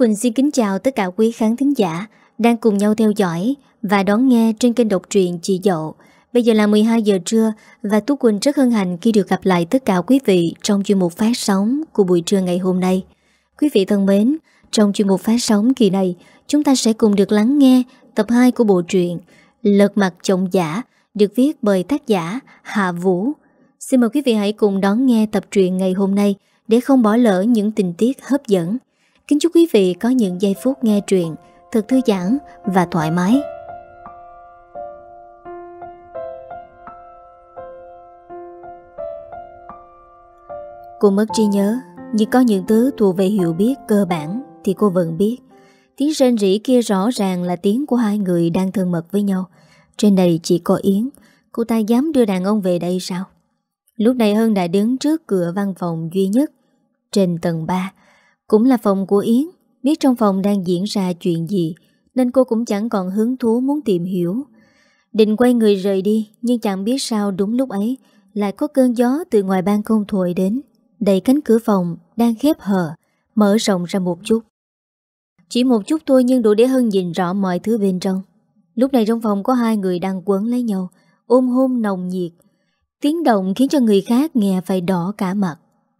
Quỳnh xin kính chào tất cả quý khán thính giả đang cùng nhau theo dõi và đón nghe trên kênh đọc truyện Chị Dậu. Bây giờ là 12 giờ trưa và Tú Quỳnh rất hân hạnh khi được gặp lại tất cả quý vị trong chuyên mục phát sóng của buổi trưa ngày hôm nay. Quý vị thân mến, trong chuyên mục phát sóng kỳ này, chúng ta sẽ cùng được lắng nghe tập 2 của bộ truyện Lật Mặt Chồng Giả được viết bởi tác giả Hạ Vũ. Xin mời quý vị hãy cùng đón nghe tập truyện ngày hôm nay để không bỏ lỡ những tình tiết hấp dẫn. Kính chúc quý vị có những giây phút nghe truyện thật thư giãn và thoải mái. Cô mất trí nhớ, nhưng có những thứ thuộc về hiểu biết cơ bản thì cô vẫn biết. Tiếng rên rỉ kia rõ ràng là tiếng của hai người đang thân mật với nhau. Trên đây chỉ có Yến. Cô ta dám đưa đàn ông về đây sao? Lúc này Hân đã đứng trước cửa văn phòng duy nhất trên tầng 3, cũng là phòng của Yến. Biết trong phòng đang diễn ra chuyện gì nên cô cũng chẳng còn hứng thú muốn tìm hiểu. Định quay người rời đi, nhưng chẳng biết sao đúng lúc ấy lại có cơn gió từ ngoài ban công thổi đến, đẩy cánh cửa phòng đang khép hờ mở rộng ra một chút. Chỉ một chút thôi nhưng đủ để Hân nhìn rõ mọi thứ bên trong. Lúc này trong phòng có hai người đang quấn lấy nhau, ôm hôn nồng nhiệt. Tiếng động khiến cho người khác nghe phải đỏ cả mặt.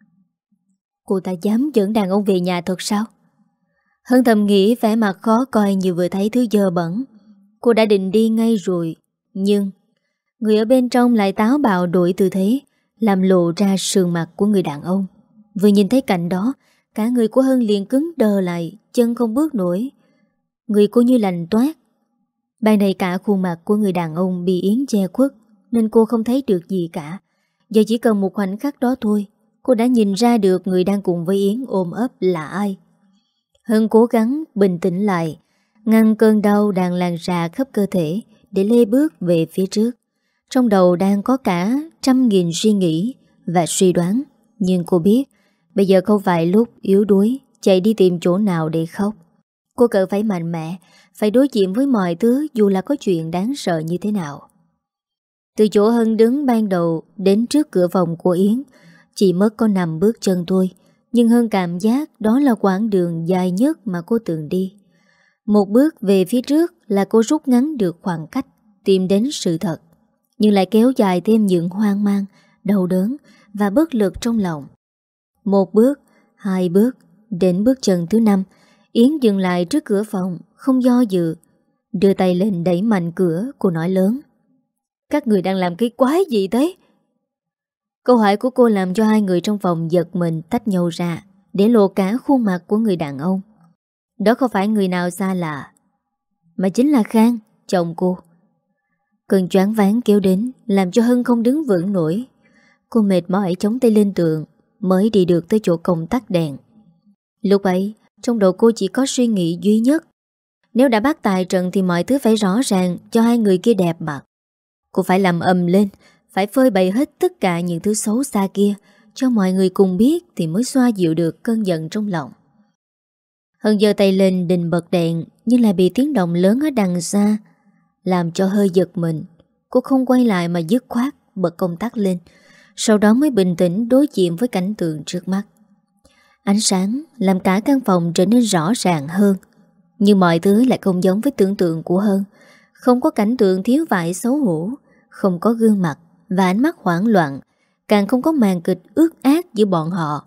Cô ta dám dẫn đàn ông về nhà thật sao? Hân thầm nghĩ, vẻ mặt khó coi như vừa thấy thứ dơ bẩn. Cô đã định đi ngay rồi, nhưng người ở bên trong lại táo bạo đổi tư thế, làm lộ ra sườn mặt của người đàn ông. Vừa nhìn thấy cảnh đó, cả người của Hân liền cứng đờ lại, chân không bước nổi. Người cô như lạnh toát. Ban này cả khuôn mặt của người đàn ông bị Yến che khuất nên cô không thấy được gì cả. Giờ chỉ cần một khoảnh khắc đó thôi, cô đã nhìn ra được người đang cùng với Yến ôm ấp là ai. Hân cố gắng bình tĩnh lại, ngăn cơn đau đang lan ra khắp cơ thể để lê bước về phía trước. Trong đầu đang có cả 100.000 suy nghĩ và suy đoán. Nhưng cô biết bây giờ không phải lúc yếu đuối chạy đi tìm chỗ nào để khóc. Cô cần phải mạnh mẽ, phải đối diện với mọi thứ dù là có chuyện đáng sợ như thế nào. Từ chỗ Hân đứng ban đầu đến trước cửa phòng của Yến chỉ mất có 5 bước chân thôi. Nhưng Hân cảm giác đó là quãng đường dài nhất mà cô từng đi. Một bước về phía trước là cô rút ngắn được khoảng cách tìm đến sự thật, nhưng lại kéo dài thêm những hoang mang, đau đớn và bất lực trong lòng. Một bước, hai bước, đến bước chân thứ 5, Yến dừng lại trước cửa phòng, không do dự, đưa tay lên đẩy mạnh cửa. Cô nói lớn: "Các người đang làm cái quái gì thế?" Câu hỏi của cô làm cho hai người trong phòng giật mình tách nhau ra, để lộ cả khuôn mặt của người đàn ông. Đó không phải người nào xa lạ, mà chính là Khang, chồng cô. Cơn choáng váng kéo đến làm cho Hân không đứng vững nổi. Cô mệt mỏi chống tay lên tường mới đi được tới chỗ công tắc đèn. Lúc ấy trong đầu cô chỉ có suy nghĩ duy nhất: nếu đã bắt tài trận thì mọi thứ phải rõ ràng cho hai người kia đẹp mặt. Cô phải làm ầm lên, phải phơi bày hết tất cả những thứ xấu xa kia cho mọi người cùng biết thì mới xoa dịu được cơn giận trong lòng. Hân giơ tay lên định bật đèn, nhưng lại bị tiếng động lớn ở đằng xa làm cho hơi giật mình. Cô không quay lại mà dứt khoát bật công tắc lên, sau đó mới bình tĩnh đối diện với cảnh tượng trước mắt. Ánh sáng làm cả căn phòng trở nên rõ ràng hơn, nhưng mọi thứ lại không giống với tưởng tượng của Hân. Không có cảnh tượng thiếu vải xấu hổ, không có gương mặt và ánh mắt hoảng loạn, càng không có màn kịch ước ác giữa bọn họ.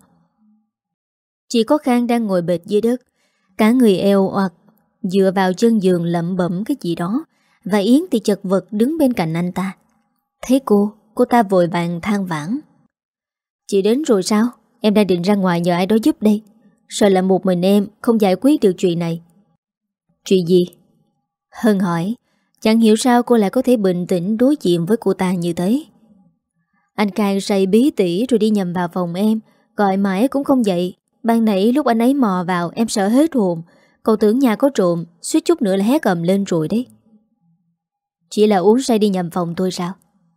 Chỉ có Khang đang ngồi bệt dưới đất, cả người eo oặt, dựa vào chân giường lẩm bẩm cái gì đó, và Yến thì chật vật đứng bên cạnh anh ta. Thấy cô ta vội vàng than vãn: "Chị đến rồi sao? Em đang định ra ngoài nhờ ai đó giúp đây. Sợ là một mình em không giải quyết được chuyện này." "Chuyện gì?" Hân hỏi. Chẳng hiểu sao cô lại có thể bình tĩnh đối diện với cô ta như thế. "Anh Khang say bí tỉ rồi đi nhầm vào phòng em, gọi mãi cũng không dậy. Ban nãy lúc anh ấy mò vào em sợ hết hồn. Cậu tưởng nhà có trộm, suýt chút nữa là hét ầm lên rồi đấy." "Chỉ là uống say đi nhầm phòng thôi sao?"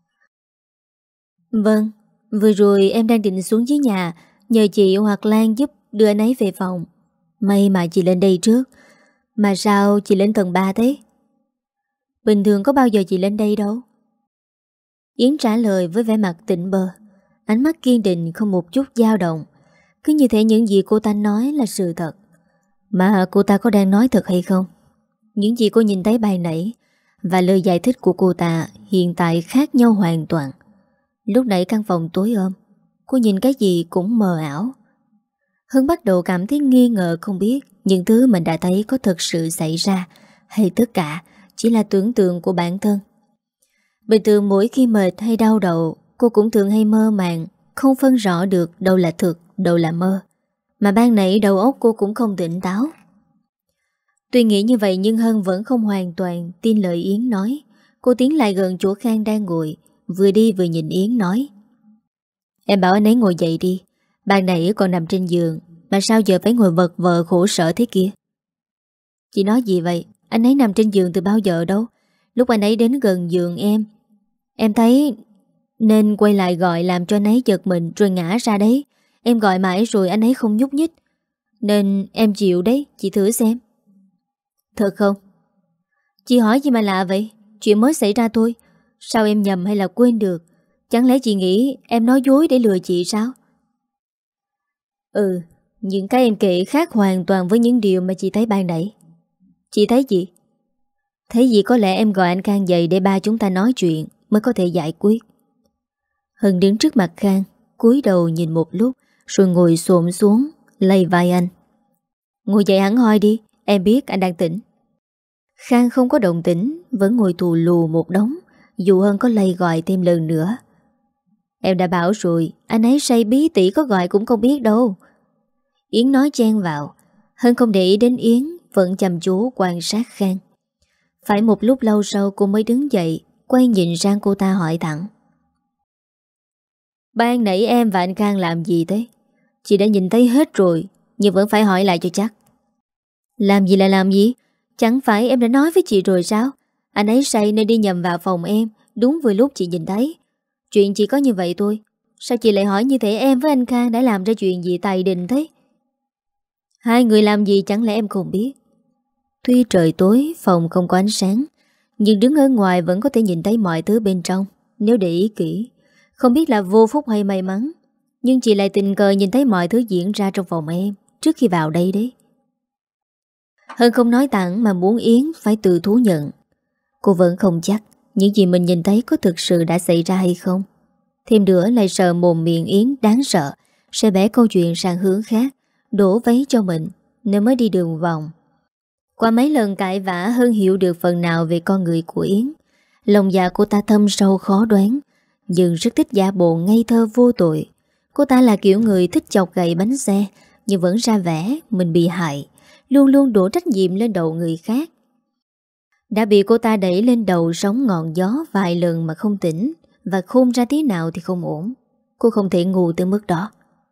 "Vâng, vừa rồi em đang định xuống dưới nhà nhờ chị hoặc Lan giúp đưa anh ấy về phòng. May mà chị lên đây trước. Mà sao chị lên tầng 3 thế?" "Bình thường có bao giờ chị lên đây đâu." Yến trả lời với vẻ mặt tỉnh bơ, ánh mắt kiên định không một chút dao động. Cứ như thể những gì cô ta nói là sự thật. Mà cô ta có đang nói thật hay không? Những gì cô nhìn thấy ban nãy và lời giải thích của cô ta hiện tại khác nhau hoàn toàn. Lúc nãy căn phòng tối ôm, cô nhìn cái gì cũng mờ ảo. Hân bắt đầu cảm thấy nghi ngờ, không biết những thứ mình đã thấy có thực sự xảy ra hay tất cả chỉ là tưởng tượng của bản thân. Bình thường mỗi khi mệt hay đau đầu, cô cũng thường hay mơ màng, không phân rõ được đâu là thực, đâu là mơ. Mà ban nãy đầu óc cô cũng không tỉnh táo. Tuy nghĩ như vậy nhưng Hân vẫn không hoàn toàn tin lời Yến nói. Cô tiến lại gần chỗ Khang đang ngồi, vừa đi vừa nhìn Yến nói: Em bảo anh ấy ngồi dậy đi. Ban nãy còn nằm trên giường, mà sao giờ phải ngồi vật vờ khổ sở thế kia? Chị nói gì vậy? Anh ấy nằm trên giường từ bao giờ đâu? Lúc anh ấy đến gần giường em thấy nên quay lại gọi làm cho anh ấy giật mình rồi ngã ra đấy. Em gọi mãi rồi anh ấy không nhúc nhích, nên em chịu đấy, chị thử xem. Thật không? Chị hỏi gì mà lạ vậy? Chuyện mới xảy ra thôi. Sao em nhầm hay là quên được? Chẳng lẽ chị nghĩ em nói dối để lừa chị sao? Ừ, những cái em kể khác hoàn toàn với những điều mà chị thấy ban nãy. Chị thấy gì? Thấy gì có lẽ em gọi anh Khang dậy để ba chúng ta nói chuyện mới có thể giải quyết. Hân đứng trước mặt Khang, cúi đầu nhìn một lúc rồi ngồi xổm xuống lay vai anh. Ngồi dậy hẳn hoi đi, em biết anh đang tỉnh. Khang không có động tĩnh, vẫn ngồi tù lù một đống, dù Hân có lay gọi thêm lần nữa. Em đã bảo rồi, anh ấy say bí tỉ có gọi cũng không biết đâu. Yến nói chen vào. Hân không để ý đến Yến, vẫn chăm chú quan sát Khang. Phải một lúc lâu sau cô mới đứng dậy, quay nhìn sang cô ta hỏi thẳng: Ban nãy em và anh Khang làm gì thế? Chị đã nhìn thấy hết rồi, nhưng vẫn phải hỏi lại cho chắc. Làm gì là làm gì? Chẳng phải em đã nói với chị rồi sao? Anh ấy say nên đi nhầm vào phòng em, đúng vừa lúc chị nhìn thấy. Chuyện chỉ có như vậy thôi. Sao chị lại hỏi như thế? Em với anh Khang đã làm ra chuyện gì tài đình thế? Hai người làm gì chẳng lẽ em không biết? Tuy trời tối, phòng không có ánh sáng, nhưng đứng ở ngoài vẫn có thể nhìn thấy mọi thứ bên trong. Nếu để ý kỹ, không biết là vô phúc hay may mắn, nhưng chị lại tình cờ nhìn thấy mọi thứ diễn ra trong phòng em trước khi vào đây đấy. Hân không nói thẳng mà muốn Yến phải tự thú nhận. Cô vẫn không chắc những gì mình nhìn thấy có thực sự đã xảy ra hay không. Thêm nữa lại sợ mồm miệng Yến đáng sợ sẽ bẻ câu chuyện sang hướng khác, đổ vấy cho mình, nên mới đi đường vòng. Qua mấy lần cãi vã, Hân hiểu được phần nào về con người của Yến. Lòng dạ cô ta thâm sâu khó đoán, nhưng rất thích giả bộ ngây thơ vô tội. Cô ta là kiểu người thích chọc gậy bánh xe, nhưng vẫn ra vẻ mình bị hại, luôn luôn đổ trách nhiệm lên đầu người khác. Đã bị cô ta đẩy lên đầu sóng ngọn gió vài lần mà không tỉnh, và khôn ra tí nào thì không ổn. Cô không thể ngu tới mức đó.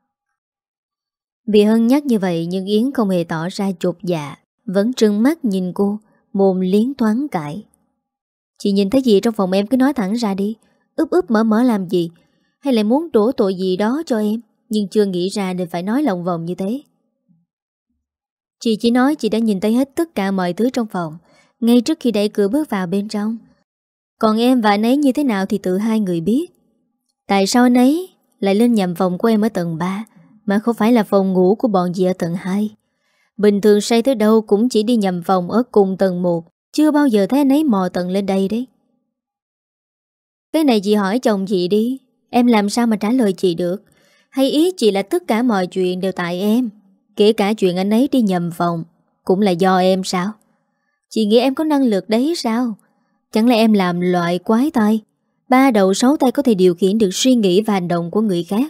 Bị Hân nhắc như vậy nhưng Yến không hề tỏ ra chột dạ, vẫn trừng mắt nhìn cô, mồm liến thoáng cãi. Chị nhìn thấy gì trong phòng em cứ nói thẳng ra đi. Úp úp mở mở làm gì? Hay lại muốn đổ tội gì đó cho em, nhưng chưa nghĩ ra nên phải nói lòng vòng như thế? Chị chỉ nói chị đã nhìn thấy hết tất cả mọi thứ trong phòng ngay trước khi đẩy cửa bước vào bên trong. Còn em và anh ấy như thế nào thì tự hai người biết. Tại sao anh ấy lại lên nhầm phòng của em ở tầng 3 mà không phải là phòng ngủ của bọn chị ở tầng 2? Bình thường say tới đâu cũng chỉ đi nhầm phòng ở cùng tầng 1, chưa bao giờ thấy anh ấy mò tầng lên đây đấy. Cái này chị hỏi chồng chị đi, em làm sao mà trả lời chị được? Hay ý chị là tất cả mọi chuyện đều tại em, kể cả chuyện anh ấy đi nhầm phòng cũng là do em sao? Chị nghĩ em có năng lực đấy sao? Chẳng lẽ em làm loại quái tai, ba đầu sáu tay có thể điều khiển được suy nghĩ và hành động của người khác?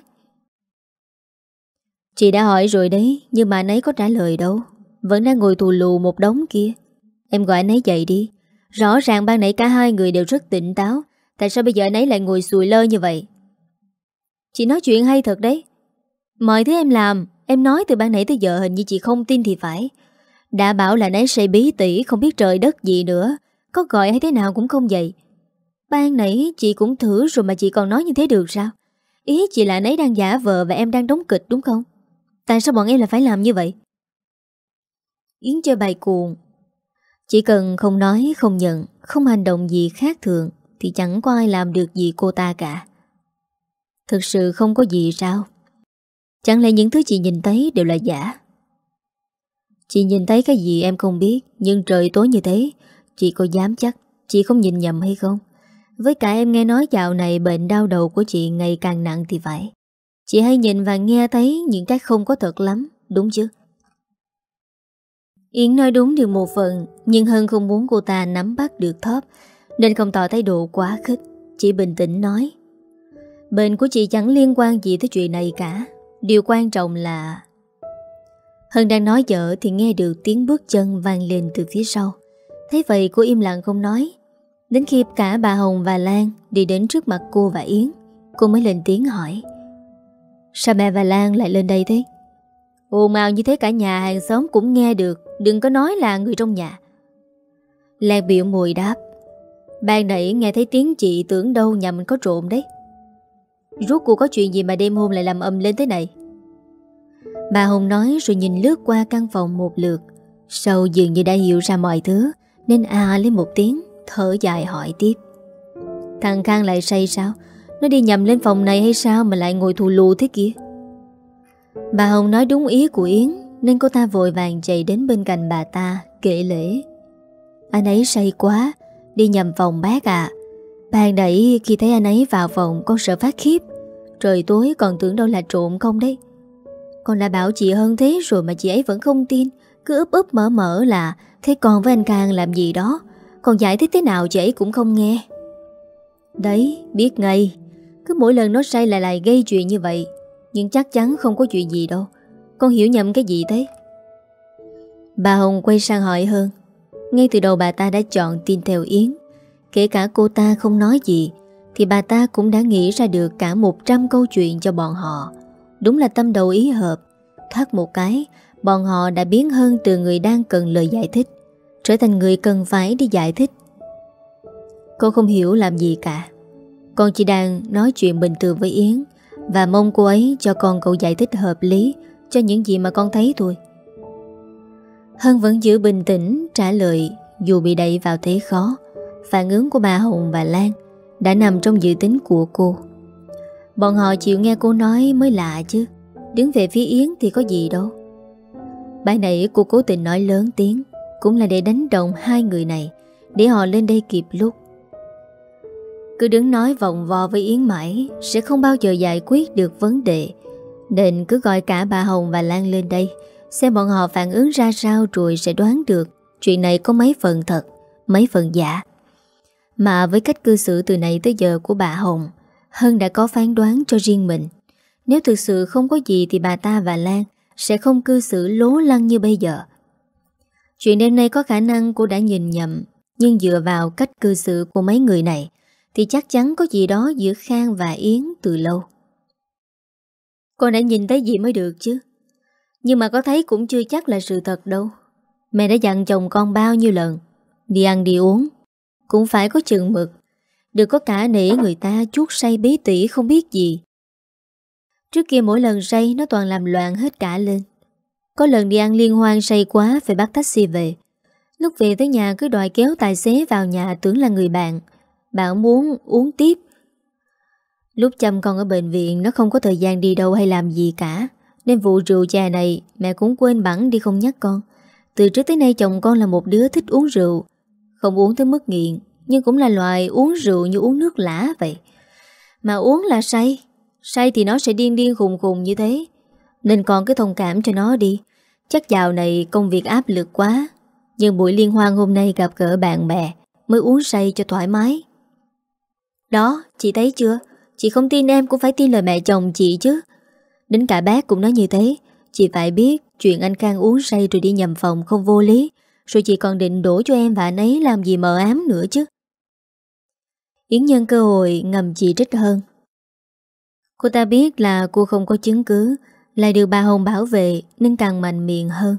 Chị đã hỏi rồi đấy, nhưng mà anh ấy có trả lời đâu, vẫn đang ngồi tù lù một đống kia. Em gọi anh ấy dậy đi. Rõ ràng ban nãy cả hai người đều rất tỉnh táo, tại sao bây giờ anh ấy lại ngồi sùi lơ như vậy? Chị nói chuyện hay thật đấy. Mọi thứ em làm, em nói từ ban nãy tới giờ hình như chị không tin thì phải. Đã bảo là anh ấy say bí tỉ, không biết trời đất gì nữa, có gọi hay thế nào cũng không dậy. Ban nãy chị cũng thử rồi mà chị còn nói như thế được sao? Ý chị là anh ấy đang giả vờ và em đang đóng kịch đúng không? Tại sao bọn em lại phải làm như vậy? Yến chơi bài cuồng. Chỉ cần không nói, không nhận, không hành động gì khác thường thì chẳng có ai làm được gì cô ta cả. Thực sự không có gì sao? Chẳng lẽ những thứ chị nhìn thấy đều là giả? Chị nhìn thấy cái gì em không biết, nhưng trời tối như thế, chị có dám chắc chị không nhìn nhầm hay không? Với cả em nghe nói dạo này bệnh đau đầu của chị ngày càng nặng thì phải. Chị hay nhìn và nghe thấy những cái không có thật lắm, đúng chứ? Yến nói đúng được một phần, nhưng Hân không muốn cô ta nắm bắt được thóp, nên không tỏ thái độ quá khích. Chỉ bình tĩnh nói: bệnh của chị chẳng liên quan gì tới chuyện này cả. Điều quan trọng là... Hân đang nói dở thì nghe được tiếng bước chân vang lên từ phía sau. Thấy vậy cô im lặng không nói. Đến khi cả bà Hồng và Lan đi đến trước mặt cô và Yến, cô mới lên tiếng hỏi: sao mẹ và Lan lại lên đây thế? Ồn ào như thế cả nhà hàng xóm cũng nghe được, đừng có nói là người trong nhà. Lan biểu môi đáp: ban nãy nghe thấy tiếng chị tưởng đâu nhà mình có trộm đấy. Rốt cuộc có chuyện gì mà đêm hôm lại làm ầm lên thế này? Bà Hồng nói rồi nhìn lướt qua căn phòng một lượt. Sau dường như đã hiểu ra mọi thứ, nên lên một tiếng, thở dài hỏi tiếp: thằng Khang lại say sao? Nó đi nhầm lên phòng này hay sao mà lại ngồi thù lù thế kia? Bà Hồng nói đúng ý của Yến, nên cô ta vội vàng chạy đến bên cạnh bà ta kể lễ: anh ấy say quá, đi nhầm phòng bác à. Ban nãy khi thấy anh ấy vào phòng, con sợ phát khiếp. Trời tối còn tưởng đâu là trộm không đấy. Con đã bảo chị Hân thế rồi mà chị ấy vẫn không tin, cứ úp úp mở mở là thấy con với anh Khang làm gì đó. Còn giải thích thế nào chị ấy cũng không nghe. Đấy, biết ngay. Cứ mỗi lần nó say lại gây chuyện như vậy. Nhưng chắc chắn không có chuyện gì đâu. Con hiểu nhầm cái gì thế? Bà Hồng quay sang hỏi Hân. Ngay từ đầu bà ta đã chọn tin theo Yến. Kể cả cô ta không nói gì, thì bà ta cũng đã nghĩ ra được cả 100 câu chuyện cho bọn họ. Đúng là tâm đầu ý hợp. Thoát một cái, bọn họ đã biến Hân từ người đang cần lời giải thích trở thành người cần phải đi giải thích. Cô không hiểu làm gì cả. Con chỉ đang nói chuyện bình thường với Yến và mong cô ấy cho con câu giải thích hợp lý cho những gì mà con thấy thôi. Hân vẫn giữ bình tĩnh trả lời dù bị đẩy vào thế khó. Phản ứng của bà Hồng và Lan đã nằm trong dự tính của cô. Bọn họ chịu nghe cô nói mới lạ chứ. Đứng về phía Yến thì có gì đâu. Ban nãy cô cố tình nói lớn tiếng cũng là để đánh động hai người này, để họ lên đây kịp lúc. Cứ đứng nói vòng vo với Yến mãi sẽ không bao giờ giải quyết được vấn đề, nên cứ gọi cả bà Hồng và Lan lên đây, xem bọn họ phản ứng ra sao rồi sẽ đoán được chuyện này có mấy phần thật, mấy phần giả. Mà với cách cư xử từ nãy tới giờ của bà Hồng, Hân đã có phán đoán cho riêng mình. Nếu thực sự không có gì thì bà ta và Lan sẽ không cư xử lố lăng như bây giờ. Chuyện đêm nay có khả năng cô đã nhìn nhầm, nhưng dựa vào cách cư xử của mấy người này thì chắc chắn có gì đó giữa Khang và Yến từ lâu. Con đã nhìn thấy gì mới được chứ. Nhưng mà có thấy cũng chưa chắc là sự thật đâu. Mẹ đã dặn chồng con bao nhiêu lần, đi ăn đi uống cũng phải có chừng mực, đừng có cả nể người ta chuốt say bí tỉ không biết gì. Trước kia mỗi lần say nó toàn làm loạn hết cả lên. Có lần đi ăn liên hoan say quá phải bắt taxi về. Lúc về tới nhà cứ đòi kéo tài xế vào nhà tưởng là người bạn. Bạn muốn uống tiếp. Lúc chăm con ở bệnh viện nó không có thời gian đi đâu hay làm gì cả, nên vụ rượu chè này mẹ cũng quên bẵng đi không nhắc con. Từ trước tới nay chồng con là một đứa thích uống rượu. Không uống tới mức nghiện, nhưng cũng là loại uống rượu như uống nước lã vậy. Mà uống là say. Say thì nó sẽ điên điên khùng khùng như thế. Nên con cứ thông cảm cho nó đi. Chắc dạo này công việc áp lực quá. Nhưng buổi liên hoan hôm nay gặp gỡ bạn bè mới uống say cho thoải mái. Đó, chị thấy chưa? Chị không tin em cũng phải tin lời mẹ chồng chị chứ. Đến cả bác cũng nói như thế. Chị phải biết chuyện anh Khang uống say rồi đi nhầm phòng không vô lý. Rồi chị còn định đổ cho em và anh ấy làm gì mờ ám nữa chứ. Yến nhân cơ hội ngầm chỉ trích hơn. Cô ta biết là cô không có chứng cứ, lại được bà Hồng bảo vệ nên càng mạnh miệng hơn.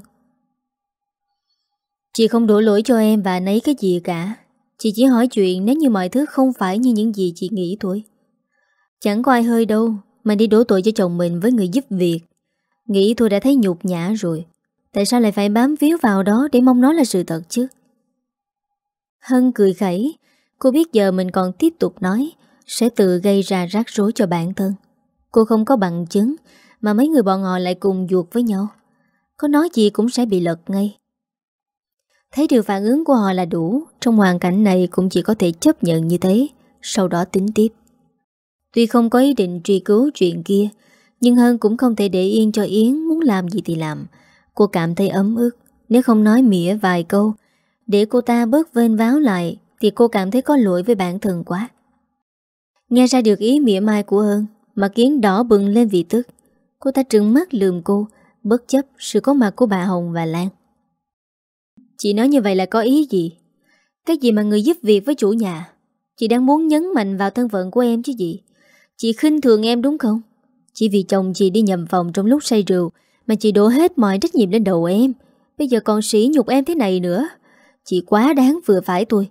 Chị không đổ lỗi cho em và anh ấy cái gì cả. Chị chỉ hỏi chuyện nếu như mọi thứ không phải như những gì chị nghĩ thôi. Chẳng có ai hơi đâu mà đi đổ tội cho chồng mình với người giúp việc. Nghĩ thôi đã thấy nhục nhã rồi. Tại sao lại phải bám víu vào đó để mong nó là sự thật chứ? Hân cười khẩy. Cô biết giờ mình còn tiếp tục nói sẽ tự gây ra rắc rối cho bản thân. Cô không có bằng chứng mà mấy người bọn họ lại cùng duột với nhau. có nói gì cũng sẽ bị lật ngay. Thấy được phản ứng của họ là đủ. Trong hoàn cảnh này cũng chỉ có thể chấp nhận như thế, sau đó tính tiếp. Tuy không có ý định truy cứu chuyện kia, nhưng Hân cũng không thể để yên cho Yến muốn làm gì thì làm. Cô cảm thấy ấm ức. Nếu không nói mỉa vài câu để cô ta bớt vênh váo lại thì cô cảm thấy có lỗi với bản thân quá. Nghe ra được ý mỉa mai của Hân, mặt Yến đỏ bừng lên vì tức. Cô ta trừng mắt lườm cô, bất chấp sự có mặt của bà Hồng và Lan. Chị nói như vậy là có ý gì? Cái gì mà người giúp việc với chủ nhà? Chị đang muốn nhấn mạnh vào thân phận của em chứ gì? Chị khinh thường em đúng không? Chỉ vì chồng chị đi nhầm phòng trong lúc say rượu mà chị đổ hết mọi trách nhiệm lên đầu em. Bây giờ còn sỉ nhục em thế này nữa. Chị quá đáng vừa phải tôi.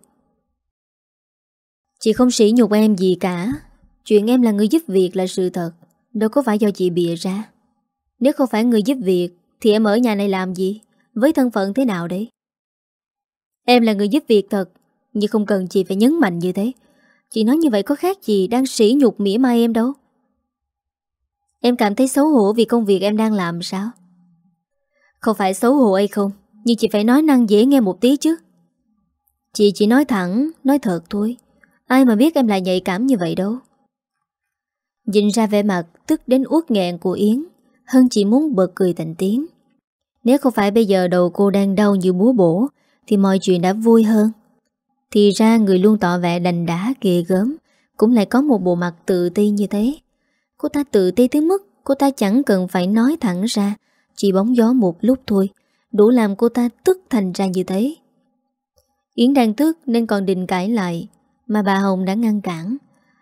Chị không sỉ nhục em gì cả. Chuyện em là người giúp việc là sự thật, đâu có phải do chị bịa ra. Nếu không phải người giúp việc thì em ở nhà này làm gì? Với thân phận thế nào đấy? Em là người giúp việc thật, nhưng không cần chị phải nhấn mạnh như thế. Chị nói như vậy có khác gì đang sỉ nhục mỉa mai em đâu. Em cảm thấy xấu hổ vì công việc em đang làm sao? Không phải xấu hổ hay không, nhưng chị phải nói năng dễ nghe một tí chứ. Chị chỉ nói thẳng, nói thật thôi. Ai mà biết em lại nhạy cảm như vậy đâu. Nhìn ra vẻ mặt tức đến uất nghẹn của Yến, Hân chỉ muốn bật cười thành tiếng. Nếu không phải bây giờ đầu cô đang đau như búa bổ thì mọi chuyện đã vui hơn. Thì ra người luôn tỏ vẻ đành đá ghê gớm cũng lại có một bộ mặt tự ti như thế. Cô ta tự ti tới mức cô ta chẳng cần phải nói thẳng ra, chỉ bóng gió một lúc thôi đủ làm cô ta tức thành ra như thế. Yến đang tức nên còn định cãi lại, mà bà Hồng đã ngăn cản.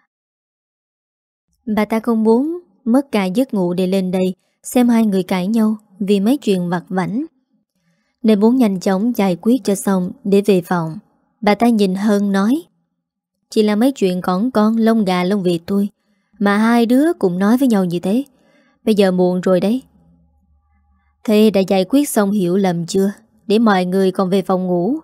Bà ta không muốn mất cả giấc ngủ để lên đây xem hai người cãi nhau vì mấy chuyện vặt vãnh, nên muốn nhanh chóng giải quyết cho xong để về phòng. Bà ta nhìn Hân nói: chỉ là mấy chuyện con lông gà lông vịt thôi mà hai đứa cũng nói với nhau như thế. Bây giờ muộn rồi đấy. Thế đã giải quyết xong hiểu lầm chưa? Để mọi người còn về phòng ngủ.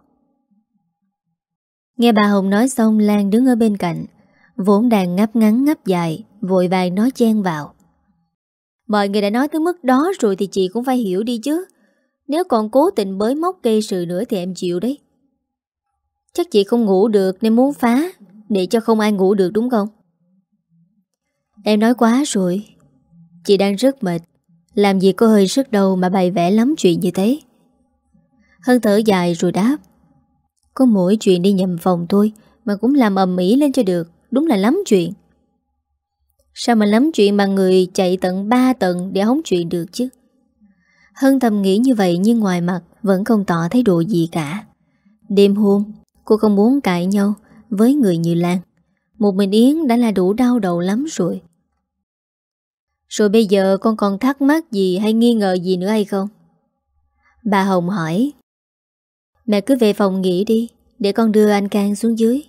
Nghe bà Hồng nói xong, Lan đứng ở bên cạnh, vốn đang ngáp ngắn ngáp dài, vội vàng nói chen vào: mọi người đã nói tới mức đó rồi thì chị cũng phải hiểu đi chứ. Nếu còn cố tình bới móc gây sự nữa thì em chịu đấy. Chắc chị không ngủ được nên muốn phá để cho không ai ngủ được đúng không? Em nói quá rồi. Chị đang rất mệt, làm gì có hơi sức đâu mà bày vẽ lắm chuyện như thế. Hân thở dài rồi đáp: có mỗi chuyện đi nhầm phòng thôi mà cũng làm ầm ĩ lên cho được. Đúng là lắm chuyện. Sao mà lắm chuyện mà người chạy tận 3 tầng để hóng chuyện được chứ? Hân thầm nghĩ như vậy nhưng ngoài mặt vẫn không tỏ thái độ gì cả. Đêm hôm cô không muốn cãi nhau với người như Lan. Một mình Yến đã là đủ đau đầu lắm rồi. Rồi bây giờ con còn thắc mắc gì hay nghi ngờ gì nữa hay không? Bà Hồng hỏi. Mẹ cứ về phòng nghỉ đi, để con đưa anh Cang xuống dưới.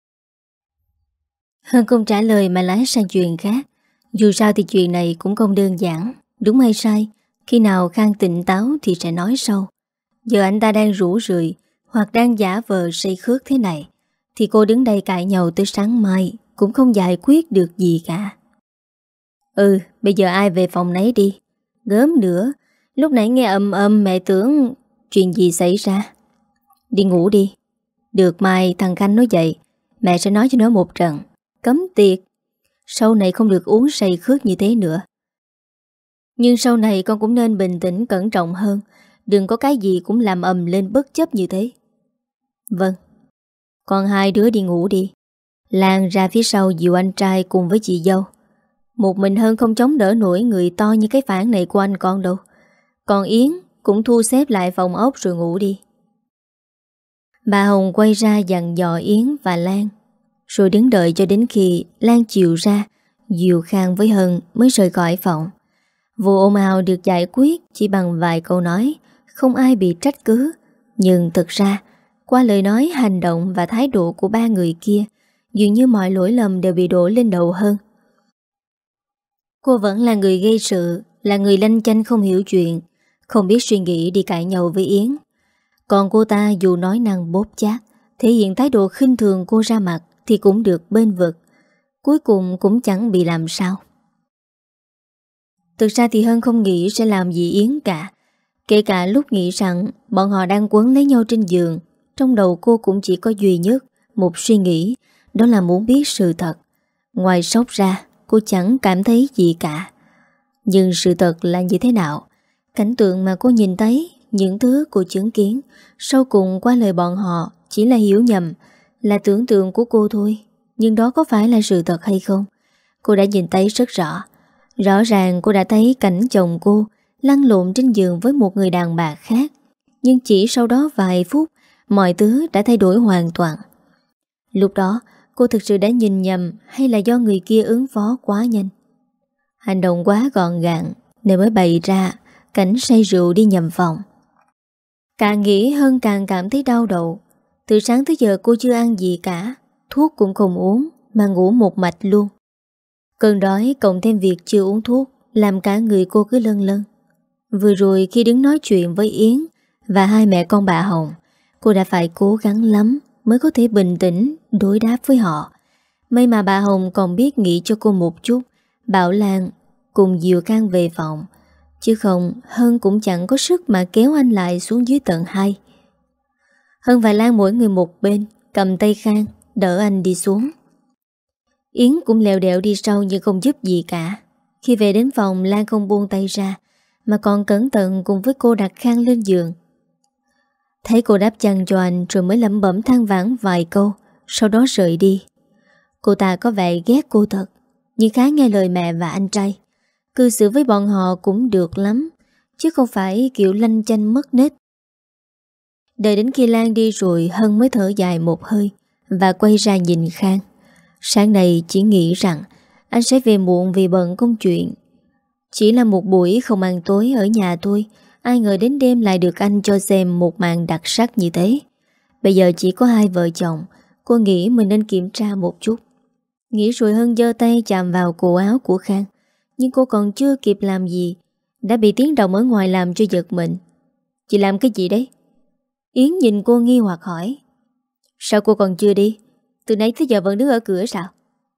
Hân không trả lời mà lái sang chuyện khác. Dù sao thì chuyện này cũng không đơn giản. Đúng hay sai, khi nào Khang tỉnh táo thì sẽ nói sau. Giờ anh ta đang rủ rượi hoặc đang giả vờ say khước thế này thì cô đứng đây cãi nhau tới sáng mai cũng không giải quyết được gì cả. Bây giờ ai về phòng nấy đi. Gớm nữa, lúc nãy nghe ầm mẹ tưởng chuyện gì xảy ra. Đi ngủ đi. Được mai thằng Khanh nó dậy, mẹ sẽ nói cho nó một trận. Cấm tiệc. Sau này không được uống say khước như thế nữa. Nhưng sau này con cũng nên bình tĩnh cẩn trọng hơn. Đừng có cái gì cũng làm ầm lên bất chấp như thế. Vâng. Con hai đứa đi ngủ đi. Lan ra phía sau dìu anh trai cùng với chị dâu. Một mình Hân không chống đỡ nổi người to như cái phản này của anh con đâu. Còn Yến cũng thu xếp lại phòng ốc rồi ngủ đi. Bà Hồng quay ra dặn dò Yến và Lan, rồi đứng đợi cho đến khi Lan chịu ra, dìu Khang với Hân mới rời khỏi phòng. Vụ ồn ào được giải quyết chỉ bằng vài câu nói, không ai bị trách cứ. Nhưng thực ra, qua lời nói, hành động và thái độ của ba người kia, dường như mọi lỗi lầm đều bị đổ lên đầu Hân. Cô vẫn là người gây sự, là người lanh chanh không hiểu chuyện, không biết suy nghĩ đi cãi nhau với Yến. Còn cô ta dù nói năng bóp chát, thể hiện thái độ khinh thường cô ra mặt thì cũng được bên vực. Cuối cùng cũng chẳng bị làm sao. Thực ra thì Hân không nghĩ sẽ làm gì Yến cả. Kể cả lúc nghĩ rằng bọn họ đang quấn lấy nhau trên giường, trong đầu cô cũng chỉ có duy nhất một suy nghĩ, đó là muốn biết sự thật. Ngoài sốc ra, cô chẳng cảm thấy gì cả. Nhưng sự thật là như thế nào? Cảnh tượng mà cô nhìn thấy, những thứ cô chứng kiến, sau cùng qua lời bọn họ chỉ là hiểu nhầm, là tưởng tượng của cô thôi. Nhưng đó có phải là sự thật hay không? Cô đã nhìn thấy rất rõ. Rõ ràng cô đã thấy cảnh chồng cô lăn lộn trên giường với một người đàn bà khác. Nhưng chỉ sau đó vài phút, mọi thứ đã thay đổi hoàn toàn. Lúc đó, cô thực sự đã nhìn nhầm hay là do người kia ứng phó quá nhanh? Hành động quá gọn gàng nên mới bày ra cảnh say rượu đi nhầm phòng. Càng nghĩ Hân càng cảm thấy đau đầu. Từ sáng tới giờ cô chưa ăn gì cả, thuốc cũng không uống mà ngủ một mạch luôn. Cơn đói cộng thêm việc chưa uống thuốc làm cả người cô cứ lâng lâng. Vừa rồi khi đứng nói chuyện với Yến và hai mẹ con bà Hồng, cô đã phải cố gắng lắm mới có thể bình tĩnh đối đáp với họ. May mà bà Hồng còn biết nghĩ cho cô một chút, bảo Lan cùng dìu Khang về phòng. Chứ không, Hân cũng chẳng có sức mà kéo anh lại xuống dưới tầng 2. Hân và Lan mỗi người một bên, cầm tay Khang, đỡ anh đi xuống. Yến cũng lèo đẹo đi sau nhưng không giúp gì cả. Khi về đến phòng, Lan không buông tay ra, mà còn cẩn thận cùng với cô đặt Khang lên giường. Thấy cô đắp chăn cho anh rồi mới lẩm bẩm than vãn vài câu, sau đó rời đi. Cô ta có vẻ ghét cô thật, nhưng khá nghe lời mẹ và anh trai. Cư xử với bọn họ cũng được lắm, chứ không phải kiểu lanh chanh mất nết. Đợi đến khi Lan đi rồi, Hân mới thở dài một hơi và quay ra nhìn Khang. Sáng nay chỉ nghĩ rằng anh sẽ về muộn vì bận công chuyện. Chỉ là một buổi không ăn tối ở nhà thôi, ai ngờ đến đêm lại được anh cho xem một màn đặc sắc như thế. Bây giờ chỉ có hai vợ chồng, cô nghĩ mình nên kiểm tra một chút. Nghĩ rồi Hân giơ tay chạm vào cổ áo của Khang. Nhưng cô còn chưa kịp làm gì đã bị tiếng động ở ngoài làm cho giật mình. Chị làm cái gì đấy? Yến nhìn cô nghi hoặc hỏi. Sao cô còn chưa đi? Từ nãy tới giờ vẫn đứng ở cửa sao?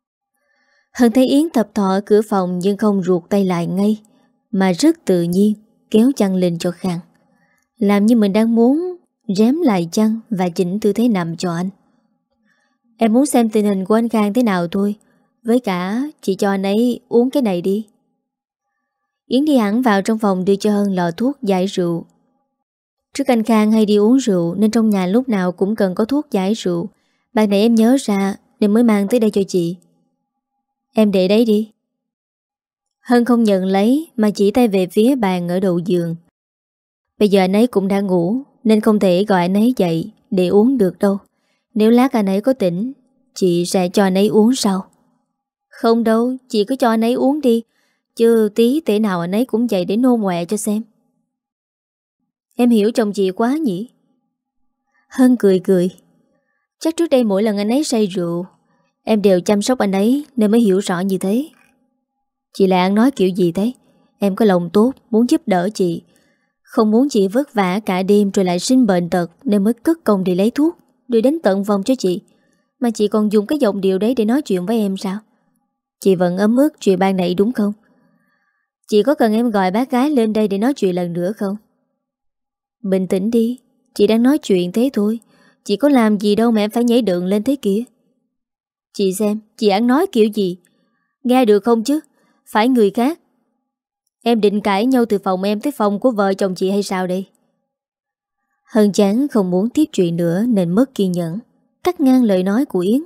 Hân thấy Yến thập thọ ở cửa phòng nhưng không ruột tay lại ngay, mà rất tự nhiên kéo chăn lên cho Khang, làm như mình đang muốn rém lại chăn và chỉnh tư thế nằm cho anh. Em muốn xem tình hình của anh Khang thế nào thôi. Với cả chị cho anh ấy uống cái này đi. Yến đi hẳn vào trong phòng đưa cho Hân lọ thuốc giải rượu. Trước anh Khang hay đi uống rượu nên trong nhà lúc nào cũng cần có thuốc giải rượu. Bạn này em nhớ ra nên mới mang tới đây cho chị. Em để đấy đi. Hân không nhận lấy mà chỉ tay về phía bàn ở đầu giường. Bây giờ anh ấy cũng đã ngủ nên không thể gọi anh ấy dậy để uống được đâu. Nếu lát anh ấy có tỉnh, chị sẽ cho anh ấy uống sau. Không đâu, chị cứ cho anh ấy uống đi, chứ tí thể nào anh ấy cũng dậy để nôn ngoẹ cho xem. Em hiểu chồng chị quá nhỉ? Hân cười cười. Chắc trước đây mỗi lần anh ấy say rượu, em đều chăm sóc anh ấy nên mới hiểu rõ như thế. Chị lại ăn nói kiểu gì thế? Em có lòng tốt, muốn giúp đỡ chị, không muốn chị vất vả cả đêm rồi lại sinh bệnh tật nên mới cất công đi lấy thuốc, đưa đến tận phòng cho chị. Mà chị còn dùng cái giọng điệu đấy để nói chuyện với em sao? Chị vẫn ấm ức chuyện ban nãy đúng không? Chị có cần em gọi bác gái lên đây để nói chuyện lần nữa không? Bình tĩnh đi, chị đang nói chuyện thế thôi. Chị có làm gì đâu mà em phải nhảy dựng lên thế kia. Chị xem, chị ăn nói kiểu gì? Nghe được không chứ? Phải người khác. Em định cãi nhau từ phòng em tới phòng của vợ chồng chị hay sao đây? Hân chán không muốn tiếp chuyện nữa nên mất kiên nhẫn, cắt ngang lời nói của Yến.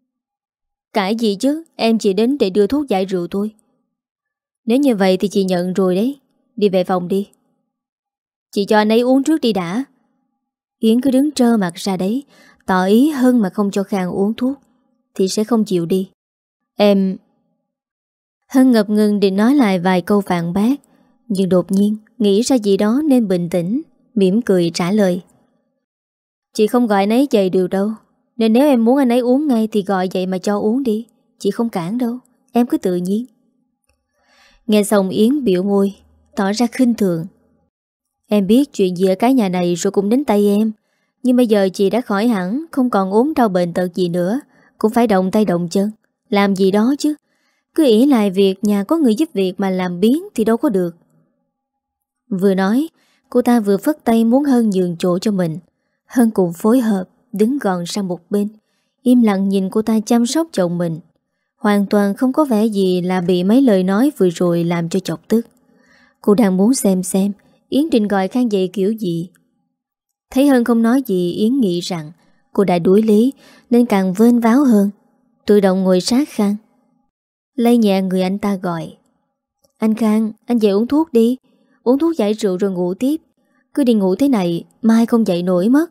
Cãi gì chứ, em chỉ đến để đưa thuốc giải rượu thôi. Nếu như vậy thì chị nhận rồi đấy. Đi về phòng đi. Chị cho anh ấy uống trước đi đã. Yến cứ đứng trơ mặt ra đấy, tỏ ý Hân mà không cho Khang uống thuốc thì sẽ không chịu đi. Em... Hân ngập ngừng định nói lại vài câu phản bác, nhưng đột nhiên nghĩ ra gì đó nên bình tĩnh, mỉm cười trả lời. Chị không gọi anh ấy dậy được đâu, nên nếu em muốn anh ấy uống ngay thì gọi dậy mà cho uống đi. Chị không cản đâu, em cứ tự nhiên. Nghe xong Yến biểu môi, tỏ ra khinh thường. Em biết chuyện gì ở cái nhà này rồi cũng đến tay em, nhưng bây giờ chị đã khỏi hẳn, không còn ốm đau bệnh tật gì nữa, cũng phải động tay động chân làm gì đó chứ. Cứ ỷ lại việc nhà có người giúp việc mà làm biếng thì đâu có được. Vừa nói, Cô ta vừa phất tay muốn Hân nhường chỗ cho mình. Hân cũng phối hợp, đứng gọn sang một bên, im lặng nhìn cô ta chăm sóc chồng mình. Hoàn toàn không có vẻ gì là bị mấy lời nói vừa rồi làm cho chọc tức. Cô đang muốn xem Yến định gọi Khang dậy kiểu gì. Thấy Hân không nói gì, Yến nghĩ rằng cô đã đuối lý nên càng vênh váo hơn, tự động ngồi sát Khang, lay nhẹ người anh ta gọi: "Anh Khang, anh dậy uống thuốc đi. Uống thuốc giải rượu rồi ngủ tiếp. Cứ đi ngủ thế này mai không dậy nổi mất."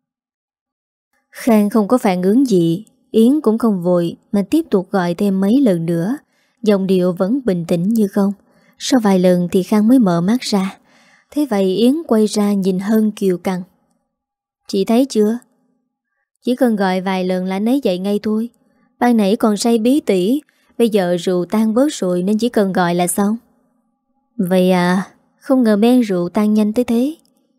Khang không có phản ứng gì. Yến cũng không vội mà tiếp tục gọi thêm mấy lần nữa. Giọng điệu vẫn bình tĩnh như không. Sau vài lần thì Khang mới mở mắt ra. Thế vậy Yến quay ra nhìn Hân kiều căng: "Chị thấy chưa? Chỉ cần gọi vài lần là anh ấy dậy ngay thôi. Ban nãy còn say bí tỉ, bây giờ rượu tan bớt rồi nên chỉ cần gọi là xong." "Vậy à, không ngờ men rượu tan nhanh tới thế."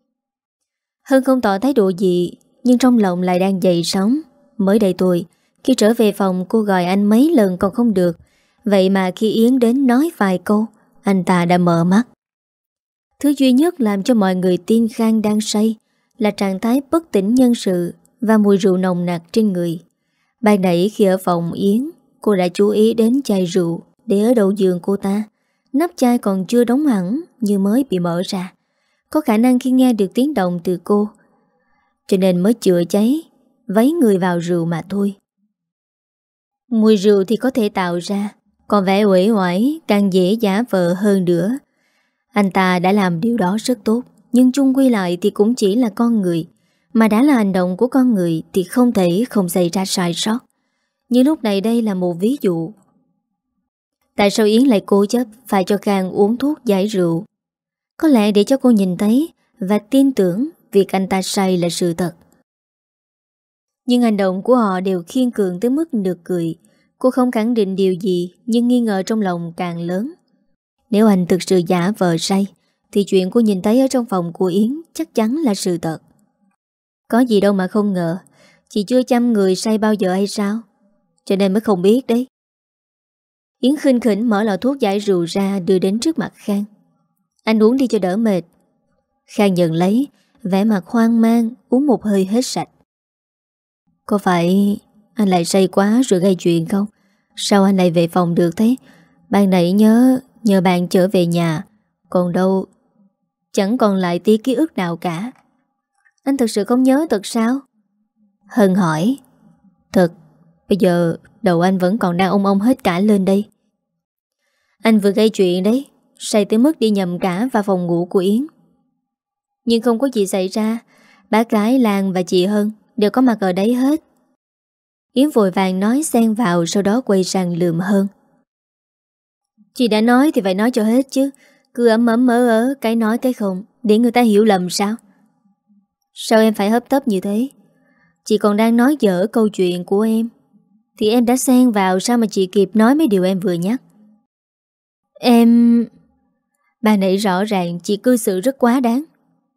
Hân không tỏ thái độ gì, nhưng trong lòng lại đang dậy sóng. Mới đây tôi, khi trở về phòng cô gọi anh mấy lần còn không được. Vậy mà khi Yến đến nói vài câu, anh ta đã mở mắt. Thứ duy nhất làm cho mọi người tin Khang đang say là trạng thái bất tỉnh nhân sự và mùi rượu nồng nặc trên người. Ban nãy khi ở phòng Yến, cô đã chú ý đến chai rượu để ở đầu giường cô ta. Nắp chai còn chưa đóng hẳn, như mới bị mở ra. Có khả năng khi nghe được tiếng động từ cô, cho nên mới chữa cháy, vấy người vào rượu mà thôi. Mùi rượu thì có thể tạo ra, còn vẻ uể oải càng dễ giả vờ hơn nữa. Anh ta đã làm điều đó rất tốt, nhưng chung quy lại thì cũng chỉ là con người. Mà đã là hành động của con người thì không thể không xảy ra sai sót. Như lúc này đây là một ví dụ. Tại sao Yến lại cố chấp phải cho Khang uống thuốc giải rượu? Có lẽ để cho cô nhìn thấy và tin tưởng việc anh ta say là sự thật. Nhưng hành động của họ đều khiên cường tới mức nực cười. Cô không khẳng định điều gì, nhưng nghi ngờ trong lòng càng lớn. Nếu anh thực sự giả vờ say thì chuyện cô nhìn thấy ở trong phòng của Yến chắc chắn là sự thật. Có gì đâu mà không ngờ. Chị chưa chăm người say bao giờ hay sao? Cho nên mới không biết đấy. Yến khinh khỉnh mở lọ thuốc giải rượu ra, đưa đến trước mặt Khang. "Anh uống đi cho đỡ mệt." Khang nhận lấy, vẻ mặt hoang mang, uống một hơi hết sạch. "Có phải anh lại say quá rồi gây chuyện không? Sao anh lại về phòng được thế? Ban nãy nhờ bạn trở về nhà, còn đâu chẳng còn lại tí ký ức nào cả." "Anh thật sự không nhớ thật sao?" Hân hỏi. "Thật, bây giờ đầu anh vẫn còn đang ong ong hết cả lên đây." "Anh vừa gây chuyện đấy, say tới mức đi nhầm cả vào phòng ngủ của Yến." "Nhưng không có gì xảy ra. Bác gái Lan và chị Hân đều có mặt ở đấy hết." Yến vội vàng nói xen vào, sau đó quay sang lườm Hân. "Chị đã nói thì phải nói cho hết chứ. Cứ ấm ớ cái nói cái không, để người ta hiểu lầm sao?" "Sao em phải hấp tấp như thế? Chị còn đang nói dở câu chuyện của em thì em đã xen vào, sao mà chị kịp nói mấy điều em vừa nhắc?" "Em... Bà nãy rõ ràng chị cư xử rất quá đáng."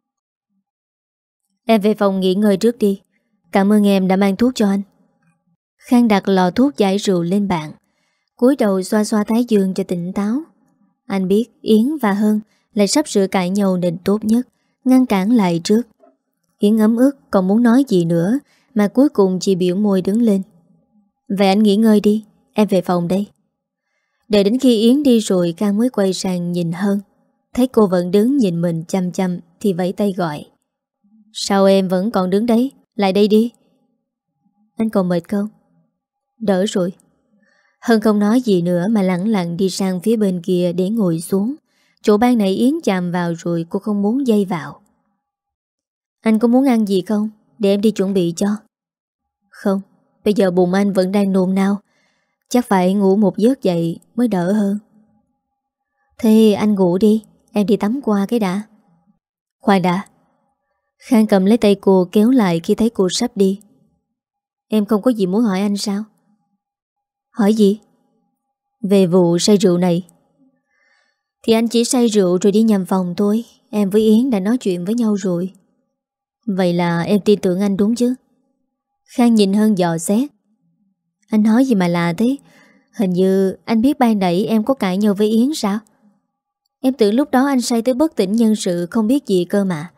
"Em về phòng nghỉ ngơi trước đi. Cảm ơn em đã mang thuốc cho anh." Khang đặt lọ thuốc giải rượu lên bàn, cúi đầu xoa xoa thái dương cho tỉnh táo. Anh biết Yến và Hân lại sắp sửa cãi nhau nên tốt nhất ngăn cản lại trước. Yến ấm ức còn muốn nói gì nữa, mà cuối cùng chỉ biểu môi đứng lên. "Vậy anh nghỉ ngơi đi, em về phòng đây." Đợi đến khi Yến đi rồi, Khang mới quay sang nhìn Hân. Thấy cô vẫn đứng nhìn mình chăm chăm thì vẫy tay gọi. "Sao em vẫn còn đứng đấy? Lại đây đi." "Anh còn mệt không?" "Đỡ rồi." Hân không nói gì nữa mà lẳng lặng đi sang phía bên kia để ngồi xuống. Chỗ ban nãy Yến chạm vào rồi cô không muốn dây vào. "Anh có muốn ăn gì không? Để em đi chuẩn bị cho." "Không, bây giờ bụng anh vẫn đang nôn nao. Chắc phải ngủ một giấc dậy mới đỡ hơn." "Thế anh ngủ đi, em đi tắm qua cái đã." "Khoan đã." Khang cầm lấy tay cô kéo lại khi thấy cô sắp đi. "Em không có gì muốn hỏi anh sao?" "Hỏi gì?" "Về vụ say rượu này." "Thì anh chỉ say rượu rồi đi nhầm phòng thôi. Em với Yến đã nói chuyện với nhau rồi." "Vậy là em tin tưởng anh đúng chứ?" Khang nhìn Hân dò xét. "Anh nói gì mà lạ thế? Hình như anh biết ban nãy em có cãi nhau với Yến sao?" Em tưởng lúc đó anh say tới bất tỉnh nhân sự, không biết gì cơ mà.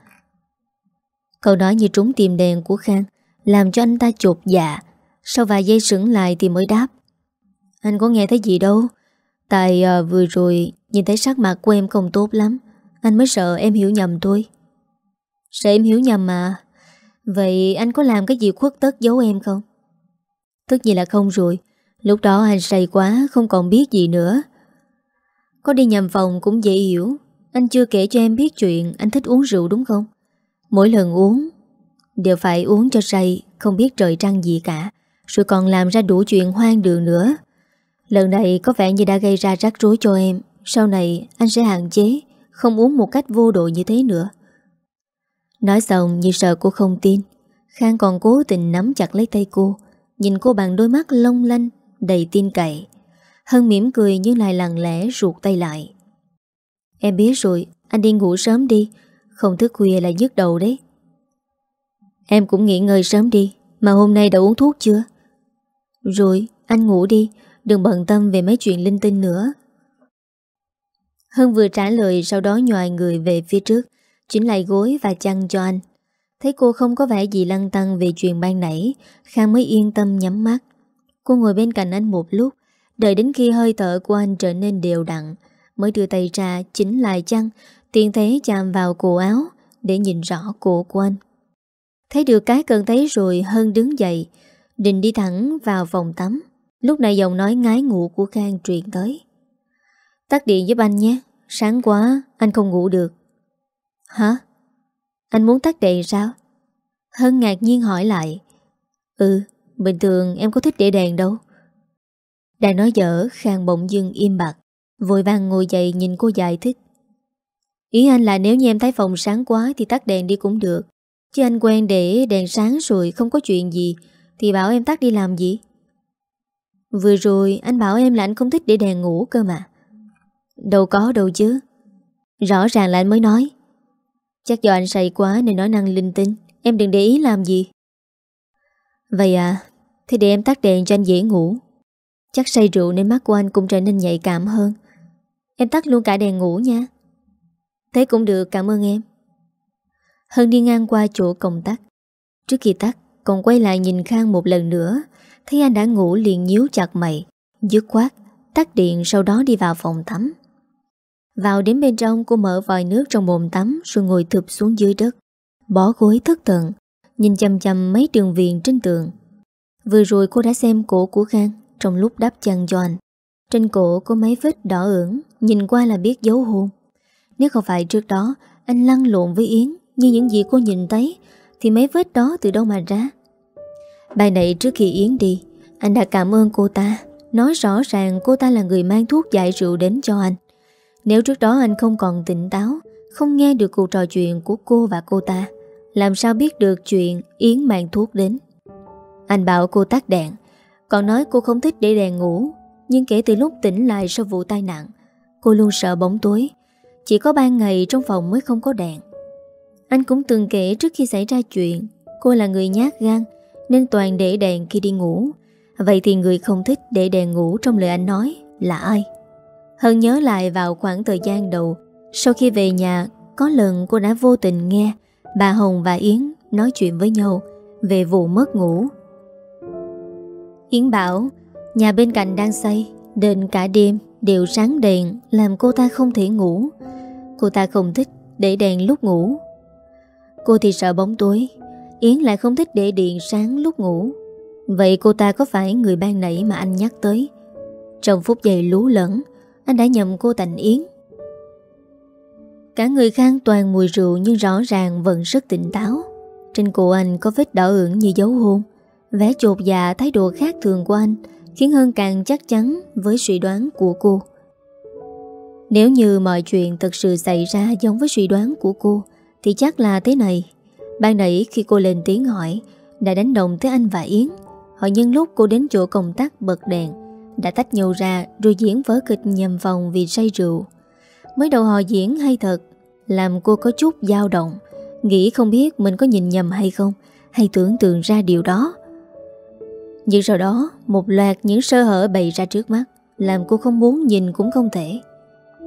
Câu nói như trúng tim đen của Khang, làm cho anh ta chột dạ. Sau vài giây sững lại thì mới đáp: Anh có nghe thấy gì đâu. Tại vừa rồi nhìn thấy sắc mặt của em không tốt lắm, anh mới sợ em hiểu nhầm tôi. Sợ em hiểu nhầm mà. Vậy anh có làm cái gì khuất tất giấu em không? Tất nhiên là không rồi. Lúc đó anh say quá, không còn biết gì nữa. Có đi nhầm phòng cũng dễ hiểu. Anh chưa kể cho em biết chuyện anh thích uống rượu đúng không? Mỗi lần uống đều phải uống cho say, không biết trời trăng gì cả, rồi còn làm ra đủ chuyện hoang đường nữa. Lần này có vẻ như đã gây ra rắc rối cho em. Sau này anh sẽ hạn chế, không uống một cách vô độ như thế nữa. Nói xong như sợ cô không tin, Khang còn cố tình nắm chặt lấy tay cô, nhìn cô bằng đôi mắt long lanh đầy tin cậy. Hân mỉm cười nhưng lại lặng lẽ ruột tay lại. Em biết rồi, anh đi ngủ sớm đi, không thức khuya là nhức đầu đấy. Em cũng nghỉ ngơi sớm đi. Mà hôm nay đã uống thuốc chưa? Rồi, anh ngủ đi, đừng bận tâm về mấy chuyện linh tinh nữa. Hân vừa trả lời, sau đó nhòi người về phía trước, chỉnh lại gối và chăn cho anh. Thấy cô không có vẻ gì lăn tăn về chuyện ban nãy, Khang mới yên tâm nhắm mắt. Cô ngồi bên cạnh anh một lúc, đợi đến khi hơi thở của anh trở nên đều đặn, mới đưa tay ra chỉnh lại chăn, tiện thế chạm vào cổ áo để nhìn rõ cổ của anh. Thấy được cái cần thấy rồi, Hân đứng dậy, định đi thẳng vào phòng tắm. Lúc này giọng nói ngái ngủ của Khang truyền tới: Tắt điện giúp anh nhé, sáng quá anh không ngủ được. Hả? Anh muốn tắt đèn sao? Hân ngạc nhiên hỏi lại. Bình thường em có thích để đèn đâu. Đang nói dở, Khang bỗng dưng im bặt, vội vàng ngồi dậy nhìn cô giải thích. Ý anh là nếu như em thấy phòng sáng quá thì tắt đèn đi cũng được. Chứ anh quen để đèn sáng rồi không có chuyện gì thì bảo em tắt đi làm gì? Vừa rồi anh bảo em là anh không thích để đèn ngủ cơ mà. Đâu có đâu chứ. Rõ ràng là anh mới nói. Chắc do anh say quá nên nói năng linh tinh, em đừng để ý làm gì. Vậy à, thì để em tắt đèn cho anh dễ ngủ. Chắc say rượu nên mắt của anh cũng trở nên nhạy cảm hơn. Em tắt luôn cả đèn ngủ nha. Thế cũng được, cảm ơn em. Hân đi ngang qua chỗ công tắc. Trước khi tắt còn quay lại nhìn Khang một lần nữa. Thấy anh đã ngủ liền nhíu chặt mày, dứt khoát tắt điện, sau đó đi vào phòng tắm. Vào đến bên trong, cô mở vòi nước trong bồn tắm rồi ngồi thụp xuống dưới đất, bó gối thất thần, nhìn chằm chằm mấy đường viền trên tường. Vừa rồi cô đã xem cổ của Khang trong lúc đắp chăn cho anh. Trên cổ có mấy vết đỏ ửng, nhìn qua là biết dấu hôn. Nếu không phải trước đó anh lăn lộn với Yến như những gì cô nhìn thấy, thì mấy vết đó từ đâu mà ra? Bài nãy trước khi Yến đi, anh đã cảm ơn cô ta, nói rõ ràng cô ta là người mang thuốc giải rượu đến cho anh. Nếu trước đó anh không còn tỉnh táo, không nghe được cuộc trò chuyện của cô và cô ta, làm sao biết được chuyện Yến mang thuốc đến? Anh bảo cô tắt đèn, còn nói cô không thích để đèn ngủ. Nhưng kể từ lúc tỉnh lại sau vụ tai nạn, cô luôn sợ bóng tối. Chỉ có ban ngày trong phòng mới không có đèn. Anh cũng từng kể trước khi xảy ra chuyện, cô là người nhát gan nên toàn để đèn khi đi ngủ. Vậy thì người không thích để đèn ngủ trong lời anh nói là ai? Hân nhớ lại vào khoảng thời gian đầu, sau khi về nhà, có lần cô đã vô tình nghe bà Hồng và Yến nói chuyện với nhau về vụ mất ngủ. Yến bảo nhà bên cạnh đang xây, đến cả đêm đều sáng đèn làm cô ta không thể ngủ. Cô ta không thích để đèn lúc ngủ. Cô thì sợ bóng tối, Yến lại không thích để điện sáng lúc ngủ. Vậy cô ta có phải người ban nãy mà anh nhắc tới? Trong phút giây lú lẫn, anh đã nhầm cô thành Yến. Cả người Khang toàn mùi rượu nhưng rõ ràng vẫn rất tỉnh táo. Trên cổ anh có vết đỏ ửng như dấu hôn. Vẻ chột dạ, thái độ khác thường của anh khiến Hân càng chắc chắn với suy đoán của cô. Nếu như mọi chuyện thật sự xảy ra giống với suy đoán của cô thì chắc là thế này. Ban nãy khi cô lên tiếng hỏi đã đánh động tới anh và Yến. Họ nhân lúc cô đến chỗ công tắc bật đèn đã tách nhau ra rồi diễn vở kịch nhầm vòng vì say rượu. Mới đầu họ diễn hay thật, làm cô có chút dao động, nghĩ không biết mình có nhìn nhầm hay không, hay tưởng tượng ra điều đó. Nhưng sau đó một loạt những sơ hở bày ra trước mắt, làm cô không muốn nhìn cũng không thể.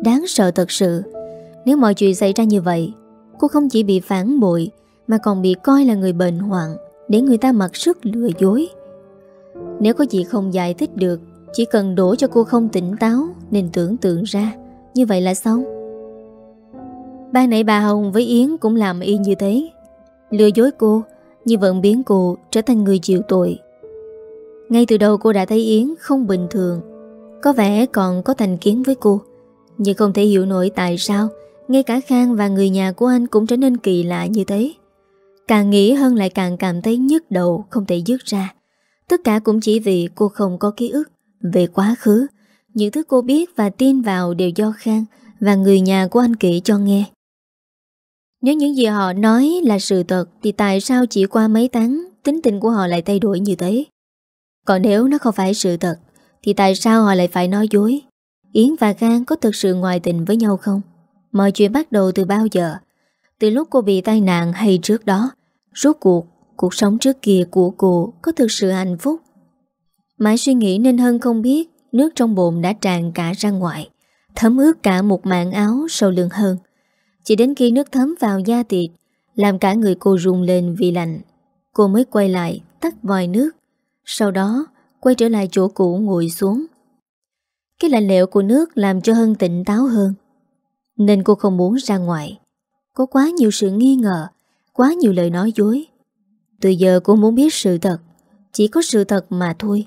Đáng sợ thật sự. Nếu mọi chuyện xảy ra như vậy, cô không chỉ bị phản bội mà còn bị coi là người bệnh hoạn, để người ta mặc sức lừa dối. Nếu có gì không giải thích được, chỉ cần đổ cho cô không tỉnh táo nên tưởng tượng ra, như vậy là xong. Ban nãy bà Hồng với Yến cũng làm y như thế, lừa dối cô, nhưng vẫn biến cô trở thành người chịu tội. Ngay từ đầu cô đã thấy Yến không bình thường, có vẻ còn có thành kiến với cô, nhưng không thể hiểu nổi tại sao ngay cả Khang và người nhà của anh cũng trở nên kỳ lạ như thế. Càng nghĩ hơn lại càng cảm thấy nhức đầu không thể dứt ra. Tất cả cũng chỉ vì cô không có ký ức về quá khứ. Những thứ cô biết và tin vào đều do Khang và người nhà của anh kể cho nghe. Nếu những gì họ nói là sự thật thì tại sao chỉ qua mấy tháng tính tình của họ lại thay đổi như thế? Còn nếu nó không phải sự thật thì tại sao họ lại phải nói dối? Yến và Khang có thực sự ngoại tình với nhau không? Mọi chuyện bắt đầu từ bao giờ? Từ lúc cô bị tai nạn hay trước đó? Rốt cuộc sống trước kia của cô có thực sự hạnh phúc? Mãi suy nghĩ nên Hân không biết nước trong bồn đã tràn cả ra ngoài, thấm ướt cả một mảng áo sau lưng Hân. Chỉ đến khi nước thấm vào da thịt làm cả người cô rung lên vì lạnh, cô mới quay lại tắt vòi nước. Sau đó quay trở lại chỗ cũ ngồi xuống. Cái lạnh lẽo của nước làm cho Hân tỉnh táo hơn, nên cô không muốn ra ngoài. Có quá nhiều sự nghi ngờ, quá nhiều lời nói dối. Từ giờ cô muốn biết sự thật, chỉ có sự thật mà thôi.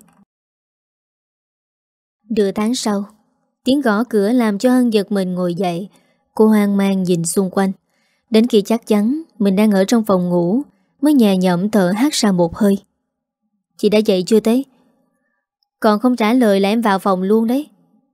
Nửa tháng sau, tiếng gõ cửa làm cho Hân giật mình ngồi dậy. Cô hoang mang nhìn xung quanh. Đến khi chắc chắn mình đang ở trong phòng ngủ mới nhẹ nhõm thở hắt ra một hơi. Chị đã dậy chưa thế? Còn không trả lời là em vào phòng luôn đấy.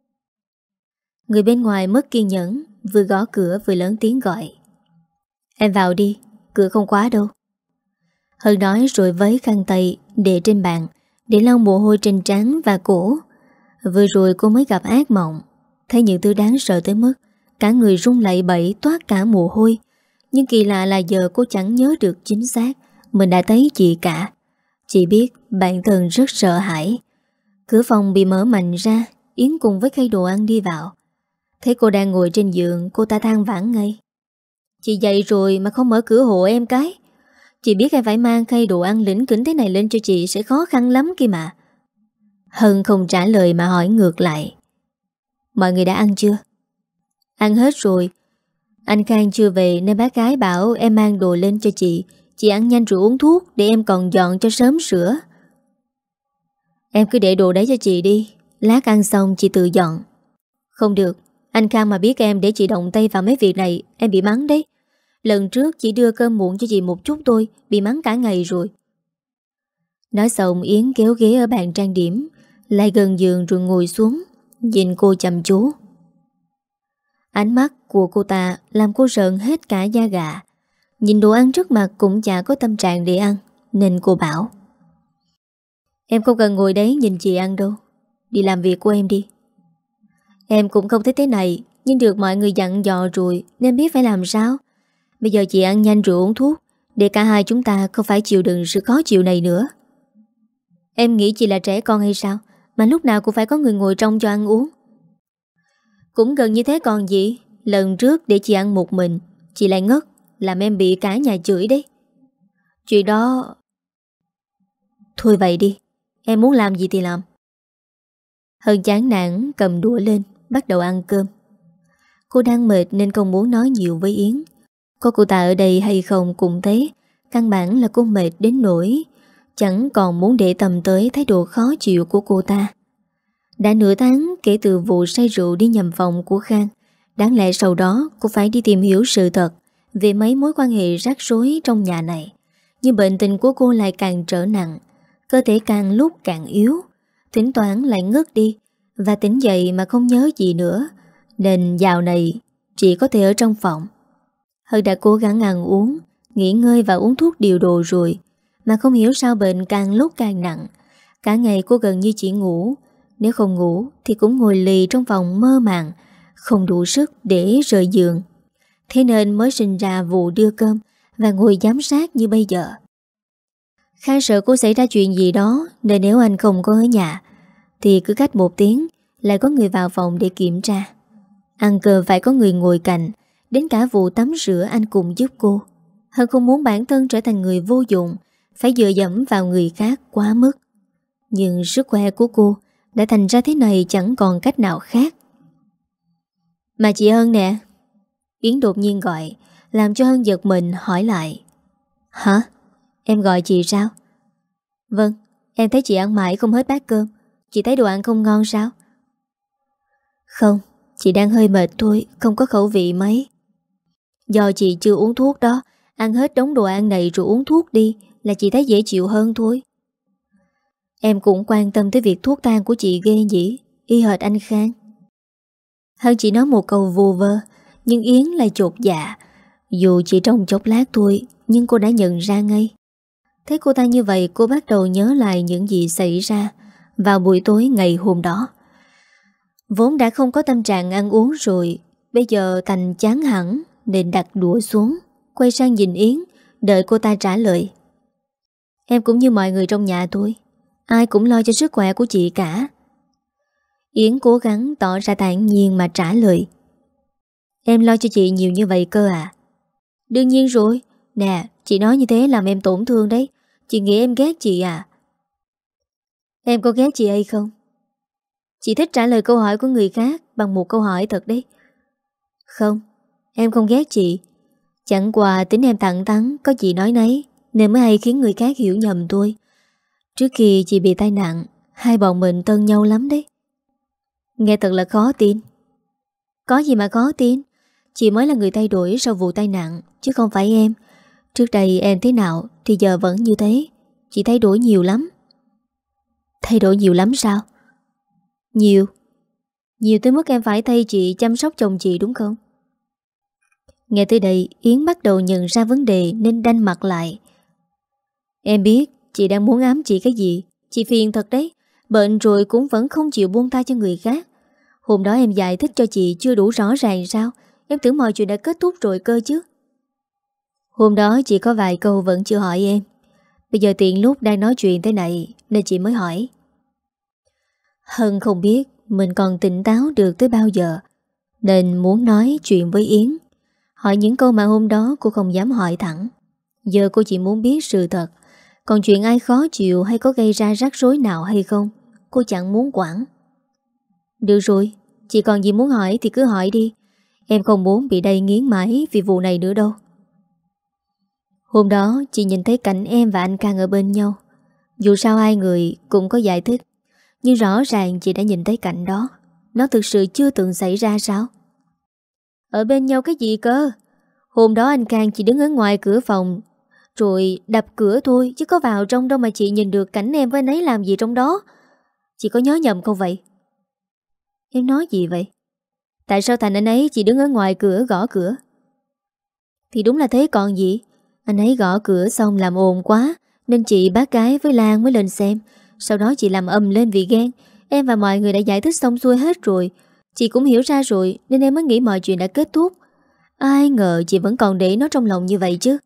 Người bên ngoài mất kiên nhẫn, vừa gõ cửa vừa lớn tiếng gọi. Em vào đi, cửa không khóa đâu. Hân nói rồi với khăn tay để trên bàn để lau mồ hôi trên trán và cổ. Vừa rồi cô mới gặp ác mộng, thấy những thứ đáng sợ tới mức cả người run lẩy bẩy toát cả mồ hôi. Nhưng kỳ lạ là giờ cô chẳng nhớ được chính xác mình đã thấy gì cả. Chỉ biết bản thân rất sợ hãi. Cửa phòng bị mở mạnh ra, Yến cùng với khay đồ ăn đi vào. Thấy cô đang ngồi trên giường, cô ta than vãn ngay. Chị dậy rồi mà không mở cửa hộ em cái. Chị biết em phải mang khay đồ ăn lỉnh kỉnh thế này lên cho chị sẽ khó khăn lắm kia mà. Hân không trả lời mà hỏi ngược lại. Mọi người đã ăn chưa? Ăn hết rồi. Anh Khang chưa về nên bác gái bảo em mang đồ lên cho chị. Chị ăn nhanh rồi uống thuốc để em còn dọn cho sớm sữa. Em cứ để đồ đấy cho chị đi, lát ăn xong chị tự dọn. Không được, anh Khang mà biết em để chị động tay vào mấy việc này em bị mắng đấy. Lần trước chỉ đưa cơm muộn cho chị một chút thôi, bị mắng cả ngày rồi. Nói xong Yến kéo ghế ở bàn trang điểm lại gần giường rồi ngồi xuống, nhìn cô chăm chú. Ánh mắt của cô ta làm cô rợn hết cả da gà. Nhìn đồ ăn trước mặt cũng chả có tâm trạng để ăn, nên cô bảo: Em không cần ngồi đấy nhìn chị ăn đâu, đi làm việc của em đi. Em cũng không thấy thế này, nhưng được mọi người dặn dò rồi nên biết phải làm sao. Bây giờ chị ăn nhanh rồi uống thuốc, để cả hai chúng ta không phải chịu đựng sự khó chịu này nữa. Em nghĩ chị là trẻ con hay sao mà lúc nào cũng phải có người ngồi trông cho ăn uống? Cũng gần như thế còn gì. Lần trước để chị ăn một mình, chị lại ngất, làm em bị cả nhà chửi đấy. Chuyện đó... Thôi vậy đi, em muốn làm gì thì làm. Hân chán nản cầm đũa lên, bắt đầu ăn cơm. Cô đang mệt nên không muốn nói nhiều với Yến. Có cô ta ở đây hay không cũng thế, căn bản là cô mệt đến nỗi chẳng còn muốn để tâm tới thái độ khó chịu của cô ta. Đã nửa tháng kể từ vụ say rượu đi nhầm phòng của Khang. Đáng lẽ sau đó cô phải đi tìm hiểu sự thật về mấy mối quan hệ rắc rối trong nhà này. Nhưng bệnh tình của cô lại càng trở nặng, cơ thể càng lúc càng yếu, thỉnh thoảng lại ngất đi và tỉnh dậy mà không nhớ gì nữa, nên dạo này chỉ có thể ở trong phòng. Hân đã cố gắng ăn uống, nghỉ ngơi và uống thuốc điều độ rồi, mà không hiểu sao bệnh càng lúc càng nặng. Cả ngày cô gần như chỉ ngủ, nếu không ngủ thì cũng ngồi lì trong phòng mơ màng, không đủ sức để rời giường. Thế nên mới sinh ra vụ đưa cơm và ngồi giám sát như bây giờ. Khang sợ cô xảy ra chuyện gì đó, nên nếu anh không có ở nhà thì cứ cách một tiếng lại có người vào phòng để kiểm tra. Ăn cơm phải có người ngồi cạnh. Đến cả vụ tắm rửa anh cũng giúp cô. Hân không muốn bản thân trở thành người vô dụng, phải dựa dẫm vào người khác quá mức. Nhưng sức khỏe của cô đã thành ra thế này, chẳng còn cách nào khác. Mà chị Hân nè. Yến đột nhiên gọi, làm cho Hân giật mình hỏi lại. Hả? Em gọi chị sao? Vâng, em thấy chị ăn mãi không hết bát cơm. Chị thấy đồ ăn không ngon sao? Không, chị đang hơi mệt thôi, không có khẩu vị mấy. Do chị chưa uống thuốc đó. Ăn hết đống đồ ăn này rồi uống thuốc đi là chị thấy dễ chịu hơn thôi. Em cũng quan tâm tới việc thuốc thang của chị ghê nhỉ. Y hệt anh Khang. Hân chỉ nói một câu vô vơ, nhưng Yến lại chột dạ. Dù chỉ trong chốc lát thôi, nhưng cô đã nhận ra ngay. Thấy cô ta như vậy, cô bắt đầu nhớ lại những gì xảy ra vào buổi tối ngày hôm đó. Vốn đã không có tâm trạng ăn uống rồi, bây giờ Thành chán hẳn nên đặt đũa xuống, quay sang nhìn Yến, đợi cô ta trả lời. Em cũng như mọi người trong nhà tôi, ai cũng lo cho sức khỏe của chị cả. Yến cố gắng tỏ ra thản nhiên mà trả lời. Em lo cho chị nhiều như vậy cơ à? Đương nhiên rồi. Nè, chị nói như thế làm em tổn thương đấy. Chị nghĩ em ghét chị à? Em có ghét chị hay không? Chị thích trả lời câu hỏi của người khác bằng một câu hỏi thật đấy. Không, em không ghét chị. Chẳng qua tính em thẳng thắn, có gì nói nấy, nên mới hay khiến người khác hiểu nhầm tôi. Trước khi chị bị tai nạn, hai bọn mình thân nhau lắm đấy. Nghe thật là khó tin. Có gì mà khó tin? Chị mới là người thay đổi sau vụ tai nạn, chứ không phải em. Trước đây em thế nào thì giờ vẫn như thế. Chị thay đổi nhiều lắm. Thay đổi nhiều lắm sao? Nhiều. Nhiều tới mức em phải thay chị chăm sóc chồng chị đúng không? Nghe tới đây, Yến bắt đầu nhận ra vấn đề nên đanh mặt lại. Em biết chị đang muốn ám chị cái gì. Chị phiền thật đấy. Bệnh rồi cũng vẫn không chịu buông tha cho người khác. Hôm đó em giải thích cho chị chưa đủ rõ ràng sao? Em tưởng mọi chuyện đã kết thúc rồi cơ chứ. Hôm đó chị có vài câu vẫn chưa hỏi em. Bây giờ tiện lúc đang nói chuyện thế này nên chị mới hỏi. Hân không biết mình còn tỉnh táo được tới bao giờ, nên muốn nói chuyện với Yến, hỏi những câu mà hôm đó cô không dám hỏi thẳng. Giờ cô chỉ muốn biết sự thật. Còn chuyện ai khó chịu hay có gây ra rắc rối nào hay không, cô chẳng muốn quản. Được rồi, chị còn gì muốn hỏi thì cứ hỏi đi. Em không muốn bị đầy nghiến mãi vì vụ này nữa đâu. Hôm đó chị nhìn thấy cảnh em và anh Khang ở bên nhau. Dù sao hai người cũng có giải thích, nhưng rõ ràng chị đã nhìn thấy cảnh đó. Nó thực sự chưa từng xảy ra sao? Ở bên nhau cái gì cơ? Hôm đó anh Khang chỉ đứng ở ngoài cửa phòng rồi đập cửa thôi, chứ có vào trong đâu mà chị nhìn được cảnh em với anh ấy làm gì trong đó. Chị có nhớ nhầm không vậy? Em nói gì vậy? Tại sao thành anh ấy chỉ đứng ở ngoài cửa gõ cửa? Thì đúng là thế còn gì. Anh ấy gõ cửa xong làm ồn quá nên chị bác gái với Lan mới lên xem. Sau đó chị làm ầm lên vì ghen. Em và mọi người đã giải thích xong xuôi hết rồi. Chị cũng hiểu ra rồi nên em mới nghĩ mọi chuyện đã kết thúc. Ai ngờ chị vẫn còn để nó trong lòng như vậy chứ.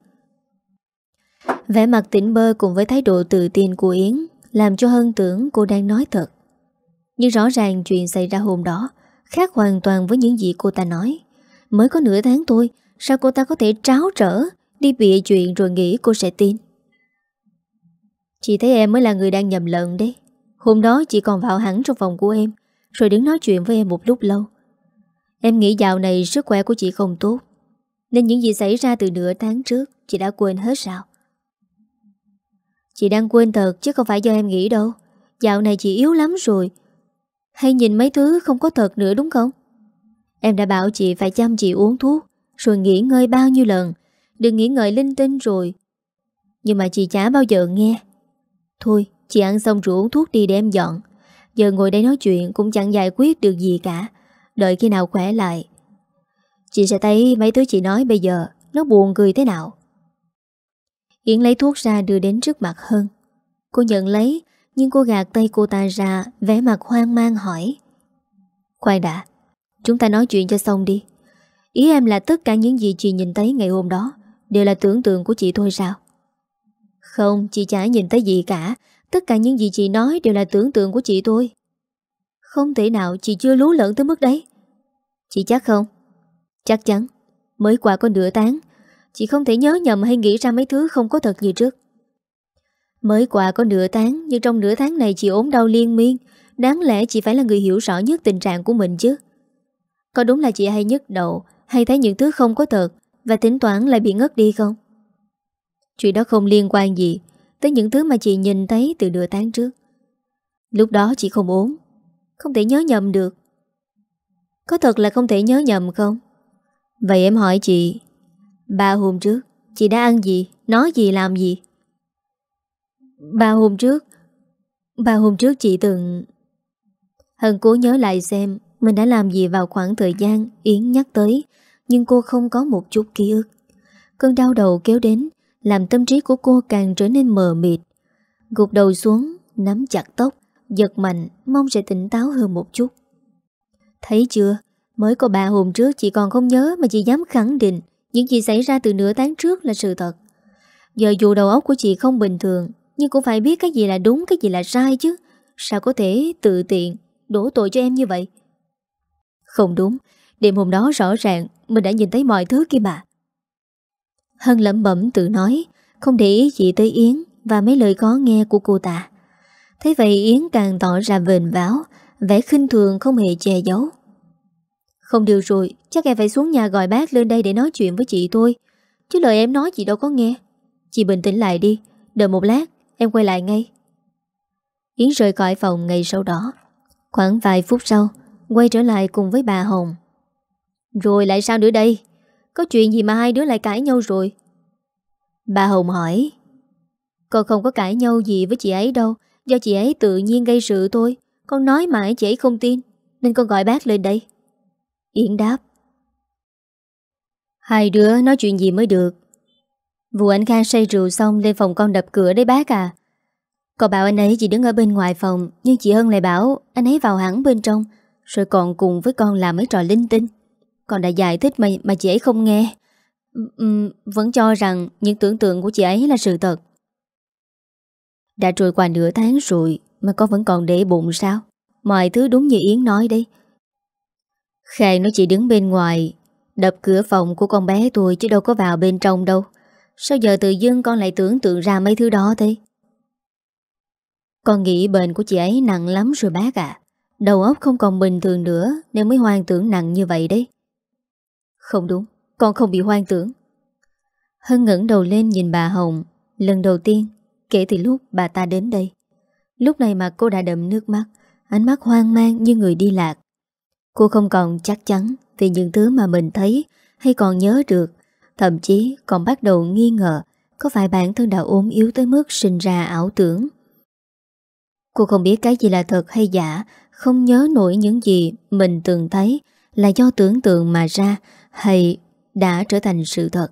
Vẻ mặt tỉnh bơ cùng với thái độ tự tin của Yến làm cho Hân tưởng cô đang nói thật. Nhưng rõ ràng chuyện xảy ra hôm đó khác hoàn toàn với những gì cô ta nói. Mới có nửa tháng thôi, sao cô ta có thể tráo trở đi bịa chuyện rồi nghĩ cô sẽ tin? Chị thấy em mới là người đang nhầm lẫn đấy. Hôm đó chị còn vào hẳn trong phòng của em rồi đứng nói chuyện với em một lúc lâu. Em nghĩ dạo này sức khỏe của chị không tốt, nên những gì xảy ra từ nửa tháng trước chị đã quên hết sao? Chị đang quên thật chứ không phải do em nghĩ đâu. Dạo này chị yếu lắm rồi. Hay nhìn mấy thứ không có thật nữa đúng không? Em đã bảo chị phải chăm chị uống thuốc rồi nghỉ ngơi bao nhiêu lần. Đừng nghĩ ngợi linh tinh rồi. Nhưng mà chị chả bao giờ nghe. Thôi chị ăn xong rồi uống thuốc đi để em dọn. Giờ ngồi đây nói chuyện cũng chẳng giải quyết được gì cả. Đợi khi nào khỏe lại chị sẽ thấy mấy thứ chị nói bây giờ nó buồn cười thế nào. Yến lấy thuốc ra đưa đến trước mặt Hân. Cô nhận lấy, nhưng cô gạt tay cô ta ra, vẻ mặt hoang mang hỏi. Khoan đã, chúng ta nói chuyện cho xong đi. Ý em là tất cả những gì chị nhìn thấy ngày hôm đó đều là tưởng tượng của chị thôi sao? Không, chị chả nhìn thấy gì cả. Tất cả những gì chị nói đều là tưởng tượng của chị thôi. Không thể nào, chị chưa lú lẫn tới mức đấy. Chị chắc không? Chắc chắn. Mới qua có nửa tháng, chị không thể nhớ nhầm hay nghĩ ra mấy thứ không có thật như trước. Mới qua có nửa tháng, nhưng trong nửa tháng này chị ốm đau liên miên. Đáng lẽ chị phải là người hiểu rõ nhất tình trạng của mình chứ. Có đúng là chị hay nhức đầu, hay thấy những thứ không có thật và thỉnh thoảng lại bị ngất đi không? Chuyện đó không liên quan gì tới những thứ mà chị nhìn thấy từ nửa tháng trước. Lúc đó chị không ốm, không thể nhớ nhầm được. Có thật là không thể nhớ nhầm không? Vậy em hỏi chị, 3 hôm trước chị đã ăn gì, nói gì, làm gì? 3 hôm trước chị từng... Hân cố nhớ lại xem mình đã làm gì vào khoảng thời gian Yến nhắc tới, nhưng cô không có một chút ký ức. Cơn đau đầu kéo đến, làm tâm trí của cô càng trở nên mờ mịt. Gục đầu xuống, nắm chặt tóc, giật mạnh, mong sẽ tỉnh táo hơn một chút. Thấy chưa, mới có 3 hôm trước chị còn không nhớ mà chị dám khẳng định những gì xảy ra từ nửa tháng trước là sự thật. Giờ dù đầu óc của chị không bình thường, nhưng cũng phải biết cái gì là đúng, cái gì là sai chứ. Sao có thể tự tiện đổ tội cho em như vậy? Không đúng, đêm hôm đó rõ ràng mình đã nhìn thấy mọi thứ kia mà. Hân lẩm bẩm tự nói, không để ý gì tới Yến và mấy lời khó nghe của cô ta. Thế vậy Yến càng tỏ ra vênh váo, vẻ khinh thường không hề che giấu. Không được rồi, chắc em phải xuống nhà gọi bác lên đây để nói chuyện với chị thôi. Chứ lời em nói chị đâu có nghe. Chị bình tĩnh lại đi, đợi một lát, em quay lại ngay. Yến rời khỏi phòng ngay sau đó. Khoảng vài phút sau, quay trở lại cùng với bà Hồng. Rồi lại sao nữa đây? Có chuyện gì mà hai đứa lại cãi nhau rồi? Bà Hồng hỏi. Con không có cãi nhau gì với chị ấy đâu, do chị ấy tự nhiên gây sự thôi. Con nói mãi chị ấy không tin, nên con gọi bác lên đây. Yến đáp. Hai đứa nói chuyện gì mới được? Vụ anh Khang say rượu xong lên phòng con đập cửa đấy bác à. Con bảo anh ấy chỉ đứng ở bên ngoài phòng, nhưng chị Hân lại bảo anh ấy vào hẳn bên trong, rồi còn cùng với con làm mấy trò linh tinh. Con đã giải thích mà chị ấy không nghe. Vẫn cho rằng những tưởng tượng của chị ấy là sự thật. Đã trôi qua nửa tháng rồi mà con vẫn còn để bụng sao? Mọi thứ đúng như Yến nói đấy. Khang nó chỉ đứng bên ngoài đập cửa phòng của con bé tôi, chứ đâu có vào bên trong đâu. Sao giờ tự dưng con lại tưởng tượng ra mấy thứ đó thế? Con nghĩ bệnh của chị ấy nặng lắm rồi bác ạ. Đầu óc không còn bình thường nữa nên mới hoang tưởng nặng như vậy đấy. Không đúng, con không bị hoang tưởng. Hân ngẩng đầu lên nhìn bà Hồng. Lần đầu tiên kể từ lúc bà ta đến đây. Lúc này mà cô đã đẫm nước mắt, ánh mắt hoang mang như người đi lạc. Cô không còn chắc chắn về những thứ mà mình thấy hay còn nhớ được. Thậm chí còn bắt đầu nghi ngờ có phải bản thân đã ốm yếu tới mức sinh ra ảo tưởng. Cô không biết cái gì là thật hay giả, không nhớ nổi những gì mình từng thấy là do tưởng tượng mà ra hay đã trở thành sự thật.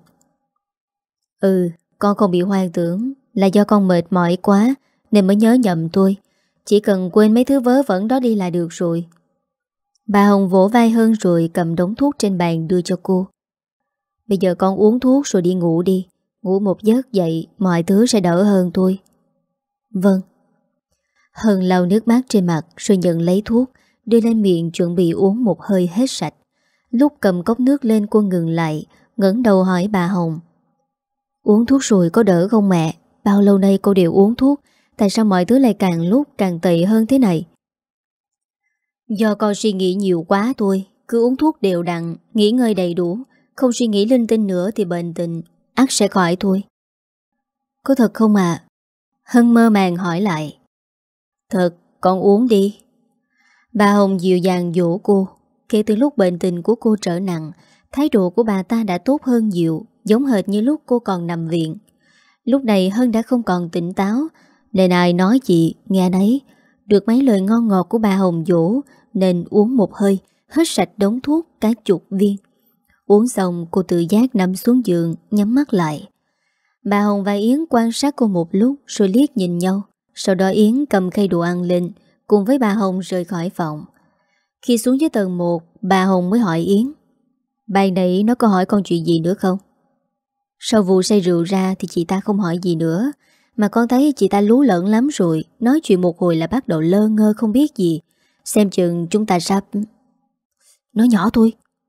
Con không bị hoang tưởng, là do con mệt mỏi quá nên mới nhớ nhầm tôi. Chỉ cần quên mấy thứ vớ vẩn đó đi là được rồi. Bà Hồng vỗ vai Hân rồi cầm đống thuốc trên bàn đưa cho cô. Bây giờ con uống thuốc rồi đi ngủ đi. Ngủ một giấc dậy mọi thứ sẽ đỡ hơn thôi. Vâng. Hân lau nước mắt trên mặt rồi nhận lấy thuốc, đưa lên miệng chuẩn bị uống một hơi hết sạch. Lúc cầm cốc nước lên cô ngừng lại, ngẩng đầu hỏi bà Hồng. Uống thuốc rồi có đỡ không mẹ? Bao lâu nay cô đều uống thuốc, tại sao mọi thứ lại càng lúc càng tệ hơn thế này? Do con suy nghĩ nhiều quá thôi. Cứ uống thuốc đều đặn, nghỉ ngơi đầy đủ, không suy nghĩ linh tinh nữa thì bệnh tình ắt sẽ khỏi thôi. Có thật không ạ? Hân mơ màng hỏi lại. Thật, con uống đi. Bà Hồng dịu dàng dỗ cô. Kể từ lúc bệnh tình của cô trở nặng, thái độ của bà ta đã tốt hơn nhiều, giống hệt như lúc cô còn nằm viện. Lúc này Hân đã không còn tỉnh táo, nên ai nói gì nghe nấy. Được mấy lời ngon ngọt của bà Hồng dỗ nên uống một hơi, hết sạch đống thuốc cả chục viên. Uống xong cô tự giác nằm xuống giường, nhắm mắt lại. Bà Hồng và Yến quan sát cô một lúc rồi liếc nhìn nhau. Sau đó Yến cầm khay đồ ăn lên, cùng với bà Hồng rời khỏi phòng. Khi xuống dưới tầng 1, bà Hồng mới hỏi Yến. Ban nãy nó có hỏi con chuyện gì nữa không? Sau vụ say rượu ra thì chị ta không hỏi gì nữa. Mà con thấy chị ta lú lẫn lắm rồi. Nói chuyện một hồi là bắt đầu lơ ngơ không biết gì. Xem chừng chúng ta sắp... Nói nhỏ thôi,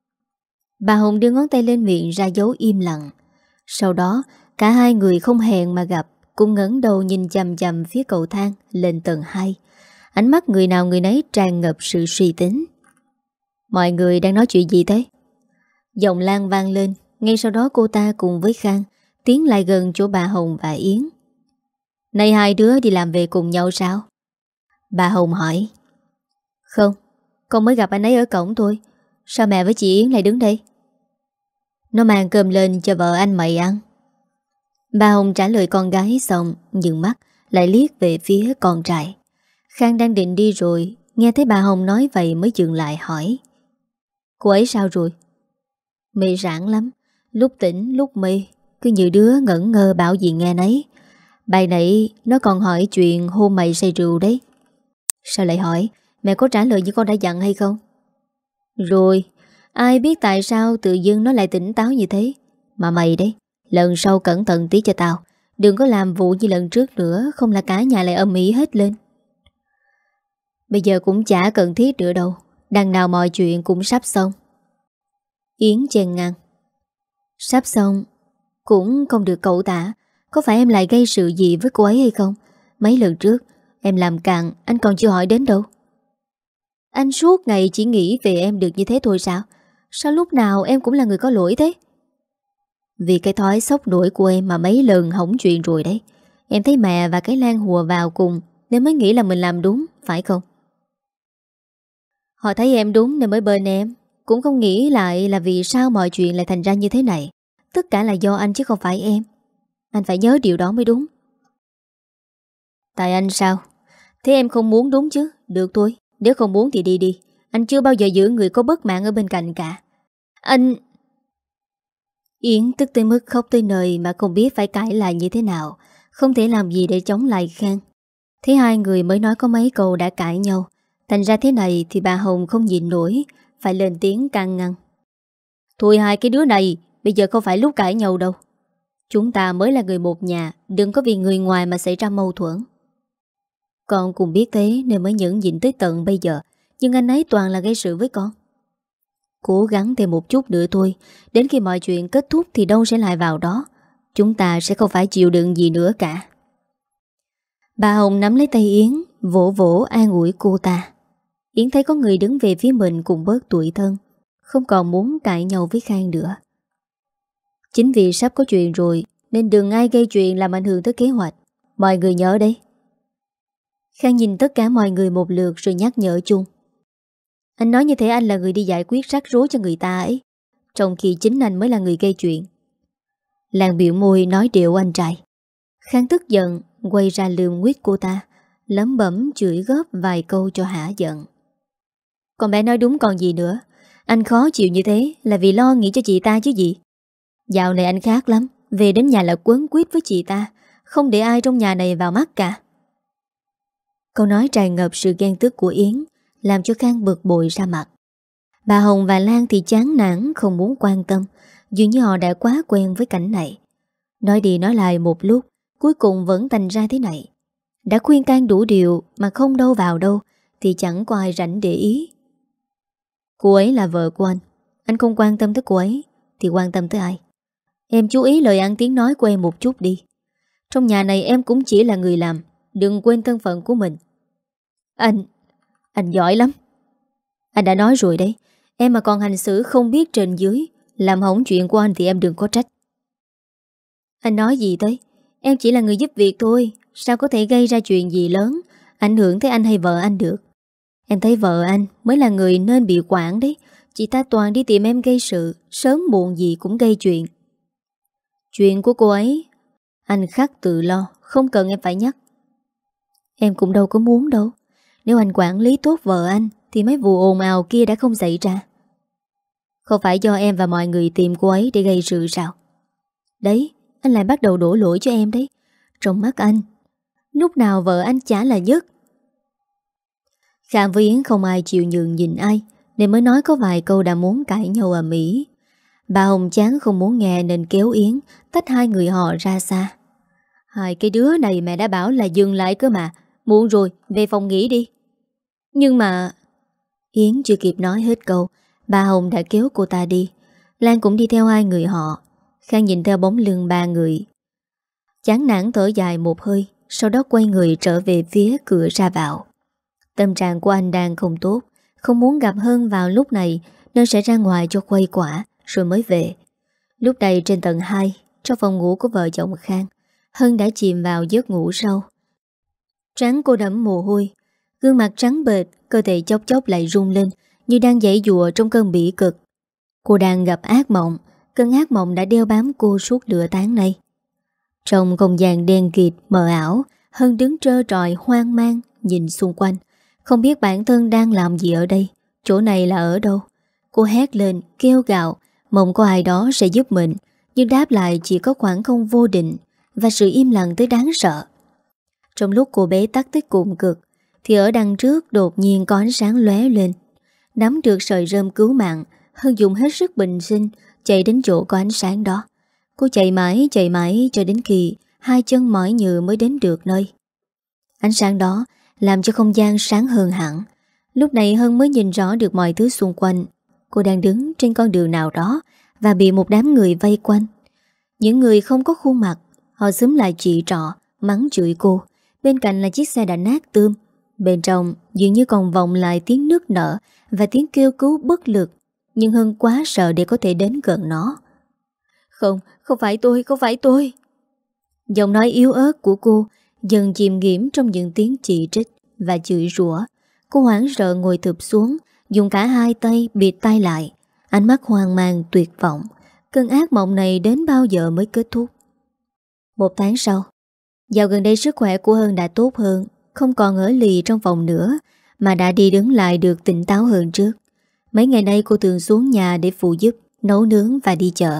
Bà Hồng đưa ngón tay lên miệng ra dấu im lặng. Sau đó cả hai người không hẹn mà gặp, cùng ngẩng đầu nhìn chằm chằm phía cầu thang lên tầng 2. Ánh mắt người nào người nấy tràn ngập sự suy tính. Mọi người đang nói chuyện gì thế? Giọng Lan vang lên. Ngay sau đó cô ta cùng với Khang tiến lại gần chỗ bà Hồng và Yến. Này, hai đứa đi làm về cùng nhau sao? Bà Hồng hỏi. Không, con mới gặp anh ấy ở cổng thôi. Sao mẹ với chị Yến lại đứng đây? Nó mang cơm lên cho vợ anh mày ăn. Bà Hồng trả lời con gái xong, dừng mắt lại liếc về phía con trai. Khang đang định đi rồi, nghe thấy bà Hồng nói vậy mới dừng lại hỏi. Cô ấy sao rồi? Mê rãng lắm, lúc tỉnh lúc mê, cứ như đứa ngẩn ngơ bảo gì nghe nấy. Bài nãy nó còn hỏi chuyện hôm mày say rượu đấy. Sao lại hỏi? Mẹ có trả lời như con đã dặn hay không? Rồi, ai biết tại sao tự dưng nó lại tỉnh táo như thế. Mà mày đấy, lần sau cẩn thận tí cho tao. Đừng có làm vụ như lần trước nữa, không là cả nhà lại âm ĩ hết lên. Bây giờ cũng chả cần thiết nữa đâu. Đằng nào mọi chuyện cũng sắp xong. Yến chen ngang. Sắp xong cũng không được cậu tả. Có phải em lại gây sự gì với cô ấy hay không? Mấy lần trước em làm càn, anh còn chưa hỏi đến đâu. Anh suốt ngày chỉ nghĩ về em được như thế thôi sao? Sao lúc nào em cũng là người có lỗi thế? Vì cái thói sốc nổi của em mà mấy lần hỏng chuyện rồi đấy. Em thấy mẹ và cái Lan hùa vào cùng nên mới nghĩ là mình làm đúng, phải không? Họ thấy em đúng nên mới bên em. Cũng không nghĩ lại là vì sao mọi chuyện lại thành ra như thế này. Tất cả là do anh chứ không phải em. Anh phải nhớ điều đó mới đúng. Tại anh sao? Thế em không muốn đúng chứ? Được thôi, nếu không muốn thì đi đi. Anh chưa bao giờ giữ người có bất mãn ở bên cạnh cả. Anh... Yến tức tới mức khóc tới nơi mà không biết phải cãi lại như thế nào. Không thể làm gì để chống lại Khang. Thế hai người mới nói có mấy câu đã cãi nhau. Thành ra thế này thì bà Hồng không nhịn nổi, phải lên tiếng can ngăn. Thôi hai cái đứa này, bây giờ không phải lúc cãi nhau đâu. Chúng ta mới là người một nhà, đừng có vì người ngoài mà xảy ra mâu thuẫn. Con cũng biết thế nên mới nhẫn nhịn tới tận bây giờ. Nhưng anh ấy toàn là gây sự với con. Cố gắng thêm một chút nữa thôi. Đến khi mọi chuyện kết thúc thì đâu sẽ lại vào đó. Chúng ta sẽ không phải chịu đựng gì nữa cả. Bà Hồng nắm lấy tay Yến, vỗ vỗ an ủi cô ta. Yến thấy có người đứng về phía mình cũng bớt tủi thân, không còn muốn cãi nhau với Khang nữa. Chính vì sắp có chuyện rồi nên đừng ai gây chuyện làm ảnh hưởng tới kế hoạch. Mọi người nhớ đấy. Khang nhìn tất cả mọi người một lượt rồi nhắc nhở chung. Anh nói như thế anh là người đi giải quyết rắc rối cho người ta ấy, trong khi chính anh mới là người gây chuyện. Lan biểu môi nói điệu anh trai. Khang tức giận quay ra lườm nguyết cô ta, lẩm bẩm chửi góp vài câu cho hả giận. Còn bé nói đúng còn gì nữa. Anh khó chịu như thế là vì lo nghĩ cho chị ta chứ gì. Dạo này anh khác lắm. Về đến nhà là quấn quýt với chị ta, không để ai trong nhà này vào mắt cả. Câu nói tràn ngập sự ghen tức của Yến làm cho Khang bực bội ra mặt. Bà Hồng và Lan thì chán nản không muốn quan tâm. Dường như họ đã quá quen với cảnh này. Nói đi nói lại một lúc, cuối cùng vẫn thành ra thế này. Đã khuyên can đủ điều mà không đâu vào đâu thì chẳng có ai rảnh để ý. Cô ấy là vợ của anh không quan tâm tới cô ấy thì quan tâm tới ai? Em chú ý lời ăn tiếng nói của em một chút đi. Trong nhà này em cũng chỉ là người làm, đừng quên thân phận của mình. Anh giỏi lắm. Anh đã nói rồi đấy, em mà còn hành xử không biết trên dưới, làm hỏng chuyện của anh thì em đừng có trách. Anh nói gì thế? Em chỉ là người giúp việc thôi, sao có thể gây ra chuyện gì lớn ảnh hưởng tới anh hay vợ anh được. Em thấy vợ anh mới là người nên bị quản đấy. Chị ta toàn đi tìm em gây sự, sớm muộn gì cũng gây chuyện. Chuyện của cô ấy anh khắc tự lo, không cần em phải nhắc. Em cũng đâu có muốn đâu. Nếu anh quản lý tốt vợ anh thì mấy vụ ồn ào kia đã không xảy ra. Không phải do em và mọi người tìm cô ấy để gây sự sao? Đấy, anh lại bắt đầu đổ lỗi cho em đấy. Trong mắt anh, lúc nào vợ anh chả là nhất. Khang với Yến không ai chịu nhường nhìn ai nên mới nói có vài câu đã muốn cãi nhau ầm ĩ. Bà Hồng chán không muốn nghe nên kéo Yến tách hai người họ ra xa. Hai cái đứa này mẹ đã bảo là dừng lại cơ mà. Muộn rồi, về phòng nghỉ đi. Nhưng mà... Yến chưa kịp nói hết câu, bà Hồng đã kéo cô ta đi. Lan cũng đi theo hai người họ. Khang nhìn theo bóng lưng ba người, chán nản thở dài một hơi, sau đó quay người trở về phía cửa ra vào. Tâm trạng của anh đang không tốt, không muốn gặp Hân vào lúc này nên sẽ ra ngoài cho khuây quả rồi mới về. Lúc này trên tầng 2, trong phòng ngủ của vợ chồng Khang, Hân đã chìm vào giấc ngủ sâu. Trán cô đẫm mồ hôi, gương mặt trắng bệch, cơ thể chốc chốc lại rung lên như đang giãy giụa trong cơn bỉ cực. Cô đang gặp ác mộng, cơn ác mộng đã đeo bám cô suốt nửa tháng nay. Trong không gian đen kịt mờ ảo, Hân đứng trơ trọi hoang mang nhìn xung quanh, không biết bản thân đang làm gì ở đây, chỗ này là ở đâu. Cô hét lên, kêu gào, mong có ai đó sẽ giúp mình, nhưng đáp lại chỉ có khoảng không vô định và sự im lặng tới đáng sợ. Trong lúc cô bế tắc tới cùng cực, thì ở đằng trước đột nhiên có ánh sáng lóe lên. Nắm được sợi rơm cứu mạng, Hân dùng hết sức bình sinh chạy đến chỗ có ánh sáng đó. Cô chạy mãi cho đến khi hai chân mỏi nhừ mới đến được nơi. Ánh sáng đó làm cho không gian sáng hơn hẳn. Lúc này Hân mới nhìn rõ được mọi thứ xung quanh. Cô đang đứng trên con đường nào đó và bị một đám người vây quanh. Những người không có khuôn mặt, họ xúm lại chỉ trỏ, mắng chửi cô. Bên cạnh là chiếc xe đã nát tươm. Bên trong dường như còn vọng lại tiếng nức nở và tiếng kêu cứu bất lực. Nhưng Hân quá sợ để có thể đến gần nó. Không phải tôi. Giọng nói yếu ớt của cô dần chìm nghiễm trong những tiếng chỉ trích và chửi rủa. Cô hoảng sợ ngồi thụp xuống, dùng cả hai tay bịt tai lại, ánh mắt hoang mang tuyệt vọng. Cơn ác mộng này đến bao giờ mới kết thúc? 1 tháng sau, dạo gần đây sức khỏe của Hân đã tốt hơn, không còn ở lì trong phòng nữa, mà đã đi đứng lại được tỉnh táo hơn trước. Mấy ngày nay cô thường xuống nhà để phụ giúp, nấu nướng và đi chợ.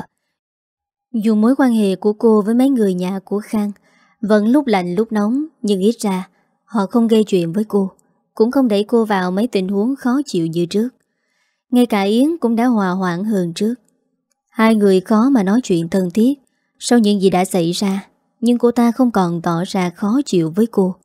Dù mối quan hệ của cô với mấy người nhà của Khang vẫn lúc lạnh lúc nóng, nhưng ít ra họ không gây chuyện với cô, cũng không đẩy cô vào mấy tình huống khó chịu như trước. Ngay cả Yến cũng đã hòa hoãn hơn trước. Hai người khó mà nói chuyện thân thiết sau những gì đã xảy ra, nhưng cô ta không còn tỏ ra khó chịu với cô.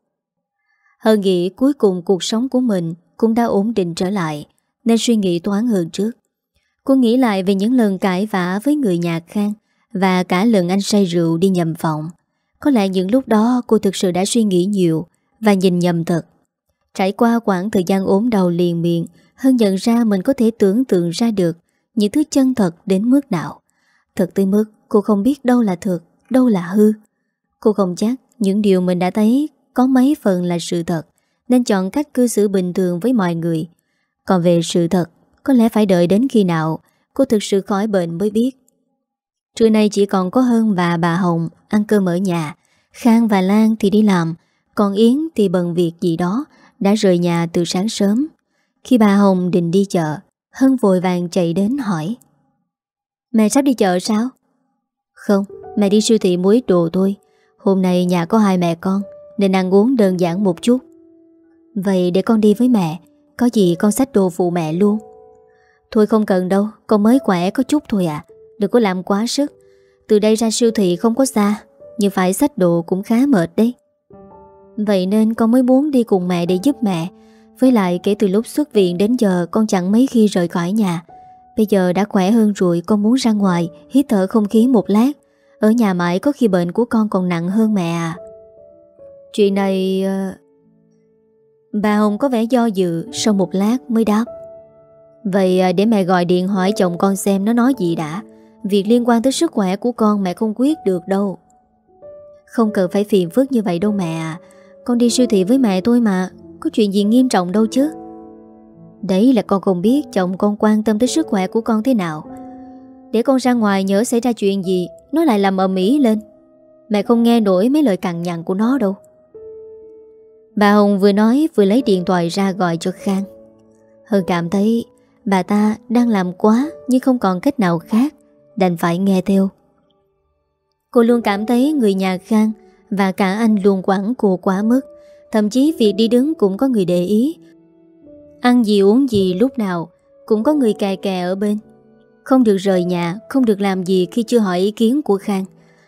Hân nghĩ cuối cùng cuộc sống của mình cũng đã ổn định trở lại, nên suy nghĩ thoáng hơn trước. Cô nghĩ lại về những lần cãi vã với người nhà Khang và cả lần anh say rượu đi nhầm phòng. Có lẽ những lúc đó cô thực sự đã suy nghĩ nhiều và nhìn nhầm thật. Trải qua quãng thời gian ốm đau liền miệng, Hân nhận ra mình có thể tưởng tượng ra được những thứ chân thật đến mức nào. Thật tới mức cô không biết đâu là thật, đâu là hư. Cô không chắc những điều mình đã thấy có mấy phần là sự thật, nên chọn cách cư xử bình thường với mọi người. Còn về sự thật, có lẽ phải đợi đến khi nào cô thực sự khỏi bệnh mới biết. Trưa nay chỉ còn có Hân và bà Hồng ăn cơm ở nhà. Khang và Lan thì đi làm, còn Yến thì bận việc gì đó, đã rời nhà từ sáng sớm. Khi bà Hồng định đi chợ, Hân vội vàng chạy đến hỏi: Mẹ sắp đi chợ sao? Không, mẹ đi siêu thị mua ít đồ thôi. Hôm nay nhà có hai mẹ con nên ăn uống đơn giản một chút. Vậy để con đi với mẹ, có gì con xách đồ phụ mẹ luôn. Thôi không cần đâu, con mới khỏe có chút thôi à, đừng có làm quá sức. Từ đây ra siêu thị không có xa, nhưng phải xách đồ cũng khá mệt đấy. Vậy nên con mới muốn đi cùng mẹ để giúp mẹ. Với lại kể từ lúc xuất viện đến giờ con chẳng mấy khi rời khỏi nhà. Bây giờ đã khỏe hơn rồi, con muốn ra ngoài hít thở không khí một lát. Ở nhà mãi có khi bệnh của con còn nặng hơn mẹ à. Chuyện này... Bà Hồng có vẻ do dự, sau một lát mới đáp: Vậy để mẹ gọi điện hỏi chồng con xem nó nói gì đã. Việc liên quan tới sức khỏe của con mẹ không quyết được đâu. Không cần phải phiền phức như vậy đâu mẹ à. Con đi siêu thị với mẹ thôi mà, có chuyện gì nghiêm trọng đâu chứ. Đấy là con không biết chồng con quan tâm tới sức khỏe của con thế nào. Để con ra ngoài nhỡ xảy ra chuyện gì nó lại làm ầm ĩ lên. Mẹ không nghe nổi mấy lời cằn nhằn của nó đâu. Bà Hồng vừa nói vừa lấy điện thoại ra gọi cho Khang. Hân cảm thấy bà ta đang làm quá, nhưng không còn cách nào khác, đành phải nghe theo. Cô luôn cảm thấy người nhà Khang và cả anh luôn quản cô quá mức. Thậm chí việc đi đứng cũng có người để ý. Ăn gì uống gì lúc nào cũng có người kè kè ở bên. Không được rời nhà, không được làm gì khi chưa hỏi ý kiến của Khang.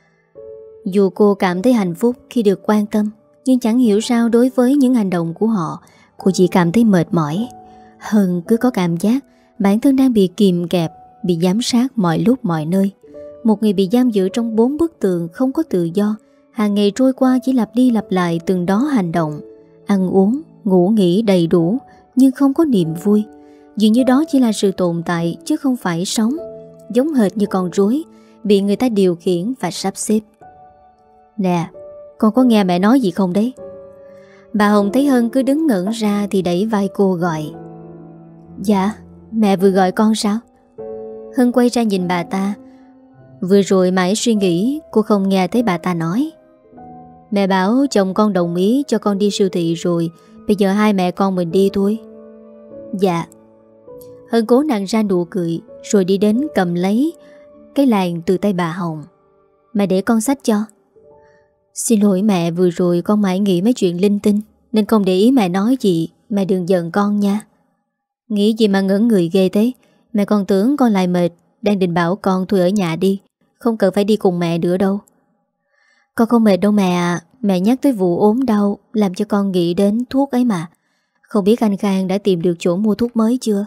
Dù cô cảm thấy hạnh phúc khi được quan tâm, nhưng chẳng hiểu sao đối với những hành động của họ, cô chỉ cảm thấy mệt mỏi. Hân cứ có cảm giác bản thân đang bị kìm kẹp bị giám sát mọi lúc mọi nơi. Một người bị giam giữ trong 4 bức tường, không có tự do. Hàng ngày trôi qua chỉ lặp đi lặp lại từng đó hành động. Ăn uống, ngủ nghỉ đầy đủ, nhưng không có niềm vui. Dường như đó chỉ là sự tồn tại chứ không phải sống. Giống hệt như con rối bị người ta điều khiển và sắp xếp. Nè, con có nghe mẹ nói gì không đấy? Bà Hồng thấy Hân cứ đứng ngẩn ra thì đẩy vai cô gọi. Dạ, mẹ vừa gọi con sao? Hân quay ra nhìn bà ta. Vừa rồi mãi suy nghĩ, cô không nghe thấy bà ta nói. Mẹ bảo chồng con đồng ý cho con đi siêu thị rồi, bây giờ hai mẹ con mình đi thôi. Dạ. Hân cố nặn ra nụ cười rồi đi đến cầm lấy cái làng từ tay bà Hồng. Mẹ để con xách cho. Xin lỗi mẹ, vừa rồi con mãi nghĩ mấy chuyện linh tinh nên không để ý mẹ nói gì. Mẹ đừng giận con nha. Nghĩ gì mà ngẩn người ghê thế. Mẹ còn tưởng con lại mệt, đang định bảo con thôi ở nhà đi, không cần phải đi cùng mẹ nữa đâu. Con không mệt đâu mẹ à. Mẹ nhắc tới vụ ốm đau làm cho con nghĩ đến thuốc ấy mà. Không biết anh Khang đã tìm được chỗ mua thuốc mới chưa?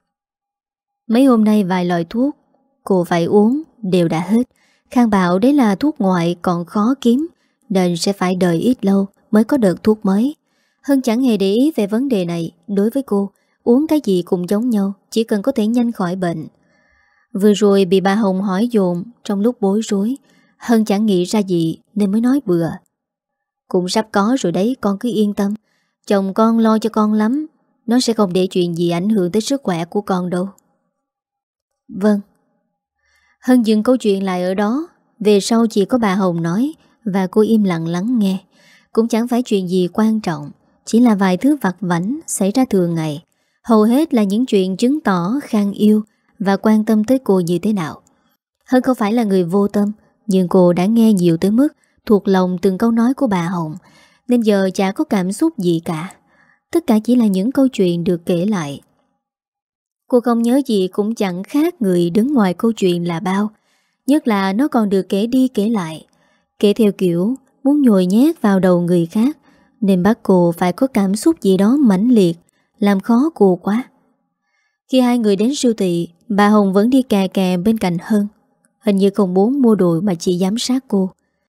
Mấy hôm nay vài loại thuốc cô phải uống đều đã hết. Khang bảo đấy là thuốc ngoại còn khó kiếm, nên sẽ phải đợi ít lâu mới có đợt thuốc mới. Hân chẳng hề để ý về vấn đề này. Đối với cô, uống cái gì cũng giống nhau, chỉ cần có thể nhanh khỏi bệnh. Vừa rồi bị bà Hồng hỏi dồn, trong lúc bối rối, Hân chẳng nghĩ ra gì nên mới nói bừa. Cũng sắp có rồi đấy, con cứ yên tâm. Chồng con lo cho con lắm. Nó sẽ không để chuyện gì ảnh hưởng tới sức khỏe của con đâu. Vâng. Hân dừng câu chuyện lại ở đó. Về sau chỉ có bà Hồng nói và cô im lặng lắng nghe. Cũng chẳng phải chuyện gì quan trọng, chỉ là vài thứ vặt vãnh xảy ra thường ngày. Hầu hết là những chuyện chứng tỏ Khang yêu và quan tâm tới cô như thế nào. Hân không phải là người vô tâm, nhưng cô đã nghe nhiều tới mức thuộc lòng từng câu nói của bà Hồng, nên giờ chả có cảm xúc gì cả. Tất cả chỉ là những câu chuyện được kể lại. Cô không nhớ gì cũng chẳng khác người đứng ngoài câu chuyện là bao. Nhất là nó còn được kể đi kể lại, kể theo kiểu muốn nhồi nhét vào đầu người khác, nên bắt cô phải có cảm xúc gì đó mãnh liệt, làm khó cô quá. Khi hai người đến siêu thị, bà Hồng vẫn đi kè kè bên cạnh Hân. Hình như không muốn mua đồ mà chỉ giám sát cô.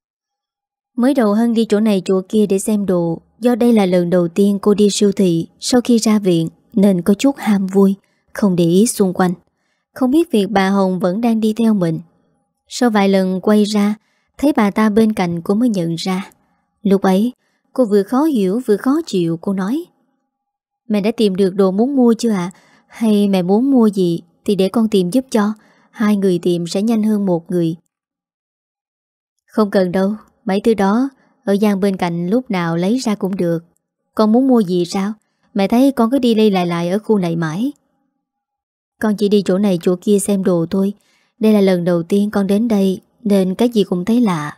Mới đầu Hân đi chỗ này chỗ kia để xem đồ. Do đây là lần đầu tiên cô đi siêu thị sau khi ra viện, nên có chút ham vui, không để ý xung quanh. Không biết việc bà Hồng vẫn đang đi theo mình. Sau vài lần quay ra, thấy bà ta bên cạnh cô mới nhận ra. Lúc ấy cô vừa khó hiểu vừa khó chịu. Cô nói: Mẹ đã tìm được đồ muốn mua chưa ạ? Hay mẹ muốn mua gì thì để con tìm giúp cho. Hai người tìm sẽ nhanh hơn một người. Không cần đâu, mấy thứ đó ở gian bên cạnh lúc nào lấy ra cũng được. Con muốn mua gì sao? Mẹ thấy con cứ đi đi lại ở khu này mãi. Con chỉ đi chỗ này chỗ kia xem đồ thôi. Đây là lần đầu tiên con đến đây, nên cái gì cũng thấy lạ.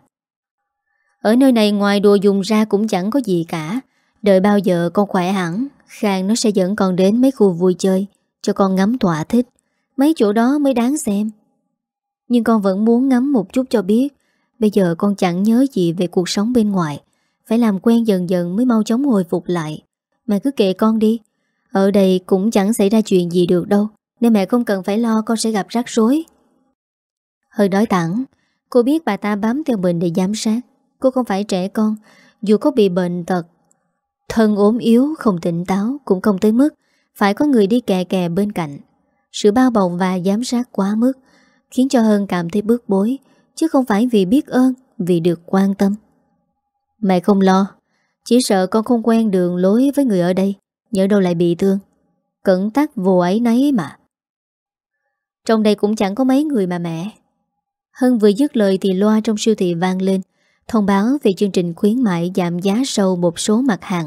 Ở nơi này ngoài đồ dùng ra cũng chẳng có gì cả. Đợi bao giờ con khỏe hẳn, Khang nó sẽ dẫn con đến mấy khu vui chơi cho con ngắm thỏa thích. Mấy chỗ đó mới đáng xem. Nhưng con vẫn muốn ngắm một chút cho biết. Bây giờ con chẳng nhớ gì về cuộc sống bên ngoài. Phải làm quen dần dần mới mau chóng hồi phục lại. Mẹ cứ kệ con đi. Ở đây cũng chẳng xảy ra chuyện gì được đâu, nên mẹ không cần phải lo con sẽ gặp rắc rối. Hơi nói thẳng. Cô biết bà ta bám theo mình để giám sát. Cô không phải trẻ con. Dù có bị bệnh tật, thân ốm yếu, không tỉnh táo, cũng không tới mức phải có người đi kè kè bên cạnh. Sự bao bọc và giám sát quá mức khiến cho Hân cảm thấy bức bối, chứ không phải vì biết ơn, vì được quan tâm. Mẹ không lo. Chỉ sợ con không quen đường lối với người ở đây, nhỡ đâu lại bị thương. Cẩn tắc vô ấy nấy mà. Trong đây cũng chẳng có mấy người mà mẹ. Hân vừa dứt lời thì loa trong siêu thị vang lên, thông báo về chương trình khuyến mại giảm giá sâu một số mặt hàng.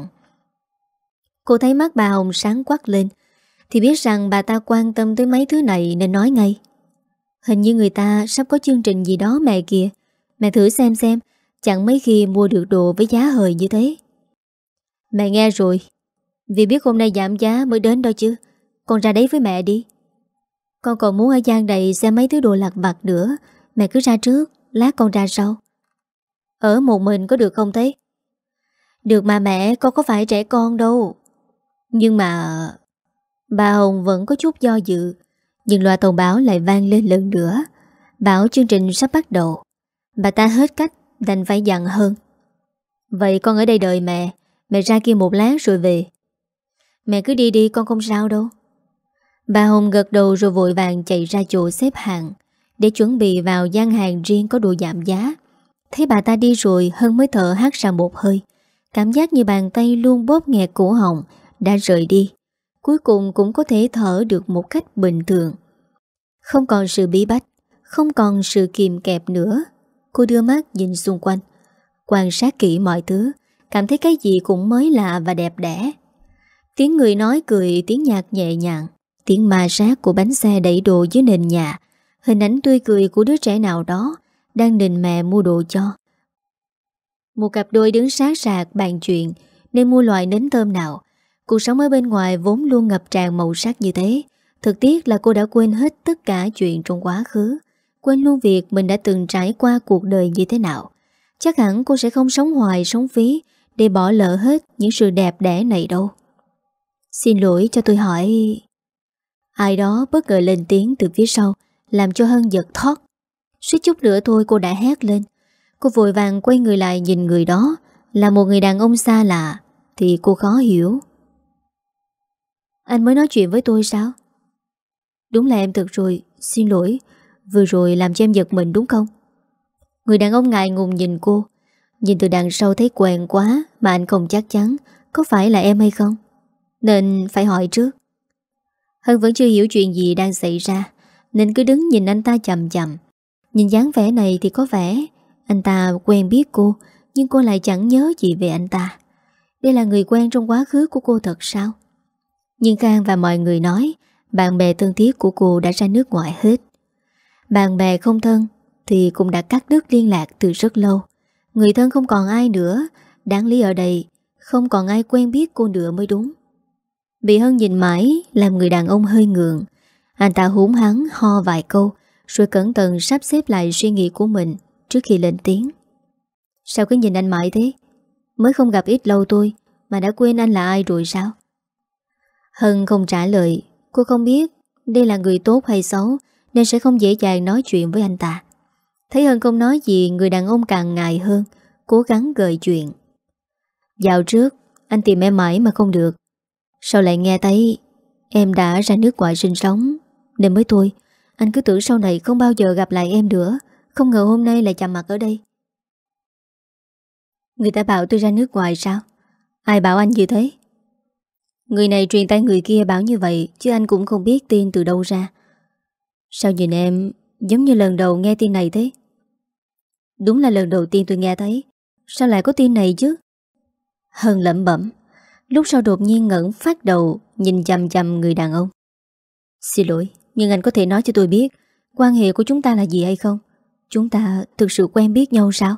Cô thấy mắt bà Hồng sáng quắc lên thì biết rằng bà ta quan tâm tới mấy thứ này nên nói ngay: Hình như người ta sắp có chương trình gì đó mẹ kìa. Mẹ thử xem, chẳng mấy khi mua được đồ với giá hời như thế. Mẹ nghe rồi. Vì biết hôm nay giảm giá mới đến đó chứ. Con ra đấy với mẹ đi. Con còn muốn ở gian đầy xem mấy thứ đồ lặt vặt nữa. Mẹ cứ ra trước, lát con ra sau. Ở một mình có được không thế? Được mà mẹ, con có phải trẻ con đâu. Nhưng mà... Bà Hồng vẫn có chút do dự. Nhưng loa thông báo lại vang lên lần nữa, bảo chương trình sắp bắt đầu. Bà ta hết cách đành phải dặn Hơn: "Vậy con ở đây đợi mẹ. Mẹ ra kia một lát rồi về." "Mẹ cứ đi đi, con không sao đâu." Bà Hồng gật đầu rồi vội vàng chạy ra chỗ xếp hàng để chuẩn bị vào gian hàng riêng có đồ giảm giá. Thấy bà ta đi rồi, Hân mới thở hắt ra một hơi. Cảm giác như bàn tay luôn bóp nghẹt cổ họng đã rời đi. Cuối cùng cũng có thể thở được một cách bình thường. Không còn sự bí bách, không còn sự kìm kẹp nữa. Cô đưa mắt nhìn xung quanh, quan sát kỹ mọi thứ, cảm thấy cái gì cũng mới lạ và đẹp đẽ. Tiếng người nói cười, tiếng nhạc nhẹ nhàng, tiếng ma sát của bánh xe đẩy đồ dưới nền nhà, hình ảnh tươi cười của đứa trẻ nào đó đang nịnh mẹ mua đồ cho. Một cặp đôi đứng sát sạc bàn chuyện nên mua loại nến thơm nào. Cuộc sống ở bên ngoài vốn luôn ngập tràn màu sắc như thế. Thực tiếc là cô đã quên hết tất cả chuyện trong quá khứ, quên luôn việc mình đã từng trải qua cuộc đời như thế nào. Chắc hẳn cô sẽ không sống hoài sống phí để bỏ lỡ hết những sự đẹp đẽ này đâu. "Xin lỗi, cho tôi hỏi..." Ai đó bất ngờ lên tiếng từ phía sau, làm cho Hân giật thót. Suýt chút nữa thôi cô đã hét lên. Cô vội vàng quay người lại nhìn người đó, là một người đàn ông xa lạ. Thì cô khó hiểu. "Anh mới nói chuyện với tôi sao?" "Đúng là em thật rồi, xin lỗi. Vừa rồi làm cho em giật mình đúng không?" Người đàn ông ngại ngùng nhìn cô. Nhìn từ đằng sau thấy quen quá mà anh không chắc chắn có phải là em hay không, nên phải hỏi trước. Hân vẫn chưa hiểu chuyện gì đang xảy ra, nên cứ đứng nhìn anh ta chằm chằm. Nhìn dáng vẻ này thì có vẻ anh ta quen biết cô, nhưng cô lại chẳng nhớ gì về anh ta. Đây là người quen trong quá khứ của cô thật sao? Nhưng Khang và mọi người nói bạn bè thân thiết của cô đã ra nước ngoài hết. Bạn bè không thân thì cũng đã cắt đứt liên lạc từ rất lâu. Người thân không còn ai nữa. Đáng lý ở đây không còn ai quen biết cô nữa mới đúng. Bị Hân nhìn mãi làm người đàn ông hơi ngượng. Anh ta húm hắng ho vài câu rồi cẩn thận sắp xếp lại suy nghĩ của mình trước khi lên tiếng. "Sao cứ nhìn anh mãi thế? Mới không gặp ít lâu tôi mà đã quên anh là ai rồi sao?" Hân không trả lời. Cô không biết đây là người tốt hay xấu nên sẽ không dễ dàng nói chuyện với anh ta. Thấy Hân không nói gì, người đàn ông càng ngại hơn, cố gắng gợi chuyện. "Dạo trước anh tìm em mãi mà không được. Sao lại nghe thấy em đã ra nước ngoài sinh sống, nên mới thôi. Anh cứ tưởng sau này không bao giờ gặp lại em nữa. Không ngờ hôm nay lại chạm mặt ở đây." "Người ta bảo tôi ra nước ngoài sao? Ai bảo anh như thế?" "Người này truyền tay người kia bảo như vậy, chứ anh cũng không biết tin từ đâu ra." "Sao nhìn em giống như lần đầu nghe tin này thế?" "Đúng là lần đầu tiên tôi nghe thấy. Sao lại có tin này chứ?" Hân lẩm bẩm. Lúc sau đột nhiên ngẩng phát đầu nhìn chằm chằm người đàn ông. "Xin lỗi, nhưng anh có thể nói cho tôi biết quan hệ của chúng ta là gì hay không? Chúng ta thực sự quen biết nhau sao?"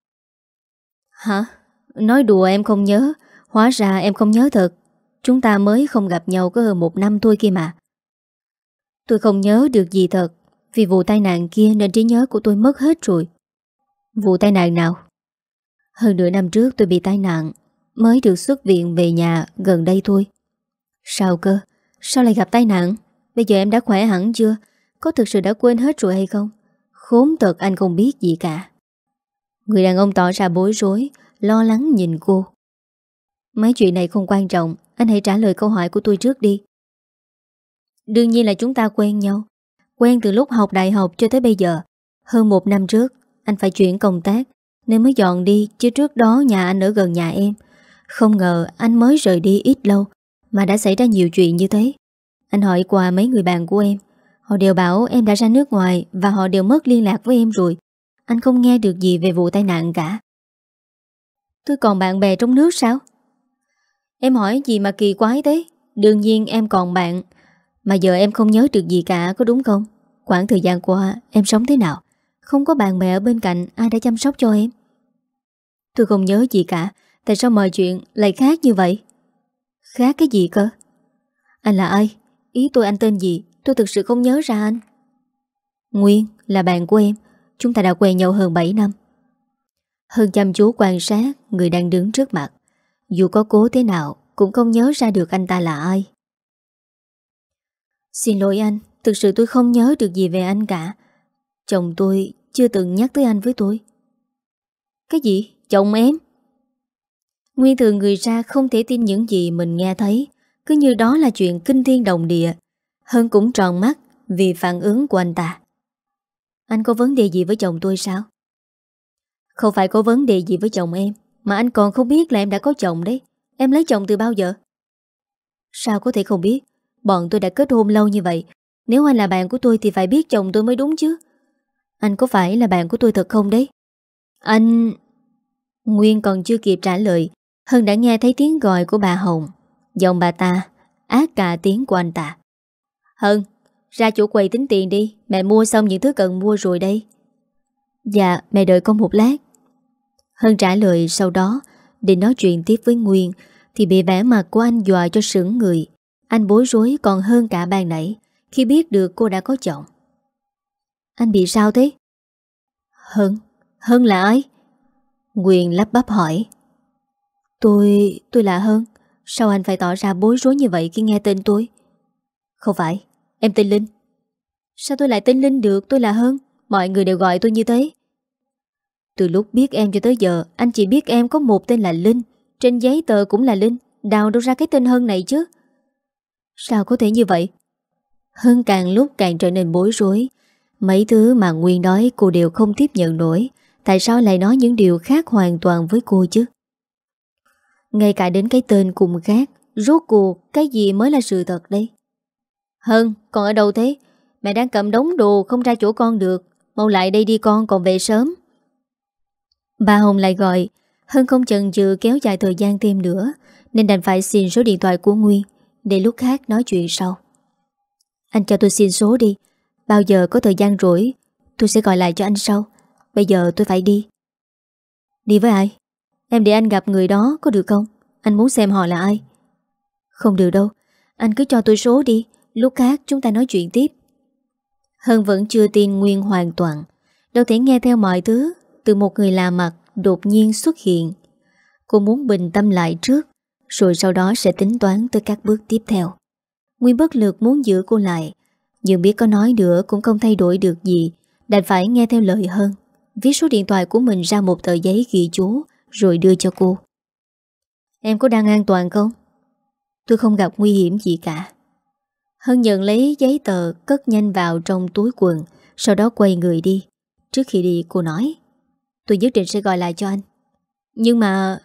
"Hả? Nói đùa em không nhớ. Hóa ra em không nhớ thật. Chúng ta mới không gặp nhau có hơn 1 năm thôi kia mà." "Tôi không nhớ được gì thật. Vì vụ tai nạn kia nên trí nhớ của tôi mất hết rồi." "Vụ tai nạn nào?" "Hơn nửa năm trước tôi bị tai nạn, mới được xuất viện về nhà gần đây thôi." "Sao cơ? Sao lại gặp tai nạn? Bây giờ em đã khỏe hẳn chưa? Có thực sự đã quên hết rồi hay không? Khốn thật, anh không biết gì cả." Người đàn ông tỏ ra bối rối, lo lắng nhìn cô. "Mấy chuyện này không quan trọng. Anh hãy trả lời câu hỏi của tôi trước đi." "Đương nhiên là chúng ta quen nhau. Quen từ lúc học đại học cho tới bây giờ. Hơn 1 năm trước anh phải chuyển công tác nên mới dọn đi, chứ trước đó nhà anh ở gần nhà em. Không ngờ anh mới rời đi ít lâu mà đã xảy ra nhiều chuyện như thế. Anh hỏi qua mấy người bạn của em, họ đều bảo em đã ra nước ngoài và họ đều mất liên lạc với em rồi. Anh không nghe được gì về vụ tai nạn cả." "Tôi còn bạn bè trong nước sao?" "Em hỏi gì mà kỳ quái thế? Đương nhiên em còn bạn. Mà giờ em không nhớ được gì cả, có đúng không? Quãng thời gian qua em sống thế nào? Không có bạn bè ở bên cạnh, ai đã chăm sóc cho em?" "Tôi không nhớ gì cả. Tại sao mọi chuyện lại khác như vậy?" "Khác cái gì cơ?" "Anh là ai? Ý tôi anh tên gì? Tôi thực sự không nhớ ra anh." "Nguyên là bạn của em. Chúng ta đã quen nhau hơn 7 năm. Hơn chăm chú quan sát người đang đứng trước mặt. Dù có cố thế nào cũng không nhớ ra được anh ta là ai. "Xin lỗi anh, Thực sự tôi không nhớ được gì về anh cả. Chồng tôi chưa từng nhắc tới anh với tôi. Cái gì? Chồng em? Nguyên thừa người ra không thể tin những gì mình nghe thấy, cứ như đó là chuyện kinh thiên động địa. Hân cũng tròn mắt vì phản ứng của anh ta. Anh có vấn đề gì với chồng tôi sao? Không phải có vấn đề gì với chồng em, mà anh còn không biết là em đã có chồng đấy. Em lấy chồng từ bao giờ? Sao có thể không biết? Bọn tôi đã kết hôn lâu như vậy. Nếu anh là bạn của tôi thì phải biết chồng tôi mới đúng chứ. Anh có phải là bạn của tôi thật không đấy? Anh... Nguyên còn chưa kịp trả lời, Hân đã nghe thấy tiếng gọi của bà Hồng. Giọng bà ta át cả tiếng của anh ta. Hân, ra chỗ quầy tính tiền đi. Mẹ mua xong những thứ cần mua rồi đây. Dạ, mẹ đợi con một lát. Hân trả lời, sau đó định nói chuyện tiếp với Nguyên thì bị vẻ mặt của anh dọa cho sững người. Anh bối rối còn hơn cả ban nãy khi biết được cô đã có chồng. Anh bị sao thế? Hân là ai? Nguyên lắp bắp hỏi. Tôi là Hân. Sao anh phải tỏ ra bối rối như vậy khi nghe tên tôi? Không phải, em tên Linh. Sao tôi lại tên Linh được? Tôi là Hân. Mọi người đều gọi tôi như thế. Từ lúc biết em cho tới giờ, anh chỉ biết em có một tên là Linh. Trên giấy tờ cũng là Linh. Đào đâu ra cái tên Hân này chứ? Sao có thể như vậy? Hân càng lúc càng trở nên bối rối. Mấy thứ mà Nguyên nói cô đều không tiếp nhận nổi. Tại sao lại nói những điều khác hoàn toàn với cô chứ? Ngay cả đến cái tên cũng khác. Rốt cuộc cái gì mới là sự thật đây? Hân, con ở đâu thế? Mẹ đang cầm đống đồ không ra chỗ con được. Mau lại đây đi con, còn về sớm. Bà Hồng lại gọi. Hân không chần chừ kéo dài thời gian thêm nữa, nên đành phải xin số điện thoại của Nguyên để lúc khác nói chuyện sau. Anh cho tôi xin số đi. Bao giờ có thời gian rỗi tôi sẽ gọi lại cho anh sau. Bây giờ tôi phải đi. Đi với ai? Em để anh gặp người đó có được không? Anh muốn xem họ là ai. Không được đâu. Anh cứ cho tôi số đi. Lúc khác chúng ta nói chuyện tiếp. Hân vẫn chưa tin Nguyên hoàn toàn. Đâu thể nghe theo mọi thứ từ một người lạ mặt đột nhiên xuất hiện. Cô muốn bình tâm lại trước, rồi sau đó sẽ tính toán tới các bước tiếp theo. Nguyên bất lực muốn giữ cô lại, nhưng biết có nói nữa cũng không thay đổi được gì, đành phải nghe theo lời Hân. Viết số điện thoại của mình ra một tờ giấy ghi chú rồi đưa cho cô. Em có đang an toàn không? Tôi không gặp nguy hiểm gì cả. Hân nhận lấy giấy tờ cất nhanh vào trong túi quần, sau đó quay người đi. Trước khi đi cô nói, tôi nhất định sẽ gọi lại cho anh. Nhưng mà...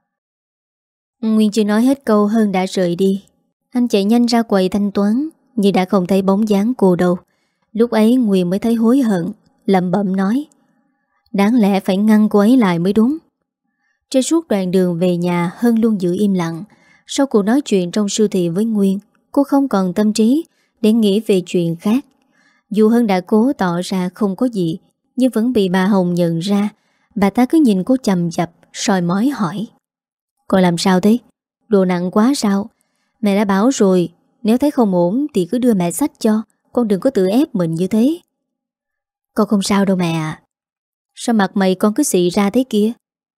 Nguyên chưa nói hết câu Hân đã rời đi. Anh chạy nhanh ra quầy thanh toán, nhưng đã không thấy bóng dáng cô đâu. Lúc ấy Nguyên mới thấy hối hận, lẩm bẩm nói, đáng lẽ phải ngăn cô ấy lại mới đúng. Trên suốt đoạn đường về nhà, Hân luôn giữ im lặng. Sau cuộc nói chuyện trong siêu thị với Nguyên, cô không còn tâm trí để nghĩ về chuyện khác. Dù Hân đã cố tỏ ra không có gì, nhưng vẫn bị bà Hồng nhận ra. Bà ta cứ nhìn cô chằm chằm, soi mói hỏi, con làm sao thế? Đồ nặng quá sao? Mẹ đã bảo rồi, nếu thấy không ổn thì cứ đưa mẹ xách cho. Con đừng có tự ép mình như thế. Con không sao đâu mẹ ạ. Sao mặt mày con cứ xị ra thế kia?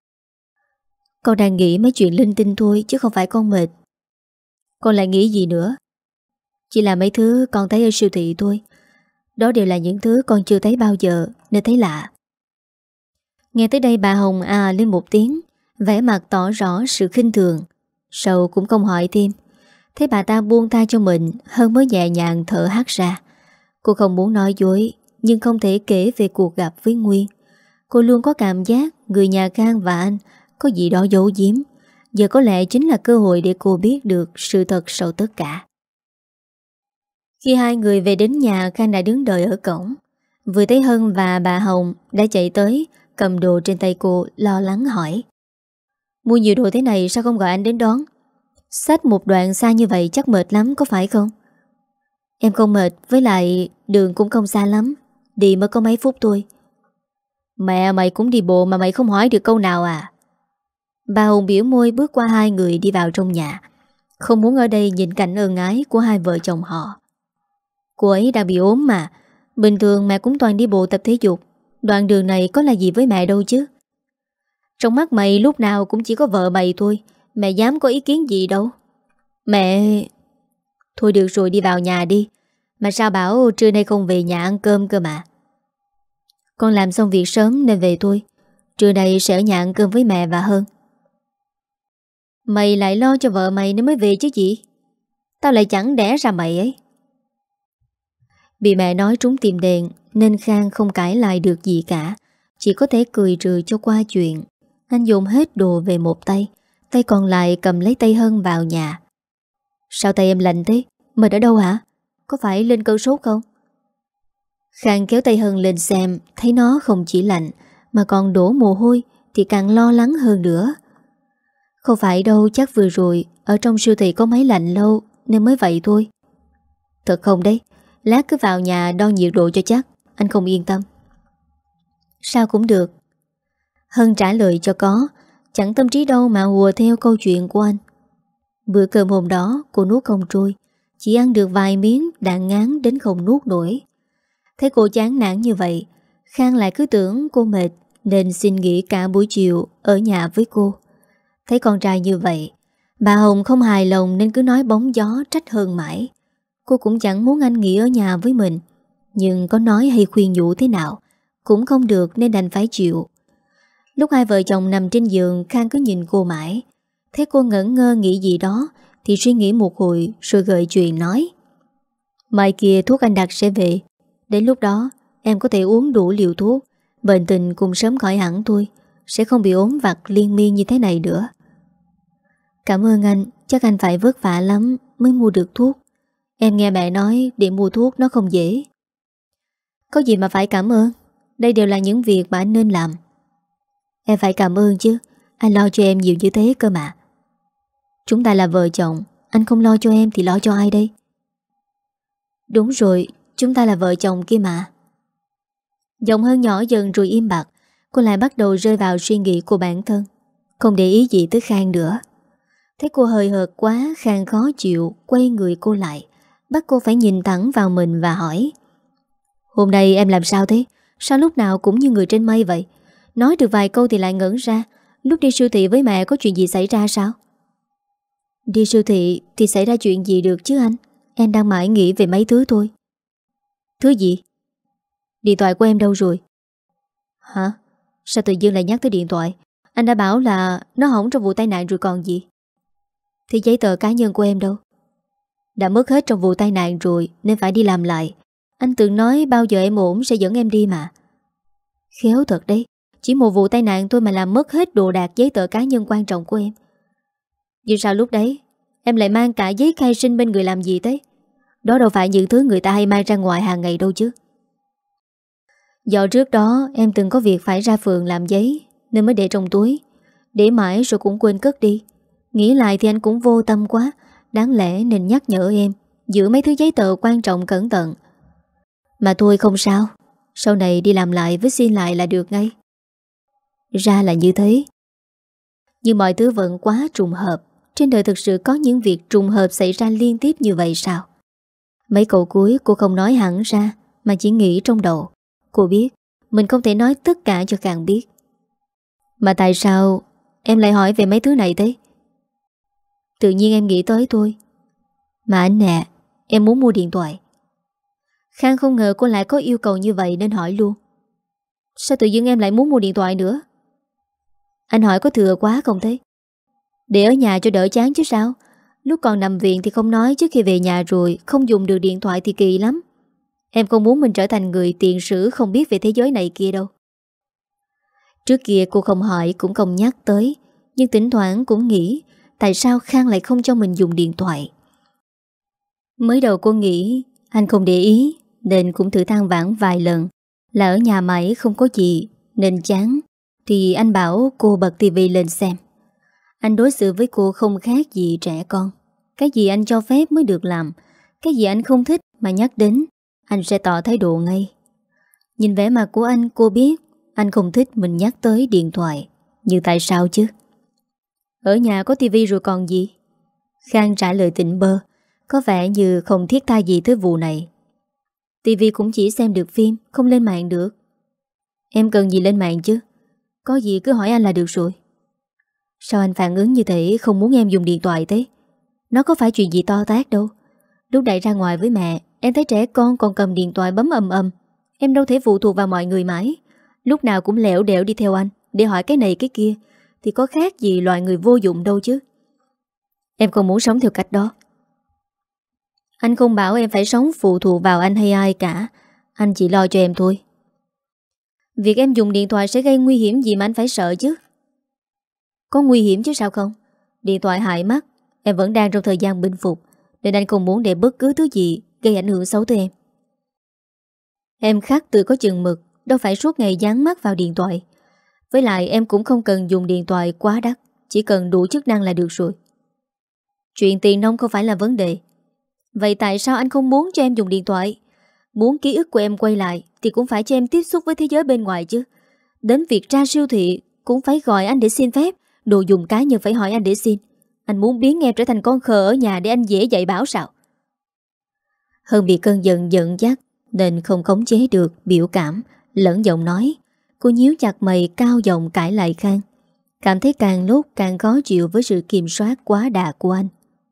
Con đang nghĩ mấy chuyện linh tinh thôi, chứ không phải con mệt. Con lại nghĩ gì nữa? Chỉ là mấy thứ con thấy ở siêu thị thôi. Đó đều là những thứ con chưa thấy bao giờ, nên thấy lạ. Nghe tới đây bà Hồng à lên một tiếng, vẻ mặt tỏ rõ sự khinh thường. Sau cũng không hỏi thêm. Thế bà ta buông tha cho mình, Hân mới nhẹ nhàng thở hắt ra. Cô không muốn nói dối, nhưng không thể kể về cuộc gặp với Nguyên. Cô luôn có cảm giác người nhà Khang và anh có gì đó giấu giếm. Giờ có lẽ chính là cơ hội để cô biết được sự thật sau tất cả. Khi hai người về đến nhà, Khang đã đứng đợi ở cổng. Vừa thấy Hân và bà Hồng đã chạy tới, cầm đồ trên tay cô, lo lắng hỏi, mua nhiều đồ thế này sao không gọi anh đến đón? Xách một đoạn xa như vậy chắc mệt lắm có phải không? Em không mệt, với lại đường cũng không xa lắm, đi mới có mấy phút thôi. Mẹ mày cũng đi bộ mà mày không hỏi được câu nào à? Bà Hồng biểu môi bước qua hai người đi vào trong nhà, không muốn ở đây nhìn cảnh ân ái của hai vợ chồng họ. Cô ấy đang bị ốm mà. Bình thường mẹ cũng toàn đi bộ tập thể dục. Đoạn đường này có là gì với mẹ đâu chứ. Trong mắt mày lúc nào cũng chỉ có vợ mày thôi. Mẹ dám có ý kiến gì đâu. Mẹ... Thôi được rồi, đi vào nhà đi. Mà sao bảo trưa nay không về nhà ăn cơm cơ mà? Con làm xong việc sớm nên về thôi. Trưa nay sẽ ở nhà ăn cơm với mẹ và Hơn. Mày lại lo cho vợ mày nên mới về chứ gì? Tao lại chẳng đẻ ra mày ấy. Bị mẹ nói trúng tim đen nên Khang không cãi lại được gì cả. Chỉ có thể cười trừ cho qua chuyện. Anh dồn hết đồ về một tay, tay còn lại cầm lấy tay Hân vào nhà. Sao tay em lạnh thế? Mệt ở đâu hả? Có phải lên cơn sốt không? Khang kéo tay Hân lên xem, thấy nó không chỉ lạnh mà còn đổ mồ hôi thì càng lo lắng hơn nữa. Không phải đâu, chắc vừa rồi ở trong siêu thị có máy lạnh lâu nên mới vậy thôi. Thật không đấy? Lát cứ vào nhà đo nhiệt độ cho chắc. Anh không yên tâm. Sao cũng được. Hân trả lời cho có, chẳng tâm trí đâu mà hùa theo câu chuyện của anh. Bữa cơm hôm đó cô nuốt không trôi, chỉ ăn được vài miếng đã ngán đến không nuốt nổi. Thấy cô chán nản như vậy, Khang lại cứ tưởng cô mệt nên xin nghỉ cả buổi chiều ở nhà với cô. Thấy con trai như vậy, bà Hồng không hài lòng nên cứ nói bóng gió trách Hân mãi. Cô cũng chẳng muốn anh nghỉ ở nhà với mình, nhưng có nói hay khuyên nhủ thế nào cũng không được nên đành phải chịu. Lúc hai vợ chồng nằm trên giường, Khang cứ nhìn cô mãi. Thấy cô ngẩn ngơ nghĩ gì đó thì suy nghĩ một hồi rồi gợi chuyện nói: Mai kia thuốc anh đặt sẽ về. Đến lúc đó em có thể uống đủ liều thuốc, bệnh tình cũng sớm khỏi hẳn thôi, sẽ không bị ốm vặt liên miên như thế này nữa. Cảm ơn anh, chắc anh phải vất vả lắm mới mua được thuốc. Em nghe mẹ nói để mua thuốc nó không dễ. Có gì mà phải cảm ơn, đây đều là những việc mà anh nên làm. Em phải cảm ơn chứ, anh lo cho em nhiều như thế cơ mà. Chúng ta là vợ chồng, anh không lo cho em thì lo cho ai đây? Đúng rồi, chúng ta là vợ chồng kia mà. Giọng Hân nhỏ dần rồi im bặt. Cô lại bắt đầu rơi vào suy nghĩ của bản thân, không để ý gì tới Khang nữa. Thấy cô hời hợt quá, Khang khó chịu quay người cô lại, bắt cô phải nhìn thẳng vào mình và hỏi: Hôm nay em làm sao thế? Sao lúc nào cũng như người trên mây vậy? Nói được vài câu thì lại ngẩn ra. Lúc đi siêu thị với mẹ có chuyện gì xảy ra sao? Đi siêu thị thì xảy ra chuyện gì được chứ anh? Em đang mãi nghĩ về mấy thứ thôi. Thứ gì? Điện thoại của em đâu rồi? Hả? Sao tự dưng lại nhắc tới điện thoại? Anh đã bảo là nó hỏng trong vụ tai nạn rồi còn gì. Thì giấy tờ cá nhân của em đâu? Đã mất hết trong vụ tai nạn rồi nên phải đi làm lại. Anh từng nói bao giờ em ổn sẽ dẫn em đi mà. Khéo thật đấy, chỉ một vụ tai nạn thôi mà làm mất hết đồ đạc giấy tờ cá nhân quan trọng của em. Nhưng sao lúc đấy em lại mang cả giấy khai sinh bên người làm gì thế? Đó đâu phải những thứ người ta hay mang ra ngoài hàng ngày đâu chứ. Do trước đó em từng có việc phải ra phường làm giấy nên mới để trong túi. Để mãi rồi cũng quên cất đi. Nghĩ lại thì anh cũng vô tâm quá. Đáng lẽ nên nhắc nhở em giữ mấy thứ giấy tờ quan trọng cẩn thận. Mà thôi không sao, sau này đi làm lại với xin lại là được ngay. Ra là như thế. Nhưng mọi thứ vẫn quá trùng hợp. Trên đời thực sự có những việc trùng hợp xảy ra liên tiếp như vậy sao? Mấy câu cuối cô không nói hẳn ra mà chỉ nghĩ trong đầu. Cô biết mình không thể nói tất cả cho Khang biết. Mà tại sao em lại hỏi về mấy thứ này thế? Tự nhiên em nghĩ tới thôi. Mà anh nè, em muốn mua điện thoại. Khang không ngờ cô lại có yêu cầu như vậy nên hỏi luôn. Sao tự nhiên em lại muốn mua điện thoại nữa? Anh hỏi có thừa quá không thế? Để ở nhà cho đỡ chán chứ sao. Lúc còn nằm viện thì không nói, trước khi về nhà rồi không dùng được điện thoại thì kỳ lắm. Em không muốn mình trở thành người tiền sử không biết về thế giới này kia đâu. Trước kia cô không hỏi cũng không nhắc tới, nhưng thỉnh thoảng cũng nghĩ tại sao Khang lại không cho mình dùng điện thoại. Mới đầu cô nghĩ anh không để ý nên cũng thử than vãn vài lần là ở nhà mãi không có gì nên chán, thì anh bảo cô bật tivi lên xem. Anh đối xử với cô không khác gì trẻ con. Cái gì anh cho phép mới được làm, cái gì anh không thích mà nhắc đến anh sẽ tỏ thái độ ngay. Nhìn vẻ mặt của anh cô biết anh không thích mình nhắc tới điện thoại. Nhưng tại sao chứ? Ở nhà có tivi rồi còn gì? Khang trả lời tỉnh bơ, có vẻ như không thiết tha gì tới vụ này. Tivi cũng chỉ xem được phim, không lên mạng được. Em cần gì lên mạng chứ? Có gì cứ hỏi anh là được rồi. Sao anh phản ứng như thế, không muốn em dùng điện thoại thế? Nó có phải chuyện gì to tát đâu. Lúc đẩy ra ngoài với mẹ Em thấy trẻ con còn cầm điện thoại bấm ầm ầm. Em đâu thể phụ thuộc vào mọi người mãi. Lúc nào cũng lẻo đẻo đi theo anh để hỏi cái này cái kia, thì có khác gì loại người vô dụng đâu chứ. Em không muốn sống theo cách đó. Anh không bảo em phải sống phụ thuộc vào anh hay ai cả. Anh chỉ lo cho em thôi. Việc em dùng điện thoại sẽ gây nguy hiểm gì mà anh phải sợ chứ? Có nguy hiểm chứ sao không? Điện thoại hại mắt. Em vẫn đang trong thời gian bình phục, nên anh không muốn để bất cứ thứ gì gây ảnh hưởng xấu tới em. Em khác từ có chừng mực, đâu phải suốt ngày dán mắt vào điện thoại. Với lại em cũng không cần dùng điện thoại quá đắt, chỉ cần đủ chức năng là được rồi. Chuyện tiền nong không phải là vấn đề. Vậy tại sao anh không muốn cho em dùng điện thoại? Muốn ký ức của em quay lại thì cũng phải cho em tiếp xúc với thế giới bên ngoài chứ. Đến việc ra siêu thị cũng phải gọi anh để xin phép. Đồ dùng cá nhân phải hỏi anh để xin. Anh muốn biến em trở thành con khờ ở nhà để anh dễ dạy bảo sao? Hơn bị cơn giận dẫn dắt nên không khống chế được biểu cảm lẫn giọng nói. Cô nhíu chặt mày cao giọng cãi lại Khang. Cảm thấy càng lúc càng khó chịu với sự kiểm soát quá đà của anh.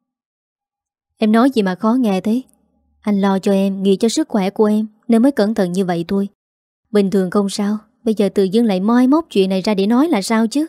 Em nói gì mà khó nghe thế? Anh lo cho em, nghĩ cho sức khỏe của em nên mới cẩn thận như vậy thôi. Bình thường không sao, bây giờ tự dưng lại moi móc chuyện này ra để nói là sao chứ?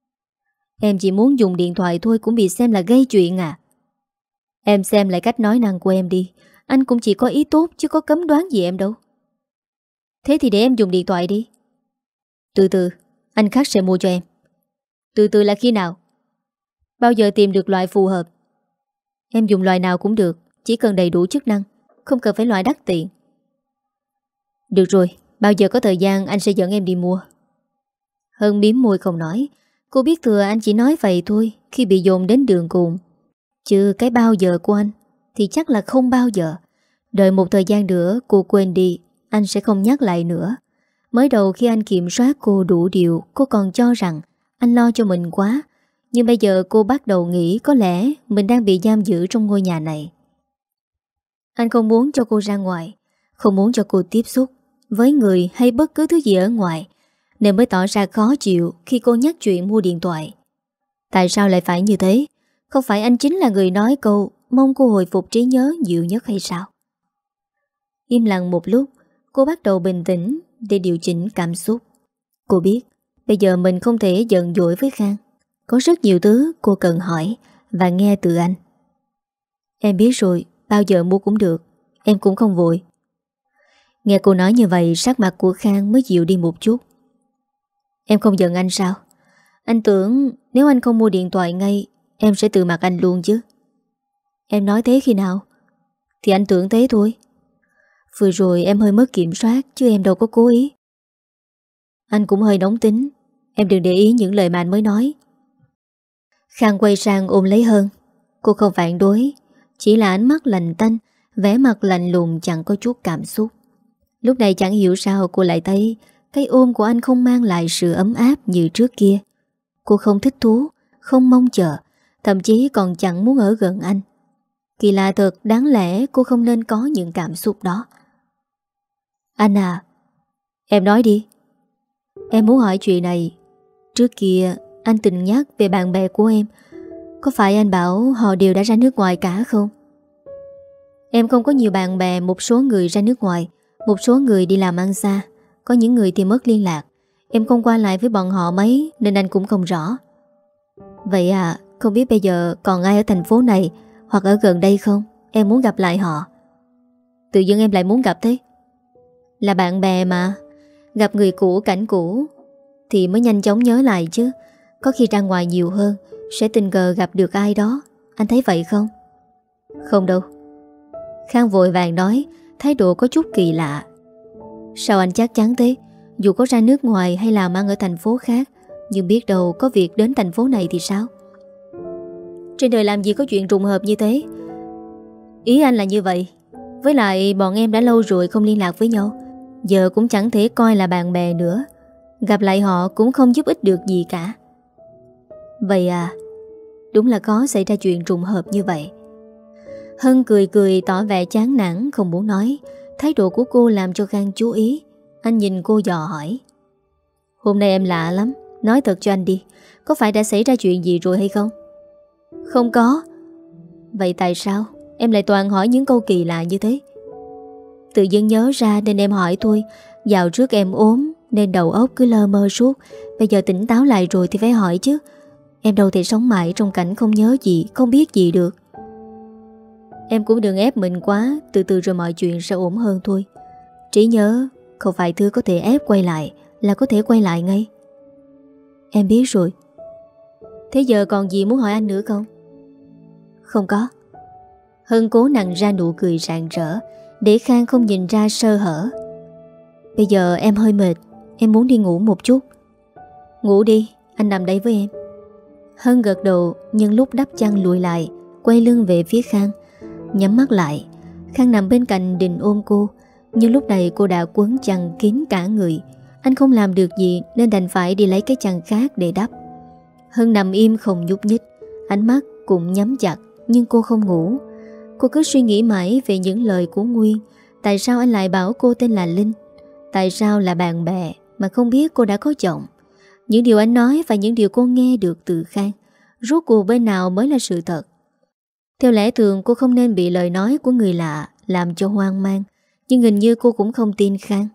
Em chỉ muốn dùng điện thoại thôi cũng bị xem là gây chuyện à? Em xem lại cách nói năng của em đi. Anh cũng chỉ có ý tốt chứ có cấm đoán gì em đâu. Thế thì để em dùng điện thoại đi. Từ từ, anh khác sẽ mua cho em. Từ từ là khi nào? Bao giờ tìm được loại phù hợp? Em dùng loại nào cũng được, chỉ cần đầy đủ chức năng, không cần phải loại đắt tiền. Được rồi, bao giờ có thời gian anh sẽ dẫn em đi mua. Hân miếm môi không nói. Cô biết thừa anh chỉ nói vậy thôi khi bị dồn đến đường cùng. Chứ cái bao giờ của anh thì chắc là không bao giờ. Đợi một thời gian nữa cô quên đi, anh sẽ không nhắc lại nữa. Mới đầu khi anh kiểm soát cô đủ điều, cô còn cho rằng anh lo cho mình quá. Nhưng bây giờ cô bắt đầu nghĩ có lẽ mình đang bị giam giữ trong ngôi nhà này. Anh không muốn cho cô ra ngoài, không muốn cho cô tiếp xúc với người hay bất cứ thứ gì ở ngoài, nên mới tỏ ra khó chịu khi cô nhắc chuyện mua điện thoại. Tại sao lại phải như thế? Không phải anh chính là người nói câu mong cô hồi phục trí nhớ nhiều nhất hay sao? Im lặng một lúc, cô bắt đầu bình tĩnh để điều chỉnh cảm xúc. Cô biết bây giờ mình không thể giận dỗi với Khang. Có rất nhiều thứ cô cần hỏi và nghe từ anh. Em biết rồi, bao giờ mua cũng được, em cũng không vội. Nghe cô nói như vậy, sắc mặt của Khang mới dịu đi một chút. Em không giận anh sao? Anh tưởng nếu anh không mua điện thoại ngay, em sẽ từ mặt anh luôn chứ. Em nói thế khi nào? Thì anh tưởng thế thôi. Vừa rồi em hơi mất kiểm soát, chứ em đâu có cố ý. Anh cũng hơi nóng tính, em đừng để ý những lời mà anh mới nói. Khang quay sang ôm lấy Hân. Cô không phản đối, chỉ là ánh mắt lạnh tanh, vẻ mặt lạnh lùng chẳng có chút cảm xúc. Lúc này chẳng hiểu sao cô lại thấy cái ôm của anh không mang lại sự ấm áp như trước kia. Cô không thích thú, không mong chờ, thậm chí còn chẳng muốn ở gần anh. Kỳ lạ thật, đáng lẽ cô không nên có những cảm xúc đó. Anh à, em nói đi. Em muốn hỏi chuyện này. Trước kia anh từng nhắc về bạn bè của em. Có phải anh bảo họ đều đã ra nước ngoài cả không? Em không có nhiều bạn bè. Một số người ra nước ngoài, một số người đi làm ăn xa, có những người thì mất liên lạc. Em không qua lại với bọn họ mấy nên anh cũng không rõ. Vậy à, không biết bây giờ còn ai ở thành phố này hoặc ở gần đây không? Em muốn gặp lại họ. Tự dưng em lại muốn gặp thế? Là bạn bè mà. Gặp người cũ, cảnh cũ thì mới nhanh chóng nhớ lại chứ. Có khi ra ngoài nhiều hơn sẽ tình cờ gặp được ai đó. Anh thấy vậy không? Không đâu. Khang vội vàng nói, thái độ có chút kỳ lạ. Sao anh chắc chắn thế? Dù có ra nước ngoài hay làm ăn ở thành phố khác, nhưng biết đâu có việc đến thành phố này thì sao? Trên đời làm gì có chuyện trùng hợp như thế. Ý anh là như vậy. Với lại bọn em đã lâu rồi không liên lạc với nhau, giờ cũng chẳng thể coi là bạn bè nữa. Gặp lại họ cũng không giúp ích được gì cả. Vậy à, đúng là có xảy ra chuyện trùng hợp như vậy. Hân cười cười tỏ vẻ chán nản không muốn nói. Thái độ của cô làm cho Khang chú ý. Anh nhìn cô dò hỏi, hôm nay em lạ lắm, nói thật cho anh đi, có phải đã xảy ra chuyện gì rồi hay không? Không có. Vậy tại sao em lại toàn hỏi những câu kỳ lạ như thế? Tự dưng nhớ ra nên em hỏi tôi. Dạo trước em ốm nên đầu óc cứ lơ mơ suốt. Bây giờ tỉnh táo lại rồi thì phải hỏi chứ. Em đâu thể sống mãi trong cảnh không nhớ gì, không biết gì được. Em cũng đừng ép mình quá. Từ từ rồi mọi chuyện sẽ ổn hơn thôi. Trí nhớ không phải thứ có thể ép quay lại là có thể quay lại ngay. Em biết rồi. Thế giờ còn gì muốn hỏi anh nữa không? Không có. Hân cố nặn ra nụ cười rạng rỡ để Khang không nhìn ra sơ hở. Bây giờ em hơi mệt, em muốn đi ngủ một chút. Ngủ đi, anh nằm đây với em. Hân gật đầu, nhưng lúc đắp chăn lùi lại, quay lưng về phía Khang, nhắm mắt lại. Khang nằm bên cạnh định ôm cô, nhưng lúc này cô đã quấn chăn kín cả người. Anh không làm được gì nên đành phải đi lấy cái chăn khác để đắp. Hân nằm im không nhúc nhích, ánh mắt cũng nhắm chặt, nhưng cô không ngủ. Cô cứ suy nghĩ mãi về những lời của Nguyên. Tại sao anh lại bảo cô tên là Linh? Tại sao là bạn bè mà không biết cô đã có chồng? Những điều anh nói và những điều cô nghe được từ Khang, rốt cuộc bên nào mới là sự thật? Theo lẽ thường cô không nên bị lời nói của người lạ làm cho hoang mang, nhưng hình như cô cũng không tin Khang.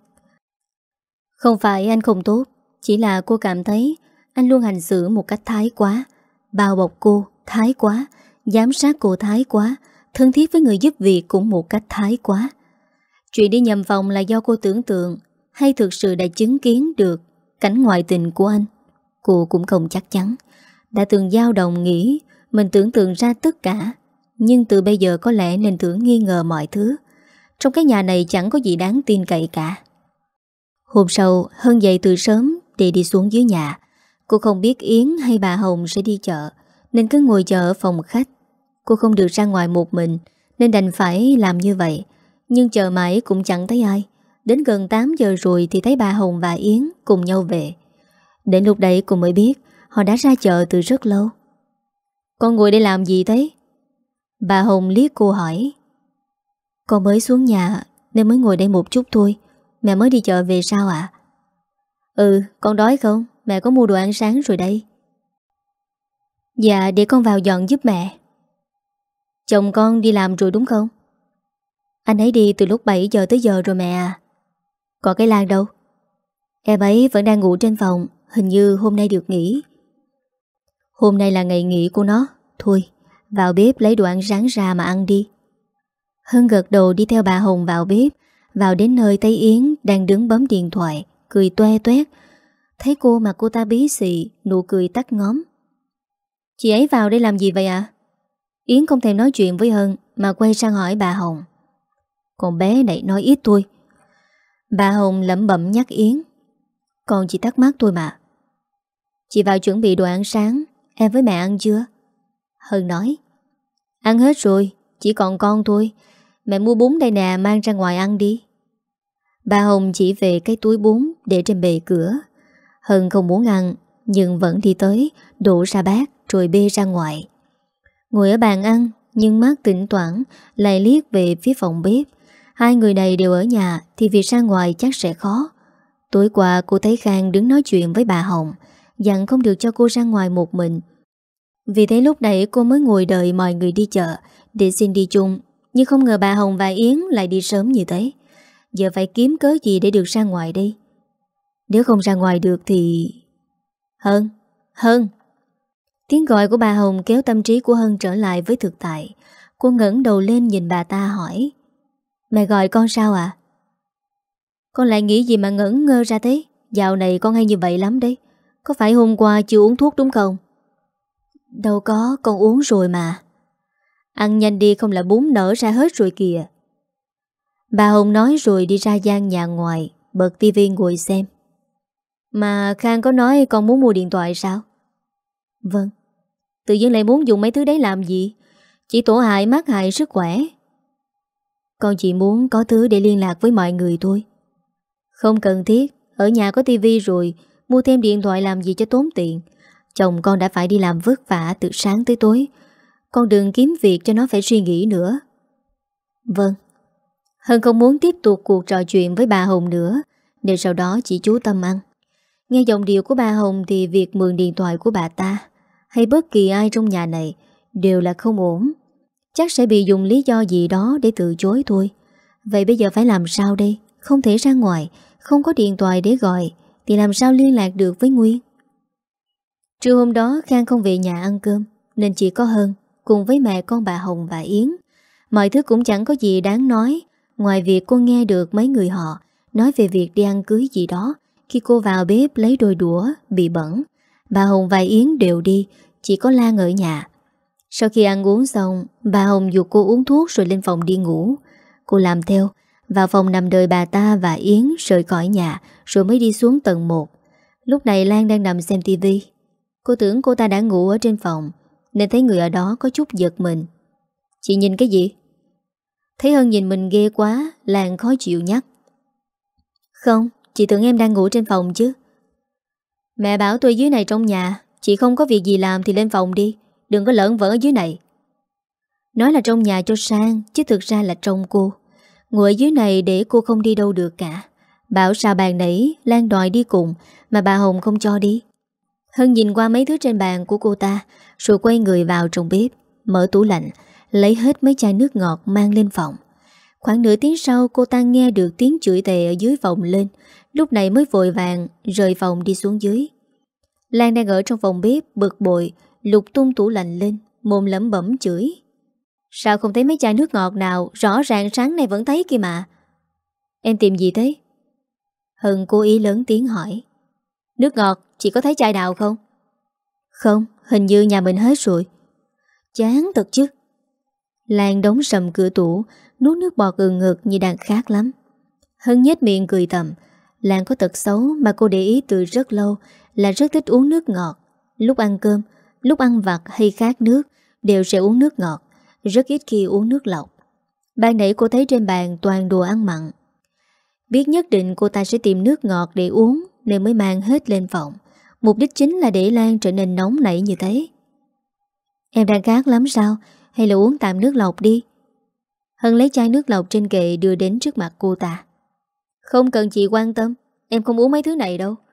Không phải anh không tốt, chỉ là cô cảm thấy anh luôn hành xử một cách thái quá, bao bọc cô thái quá, giám sát cô thái quá, thân thiết với người giúp việc cũng một cách thái quá. Chuyện đi nhầm phòng là do cô tưởng tượng hay thực sự đã chứng kiến được cảnh ngoại tình của anh? Cô cũng không chắc chắn. Đã từng dao động nghĩ mình tưởng tượng ra tất cả, nhưng từ bây giờ có lẽ nên thử nghi ngờ mọi thứ. Trong cái nhà này chẳng có gì đáng tin cậy cả. Hôm sau Hân dậy từ sớm để đi xuống dưới nhà. Cô không biết Yến hay bà Hồng sẽ đi chợ nên cứ ngồi chờ ở phòng khách. Cô không được ra ngoài một mình nên đành phải làm như vậy. Nhưng chờ mãi cũng chẳng thấy ai. Đến gần 8 giờ rồi thì thấy bà Hồng và Yến cùng nhau về. Đến lúc đấy cô mới biết họ đã ra chợ từ rất lâu. Con ngồi đây làm gì thế? Bà Hồng liếc cô hỏi. Con mới xuống nhà nên mới ngồi đây một chút thôi. Mẹ mới đi chợ về sao ạ? Ừ, con đói không? Mẹ có mua đồ ăn sáng rồi đây. Dạ, để con vào dọn giúp mẹ. Chồng con đi làm rồi đúng không? Anh ấy đi từ lúc 7 giờ tới giờ rồi mẹ à. Còn cái Lan đâu? Em ấy vẫn đang ngủ trên phòng. Hình như hôm nay được nghỉ. Hôm nay là ngày nghỉ của nó. Thôi, vào bếp lấy đồ ăn sáng ra mà ăn đi. Hân gật đầu đi theo bà Hồng vào bếp. Vào đến nơi thấy Yến đang đứng bấm điện thoại, cười toe toét. Thấy cô mà cô ta bí xị, nụ cười tắt ngóm. Chị ấy vào đây làm gì vậy ạ? Yến không thèm nói chuyện với Hân mà quay sang hỏi bà Hồng. Con bé này nói ít thôi. Bà Hồng lẩm bẩm nhắc Yến. Con chỉ thắc mắc thôi mà. Chị vào chuẩn bị đồ ăn sáng. Em với mẹ ăn chưa? Hân nói. Ăn hết rồi, chỉ còn con thôi. Mẹ mua bún đây nè, mang ra ngoài ăn đi. Bà Hồng chỉ về cái túi bún để trên bề cửa. Hân không muốn ăn nhưng vẫn đi tới, đổ ra bát rồi bê ra ngoài. Ngồi ở bàn ăn nhưng mắt thỉnh thoảng lại liếc về phía phòng bếp. Hai người này đều ở nhà thì việc ra ngoài chắc sẽ khó. Tối qua cô thấy Khang đứng nói chuyện với bà Hồng, dặn không được cho cô ra ngoài một mình. Vì thế lúc nãy cô mới ngồi đợi mọi người đi chợ để xin đi chung. Nhưng không ngờ bà Hồng và Yến lại đi sớm như thế. Giờ phải kiếm cớ gì để được ra ngoài đây? Nếu không ra ngoài được thì... Hân! Hân! Tiếng gọi của bà Hồng kéo tâm trí của Hân trở lại với thực tại. Cô ngẩng đầu lên nhìn bà ta hỏi. Mẹ gọi con sao ạ? Con lại nghĩ gì mà ngẩn ngơ ra thế? Dạo này con hay như vậy lắm đấy. Có phải hôm qua chưa uống thuốc đúng không? Đâu có, con uống rồi mà. Ăn nhanh đi không là bún nở ra hết rồi kìa. Bà Hồng nói rồi đi ra gian nhà ngoài, bật tivi ngồi xem. Mà Khang có nói con muốn mua điện thoại sao? Vâng. Tự nhiên lại muốn dùng mấy thứ đấy làm gì? Chỉ tổn hại mắt hại sức khỏe. Con chỉ muốn có thứ để liên lạc với mọi người thôi. Không cần thiết. Ở nhà có tivi rồi, mua thêm điện thoại làm gì cho tốn tiền. Chồng con đã phải đi làm vất vả từ sáng tới tối. Con đừng kiếm việc cho nó phải suy nghĩ nữa. Vâng. Hân không muốn tiếp tục cuộc trò chuyện với bà Hồng nữa, nên sau đó chỉ chú tâm ăn. Nghe giọng điệu của bà Hồng thì việc mượn điện thoại của bà ta hay bất kỳ ai trong nhà này đều là không ổn. Chắc sẽ bị dùng lý do gì đó để từ chối thôi. Vậy bây giờ phải làm sao đây? Không thể ra ngoài, không có điện thoại để gọi, thì làm sao liên lạc được với Nguyên? Trưa hôm đó Khang không về nhà ăn cơm, nên chỉ có Hân cùng với mẹ con bà Hồng và Yến. Mọi thứ cũng chẳng có gì đáng nói, ngoài việc cô nghe được mấy người họ nói về việc đi ăn cưới gì đó. Khi cô vào bếp lấy đôi đũa bị bẩn, bà Hồng và Yến đều đi, chỉ có Lan ở nhà. Sau khi ăn uống xong, bà Hồng dục cô uống thuốc rồi lên phòng đi ngủ. Cô làm theo, vào phòng nằm đợi bà ta và Yến rời khỏi nhà, rồi mới đi xuống tầng 1. Lúc này Lan đang nằm xem tivi. Cô tưởng cô ta đã ngủ ở trên phòng, nên thấy người ở đó có chút giật mình. Chị nhìn cái gì? Thấy Hân nhìn mình ghê quá, Lan khó chịu nhắc. Không, chị tưởng em đang ngủ trên phòng chứ. Mẹ bảo tôi dưới này trong nhà, chị không có việc gì làm thì lên phòng đi, đừng có lởn vởn ở dưới này. Nói là trong nhà cho sang, chứ thực ra là trong cô. Ngồi ở dưới này để cô không đi đâu được cả. Bảo sao bàn nãy Lan đòi đi cùng, mà bà Hồng không cho đi. Hân nhìn qua mấy thứ trên bàn của cô ta, rồi quay người vào trong bếp, mở tủ lạnh, lấy hết mấy chai nước ngọt mang lên phòng. Khoảng nửa tiếng sau, cô ta nghe được tiếng chửi thề ở dưới vọng lên, lúc này mới vội vàng rời phòng đi xuống dưới. Lan đang ở trong phòng bếp bực bội, lục tung tủ lạnh lên, mồm lẩm bẩm chửi. Sao không thấy mấy chai nước ngọt nào, rõ ràng sáng nay vẫn thấy kia mà. Em tìm gì thế? Hân cố ý lớn tiếng hỏi. Nước ngọt, chị có thấy chai nào không? Không, hình như nhà mình hết rồi. Chán thật chứ. Lan đóng sầm cửa tủ, nuốt nước bọt ngực như đang khát lắm. Hân nhếch miệng cười thầm. Lan có tật xấu mà cô để ý từ rất lâu, là rất thích uống nước ngọt. Lúc ăn cơm, lúc ăn vặt hay khát nước đều sẽ uống nước ngọt, rất ít khi uống nước lọc. Ban nãy cô thấy trên bàn toàn đồ ăn mặn. Biết nhất định cô ta sẽ tìm nước ngọt để uống, nên mới mang hết lên phòng. Mục đích chính là để Lan trở nên nóng nảy như thế. Em đang khát lắm sao? Hay là uống tạm nước lọc đi? Hân lấy chai nước lọc trên kệ đưa đến trước mặt cô ta. Không cần chị quan tâm, em không uống mấy thứ này đâu.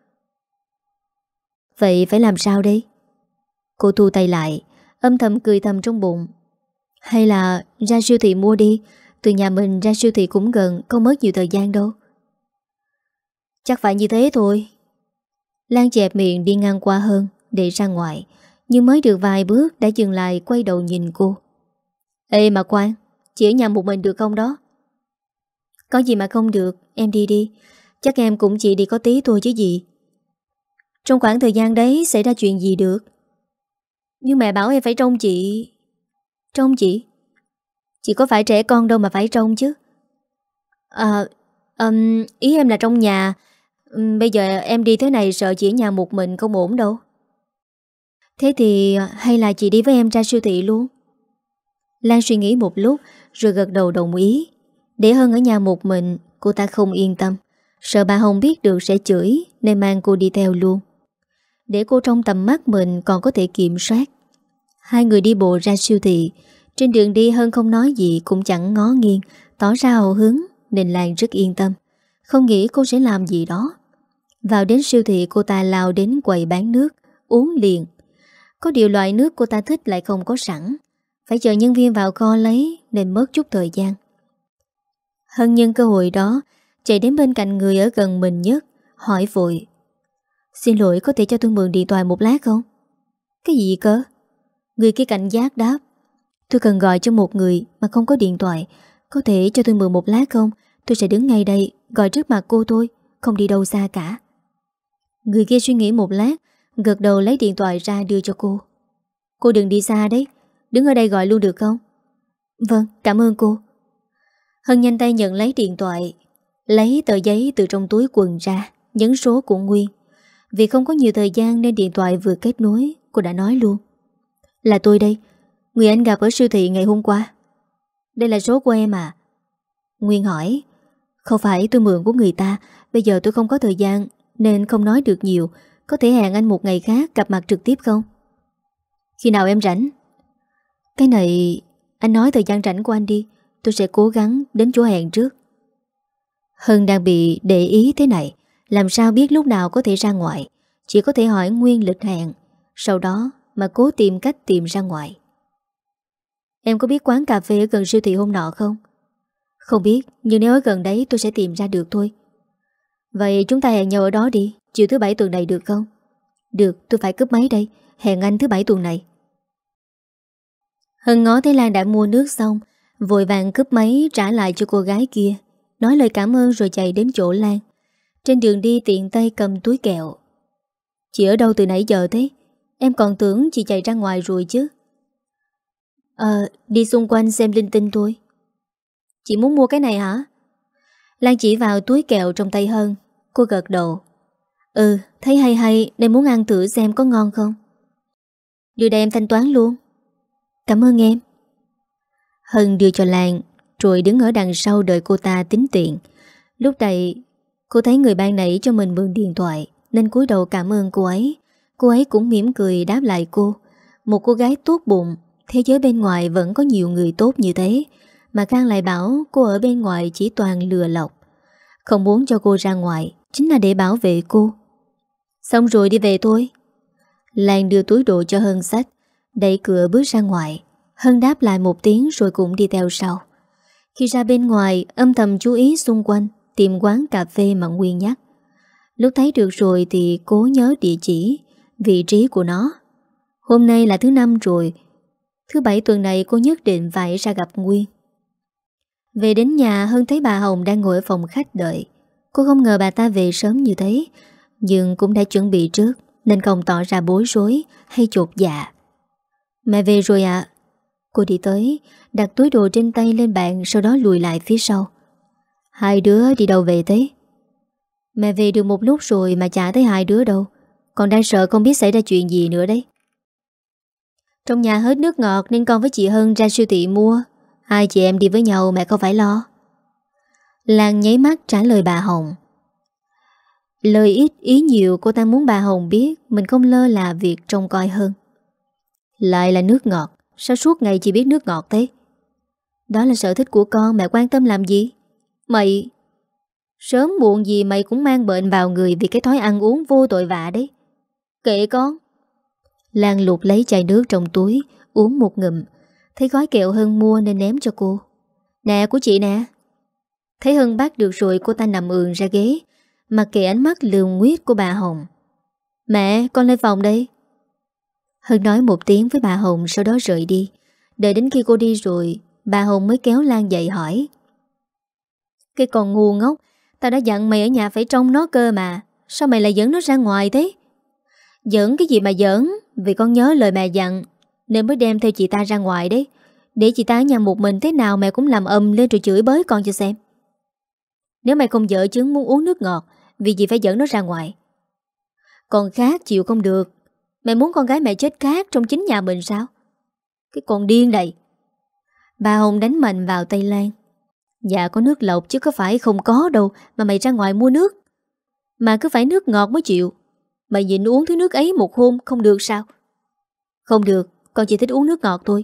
Vậy phải làm sao đây? Cô thu tay lại, âm thầm cười thầm trong bụng. Hay là ra siêu thị mua đi, từ nhà mình ra siêu thị cũng gần, không mất nhiều thời gian đâu. Chắc phải như thế thôi. Lan chẹp miệng đi ngang qua Hân để ra ngoài, nhưng mới được vài bước đã dừng lại, quay đầu nhìn cô. Ê mà khoan, chị ở nhà một mình được không đó? Có gì mà không được, em đi đi. Chắc em cũng chỉ đi có tí thôi chứ gì. Trong khoảng thời gian đấy xảy ra chuyện gì được? Nhưng mẹ bảo em phải trông chị. Trông chị? Chị có phải trẻ con đâu mà phải trông chứ. Ý em là trong nhà. Bây giờ em đi thế này sợ chị ở nhà một mình không ổn đâu. Thế thì hay là chị đi với em ra siêu thị luôn? Lan suy nghĩ một lúc rồi gật đầu đồng ý. Để Hân ở nhà một mình, cô ta không yên tâm, sợ bà Hồng biết được sẽ chửi, nên mang cô đi theo luôn, để cô trong tầm mắt mình còn có thể kiểm soát. Hai người đi bộ ra siêu thị. Trên đường đi Hân không nói gì, cũng chẳng ngó nghiêng, tỏ ra hào hứng, nên Lan rất yên tâm, không nghĩ cô sẽ làm gì đó. Vào đến siêu thị, cô ta lao đến quầy bán nước, uống liền. Có điều loại nước cô ta thích lại không có sẵn, phải chờ nhân viên vào kho lấy, nên mất chút thời gian. Hân nhân cơ hội đó chạy đến bên cạnh người ở gần mình nhất, hỏi vội. Xin lỗi, có thể cho tôi mượn điện thoại một lát không? Cái gì cơ? Người kia cảnh giác đáp. Tôi cần gọi cho một người mà không có điện thoại. Có thể cho tôi mượn một lát không? Tôi sẽ đứng ngay đây gọi trước mặt cô thôi, không đi đâu xa cả. Người kia suy nghĩ một lát, gật đầu lấy điện thoại ra đưa cho cô. Cô đừng đi xa đấy, đứng ở đây gọi luôn được không? Vâng, cảm ơn cô. Hân nhanh tay nhận lấy điện thoại, lấy tờ giấy từ trong túi quần ra, nhấn số của Nguyên. Vì không có nhiều thời gian nên điện thoại vừa kết nối, cô đã nói luôn. Là tôi đây, người anh gặp ở siêu thị ngày hôm qua. Đây là số của em à? Nguyên hỏi. Không phải, tôi mượn của người ta, bây giờ tôi không có thời gian nên không nói được nhiều. Có thể hẹn anh một ngày khác gặp mặt trực tiếp không? Khi nào em rảnh? Cái này anh nói thời gian rảnh của anh đi, tôi sẽ cố gắng đến chỗ hẹn trước. Hân đang bị để ý thế này, làm sao biết lúc nào có thể ra ngoài. Chỉ có thể hỏi Nguyên lịch hẹn, sau đó mà cố tìm cách tìm ra ngoài. Em có biết quán cà phê ở gần siêu thị hôm nọ không? Không biết, nhưng nếu ở gần đấy tôi sẽ tìm ra được thôi. Vậy chúng ta hẹn nhau ở đó đi, chiều thứ bảy tuần này được không? Được, tôi phải cúp máy đây. Hẹn anh thứ bảy tuần này. Hân ngó thấy Lan đã mua nước xong, vội vàng cúp máy trả lại cho cô gái kia, nói lời cảm ơn rồi chạy đến chỗ Lan. Trên đường đi tiện tay cầm túi kẹo. Chị ở đâu từ nãy giờ thế? Em còn tưởng chị chạy ra ngoài rồi chứ. Đi xung quanh xem linh tinh thôi. Chị muốn mua cái này hả? Lan chỉ vào túi kẹo trong tay Hân. Cô gật đầu. Thấy hay hay nên muốn ăn thử xem có ngon không. Đưa đây em thanh toán luôn. Cảm ơn em. Hân đưa cho Lan, rồi đứng ở đằng sau đợi cô ta tính tiền. Lúc này cô thấy người ban nãy cho mình mượn điện thoại, nên cúi đầu cảm ơn cô ấy. Cô ấy cũng mỉm cười đáp lại cô. Một cô gái tốt bụng. Thế giới bên ngoài vẫn có nhiều người tốt như thế, mà Khang lại bảo cô ở bên ngoài chỉ toàn lừa lọc. Không muốn cho cô ra ngoài chính là để bảo vệ cô. Xong rồi đi về thôi. Lan đưa túi đồ cho Hân xách, đẩy cửa bước ra ngoài. Hân đáp lại một tiếng rồi cũng đi theo sau. Khi ra bên ngoài, âm thầm chú ý xung quanh, tìm quán cà phê mà Nguyên nhắc. Lúc thấy được rồi thì cố nhớ địa chỉ, vị trí của nó. Hôm nay là thứ 5 rồi. Thứ 7 tuần này cô nhất định phải ra gặp Nguyên. Về đến nhà, Hân thấy bà Hồng đang ngồi ở phòng khách đợi. Cô không ngờ bà ta về sớm như thế, nhưng cũng đã chuẩn bị trước, nên không tỏ ra bối rối hay chột dạ. Mẹ về rồi ạ. Cô đi tới, đặt túi đồ trên tay lên bàn, sau đó lùi lại phía sau. Hai đứa đi đâu về thế? Mẹ về được một lúc rồi mà chả thấy hai đứa đâu. Còn đang sợ không biết xảy ra chuyện gì nữa đấy. Trong nhà hết nước ngọt nên con với chị Hân ra siêu thị mua. Hai chị em đi với nhau mẹ không phải lo. Lan nháy mắt trả lời bà Hồng. Lời ít ý nhiều, cô ta muốn bà Hồng biết mình không lơ là việc trông coi Hân. Lại là nước ngọt. Sao suốt ngày chỉ biết nước ngọt thế? Đó là sở thích của con, mẹ quan tâm làm gì? Mày... Sớm muộn gì mày cũng mang bệnh vào người vì cái thói ăn uống vô tội vạ đấy. Kệ con. Lan lụt lấy chai nước trong túi, uống một ngụm. Thấy gói kẹo Hân mua nên ném cho cô. Nè, của chị nè. Thấy Hân bắt được rồi, cô ta nằm ườn ra ghế, mặc kệ ánh mắt lườm nguyết của bà Hồng. Mẹ, con lên phòng đây. Hân nói một tiếng với bà Hồng, sau đó rời đi. Đợi đến khi cô đi rồi, bà Hồng mới kéo Lan dậy hỏi. Cái con ngu ngốc, tao đã dặn mày ở nhà phải trông nó cơ mà. Sao mày lại dẫn nó ra ngoài thế? Giỡn cái gì mà giỡn? Vì con nhớ lời mẹ dặn nên mới đem theo chị ta ra ngoài đấy. Để chị ta ở nhà một mình thế nào mẹ cũng làm lên rồi chửi bới con cho xem. Nếu mày không dở chứng muốn uống nước ngọt, vì gì phải dẫn nó ra ngoài? Con khác chịu không được. Mẹ muốn con gái mẹ chết khác trong chính nhà mình sao? Cái con điên này. Bà Hồng đánh mạnh vào tay Lan. Dạ có nước lọc chứ có phải không có đâu mà mày ra ngoài mua nước. Mà cứ phải nước ngọt mới chịu. Mày nhịn uống thứ nước ấy một hôm không được sao? Không được, con chỉ thích uống nước ngọt thôi.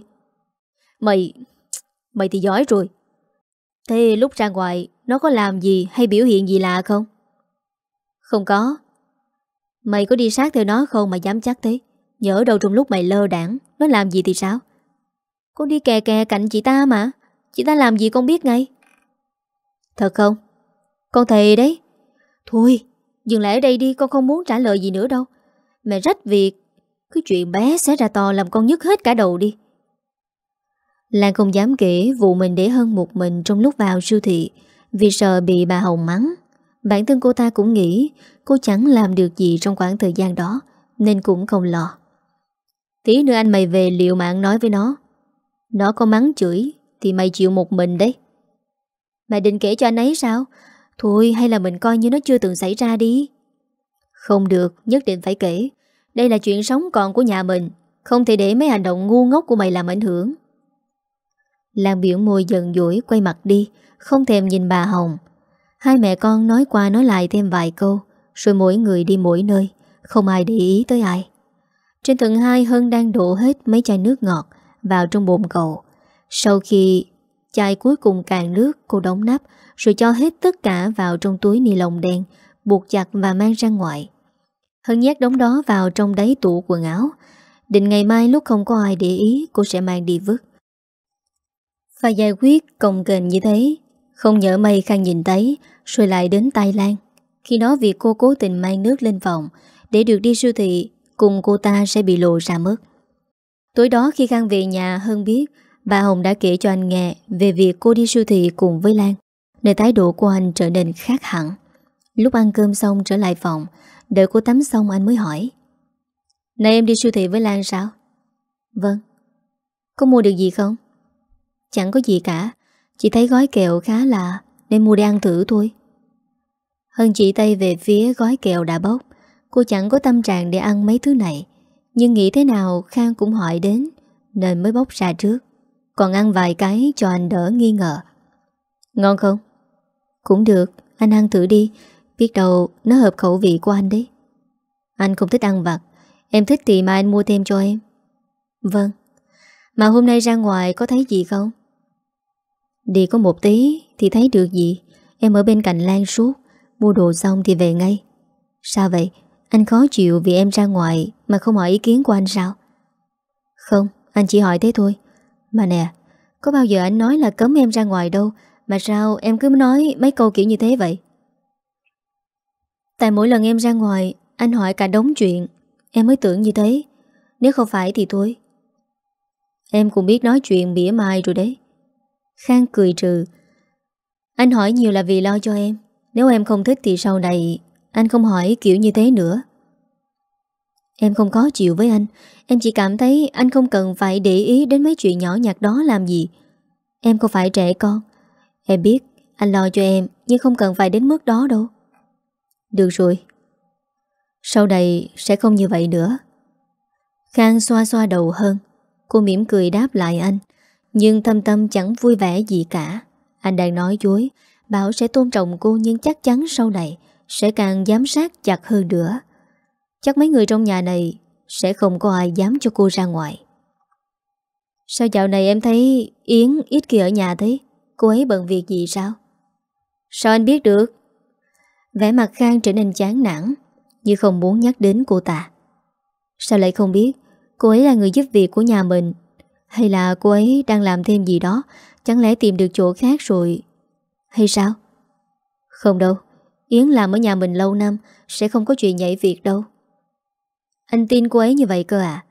Mày thì giỏi rồi. Thế lúc ra ngoài nó có làm gì hay biểu hiện gì lạ không? Không có. Mày có đi sát theo nó không mà dám chắc thế? Nhỡ đâu trong lúc mày lơ đãng nó làm gì thì sao? Con đi kè kè cạnh chị ta mà. Chị ta làm gì con biết ngay. Thật không? Con thề đấy. Thôi, dừng lại ở đây đi, con không muốn trả lời gì nữa đâu. Mẹ rách việc. Cái chuyện bé xé ra to làm con nhức hết cả đầu đi. Lan không dám kể vụ mình để Hân một mình trong lúc vào siêu thị, vì sợ bị bà Hồng mắng. Bản thân cô ta cũng nghĩ cô chẳng làm được gì trong khoảng thời gian đó, nên cũng không lo. Tí nữa anh mày về liệu mạng nói với nó. Nó có mắng chửi thì mày chịu một mình đấy. Mày định kể cho anh ấy sao? Thôi hay là mình coi như nó chưa từng xảy ra đi. Không được, nhất định phải kể. Đây là chuyện sống còn của nhà mình, không thể để mấy hành động ngu ngốc của mày làm ảnh hưởng. Lan biểu môi giận dỗi quay mặt đi, không thèm nhìn bà Hồng. Hai mẹ con nói qua nói lại thêm vài câu, rồi mỗi người đi mỗi nơi, không ai để ý tới ai. Trên tầng 2 Hân đang đổ hết mấy chai nước ngọt vào trong bồn cầu. Sau khi chai cuối cùng cạn nước, cô đóng nắp rồi cho hết tất cả vào trong túi ni lông đen, buộc chặt và mang ra ngoài. Hân nhét đống đó vào trong đáy tủ quần áo, định ngày mai lúc không có ai để ý cô sẽ mang đi vứt. Phải giải quyết cồng kềnh như thế, Không nhỡ may Khang nhìn thấy, rồi lại đến tai Lan. Khi đó việc cô cố tình mang nước lên phòng để được đi siêu thị cùng cô ta sẽ bị lộ ra mất. Tối đó khi Khang về nhà, Hân biết bà Hồng đã kể cho anh nghe về việc cô đi siêu thị cùng với Lan, nên thái độ của anh trở nên khác hẳn. Lúc ăn cơm xong trở lại phòng, đợi cô tắm xong anh mới hỏi: "Này em đi siêu thị với Lan sao?" "Vâng." "Có mua được gì không?" "Chẳng có gì cả, chỉ thấy gói kẹo khá lạ nên mua để ăn thử thôi." Hân chỉ tay về phía gói kẹo đã bóc. Cô chẳng có tâm trạng để ăn mấy thứ này, nhưng nghĩ thế nào Khang cũng hỏi đến nên mới bóc ra trước, còn ăn vài cái cho anh đỡ nghi ngờ. "Ngon không?" "Cũng được, anh ăn thử đi, biết đâu nó hợp khẩu vị của anh đấy." "Anh không thích ăn vặt, em thích thì mai anh mua thêm cho em." "Vâng." "Mà hôm nay ra ngoài có thấy gì không?" "Đi có một tí thì thấy được gì, em ở bên cạnh Lan suốt, mua đồ xong thì về ngay." "Sao vậy? Anh khó chịu vì em ra ngoài mà không hỏi ý kiến của anh sao?" "Không, anh chỉ hỏi thế thôi. Mà nè, có bao giờ anh nói là cấm em ra ngoài đâu, mà sao em cứ nói mấy câu kiểu như thế vậy?" "Tại mỗi lần em ra ngoài anh hỏi cả đống chuyện, em mới tưởng như thế. Nếu không phải thì thôi." "Em cũng biết nói chuyện mỉa mai rồi đấy." Khang cười trừ: "Anh hỏi nhiều là vì lo cho em. Nếu em không thích thì sau này anh không hỏi kiểu như thế nữa." "Em không khó chịu với anh, em chỉ cảm thấy anh không cần phải để ý đến mấy chuyện nhỏ nhặt đó làm gì. Em không phải trẻ con. Em biết anh lo cho em, nhưng không cần phải đến mức đó đâu." "Được rồi, sau này sẽ không như vậy nữa." Khang xoa xoa đầu Hân. Cô mỉm cười đáp lại anh, nhưng thâm tâm chẳng vui vẻ gì cả. Anh đang nói dối, bảo sẽ tôn trọng cô, nhưng chắc chắn sau này sẽ càng giám sát chặt hơn nữa. Chắc mấy người trong nhà này sẽ không có ai dám cho cô ra ngoài. "Sao dạo này em thấy Yến ít khi ở nhà thế? Cô ấy bận việc gì sao?" "Sao anh biết được?" Vẻ mặt Khang trở nên chán nản, như không muốn nhắc đến cô ta. "Sao lại không biết? Cô ấy là người giúp việc của nhà mình. Hay là cô ấy đang làm thêm gì đó? Chẳng lẽ tìm được chỗ khác rồi hay sao?" "Không đâu, Yến làm ở nhà mình lâu năm, sẽ không có chuyện nhảy việc đâu." "Anh tin cô ấy như vậy cơ à?"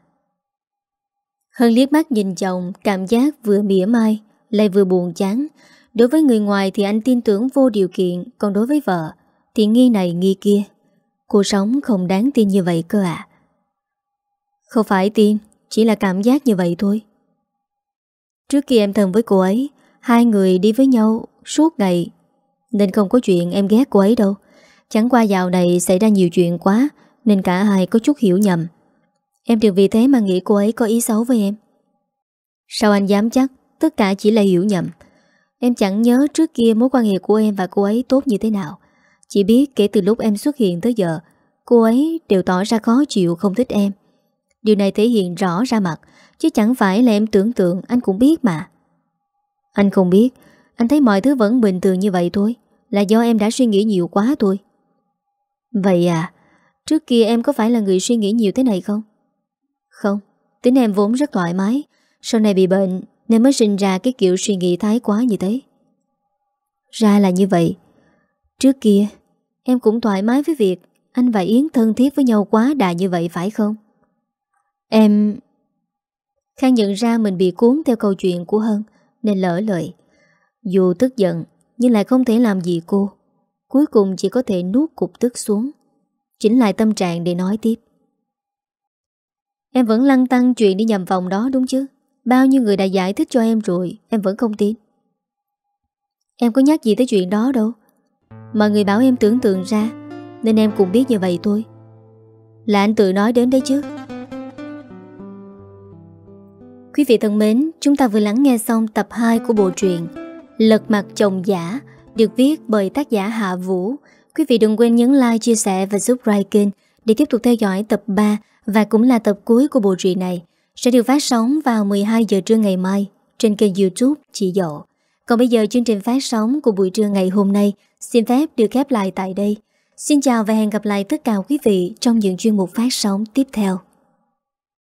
Hân liếc mắt nhìn chồng, cảm giác vừa mỉa mai lại vừa buồn chán. Đối với người ngoài thì anh tin tưởng vô điều kiện, còn đối với vợ thì nghi này nghi kia. Cô sống không đáng tin như vậy cơ à? "Không phải tin, chỉ là cảm giác như vậy thôi. Trước kia em thân với cô ấy, hai người đi với nhau suốt ngày, nên không có chuyện em ghét cô ấy đâu. Chẳng qua dạo này xảy ra nhiều chuyện quá, nên cả hai có chút hiểu nhầm. Em đừng vì thế mà nghĩ cô ấy có ý xấu với em." "Sao anh dám chắc tất cả chỉ là hiểu nhầm? Em chẳng nhớ trước kia mối quan hệ của em và cô ấy tốt như thế nào. Chỉ biết kể từ lúc em xuất hiện tới giờ, cô ấy đều tỏ ra khó chịu, không thích em. Điều này thể hiện rõ ra mặt, chứ chẳng phải là em tưởng tượng, anh cũng biết mà." "Anh không biết, anh thấy mọi thứ vẫn bình thường như vậy thôi. Là do em đã suy nghĩ nhiều quá thôi." "Vậy à, trước kia em có phải là người suy nghĩ nhiều thế này không?" "Không, tính em vốn rất thoải mái. Sau này bị bệnh nên mới sinh ra cái kiểu suy nghĩ thái quá như thế." "Ra là như vậy. Trước kia em cũng thoải mái với việc anh và Yến thân thiết với nhau quá đà như vậy phải không?" Em... Khang nhận ra mình bị cuốn theo câu chuyện của Hân nên lỡ lời. Dù tức giận nhưng lại không thể làm gì cô. Cuối cùng chỉ có thể nuốt cục tức xuống, chỉnh lại tâm trạng để nói tiếp. "Em vẫn lăn tăn chuyện đi nhầm vòng đó đúng chứ? Bao nhiêu người đã giải thích cho em rồi, em vẫn không tin." "Em có nhắc gì tới chuyện đó đâu. Mọi người bảo em tưởng tượng ra, nên em cũng biết như vậy thôi. Là anh tự nói đến đấy chứ." Quý vị thân mến, chúng ta vừa lắng nghe xong tập 2 của bộ truyện Lật Mặt Chồng Giả, được viết bởi tác giả Hạ Vũ. Quý vị đừng quên nhấn like, chia sẻ và subscribe kênh để tiếp tục theo dõi tập 3 và cũng là tập cuối của bộ truyện này, sẽ được phát sóng vào 12 giờ trưa ngày mai trên kênh YouTube Chị Dậu. Còn bây giờ chương trình phát sóng của buổi trưa ngày hôm nay xin phép được khép lại tại đây. Xin chào và hẹn gặp lại tất cả quý vị trong những chuyên mục phát sóng tiếp theo.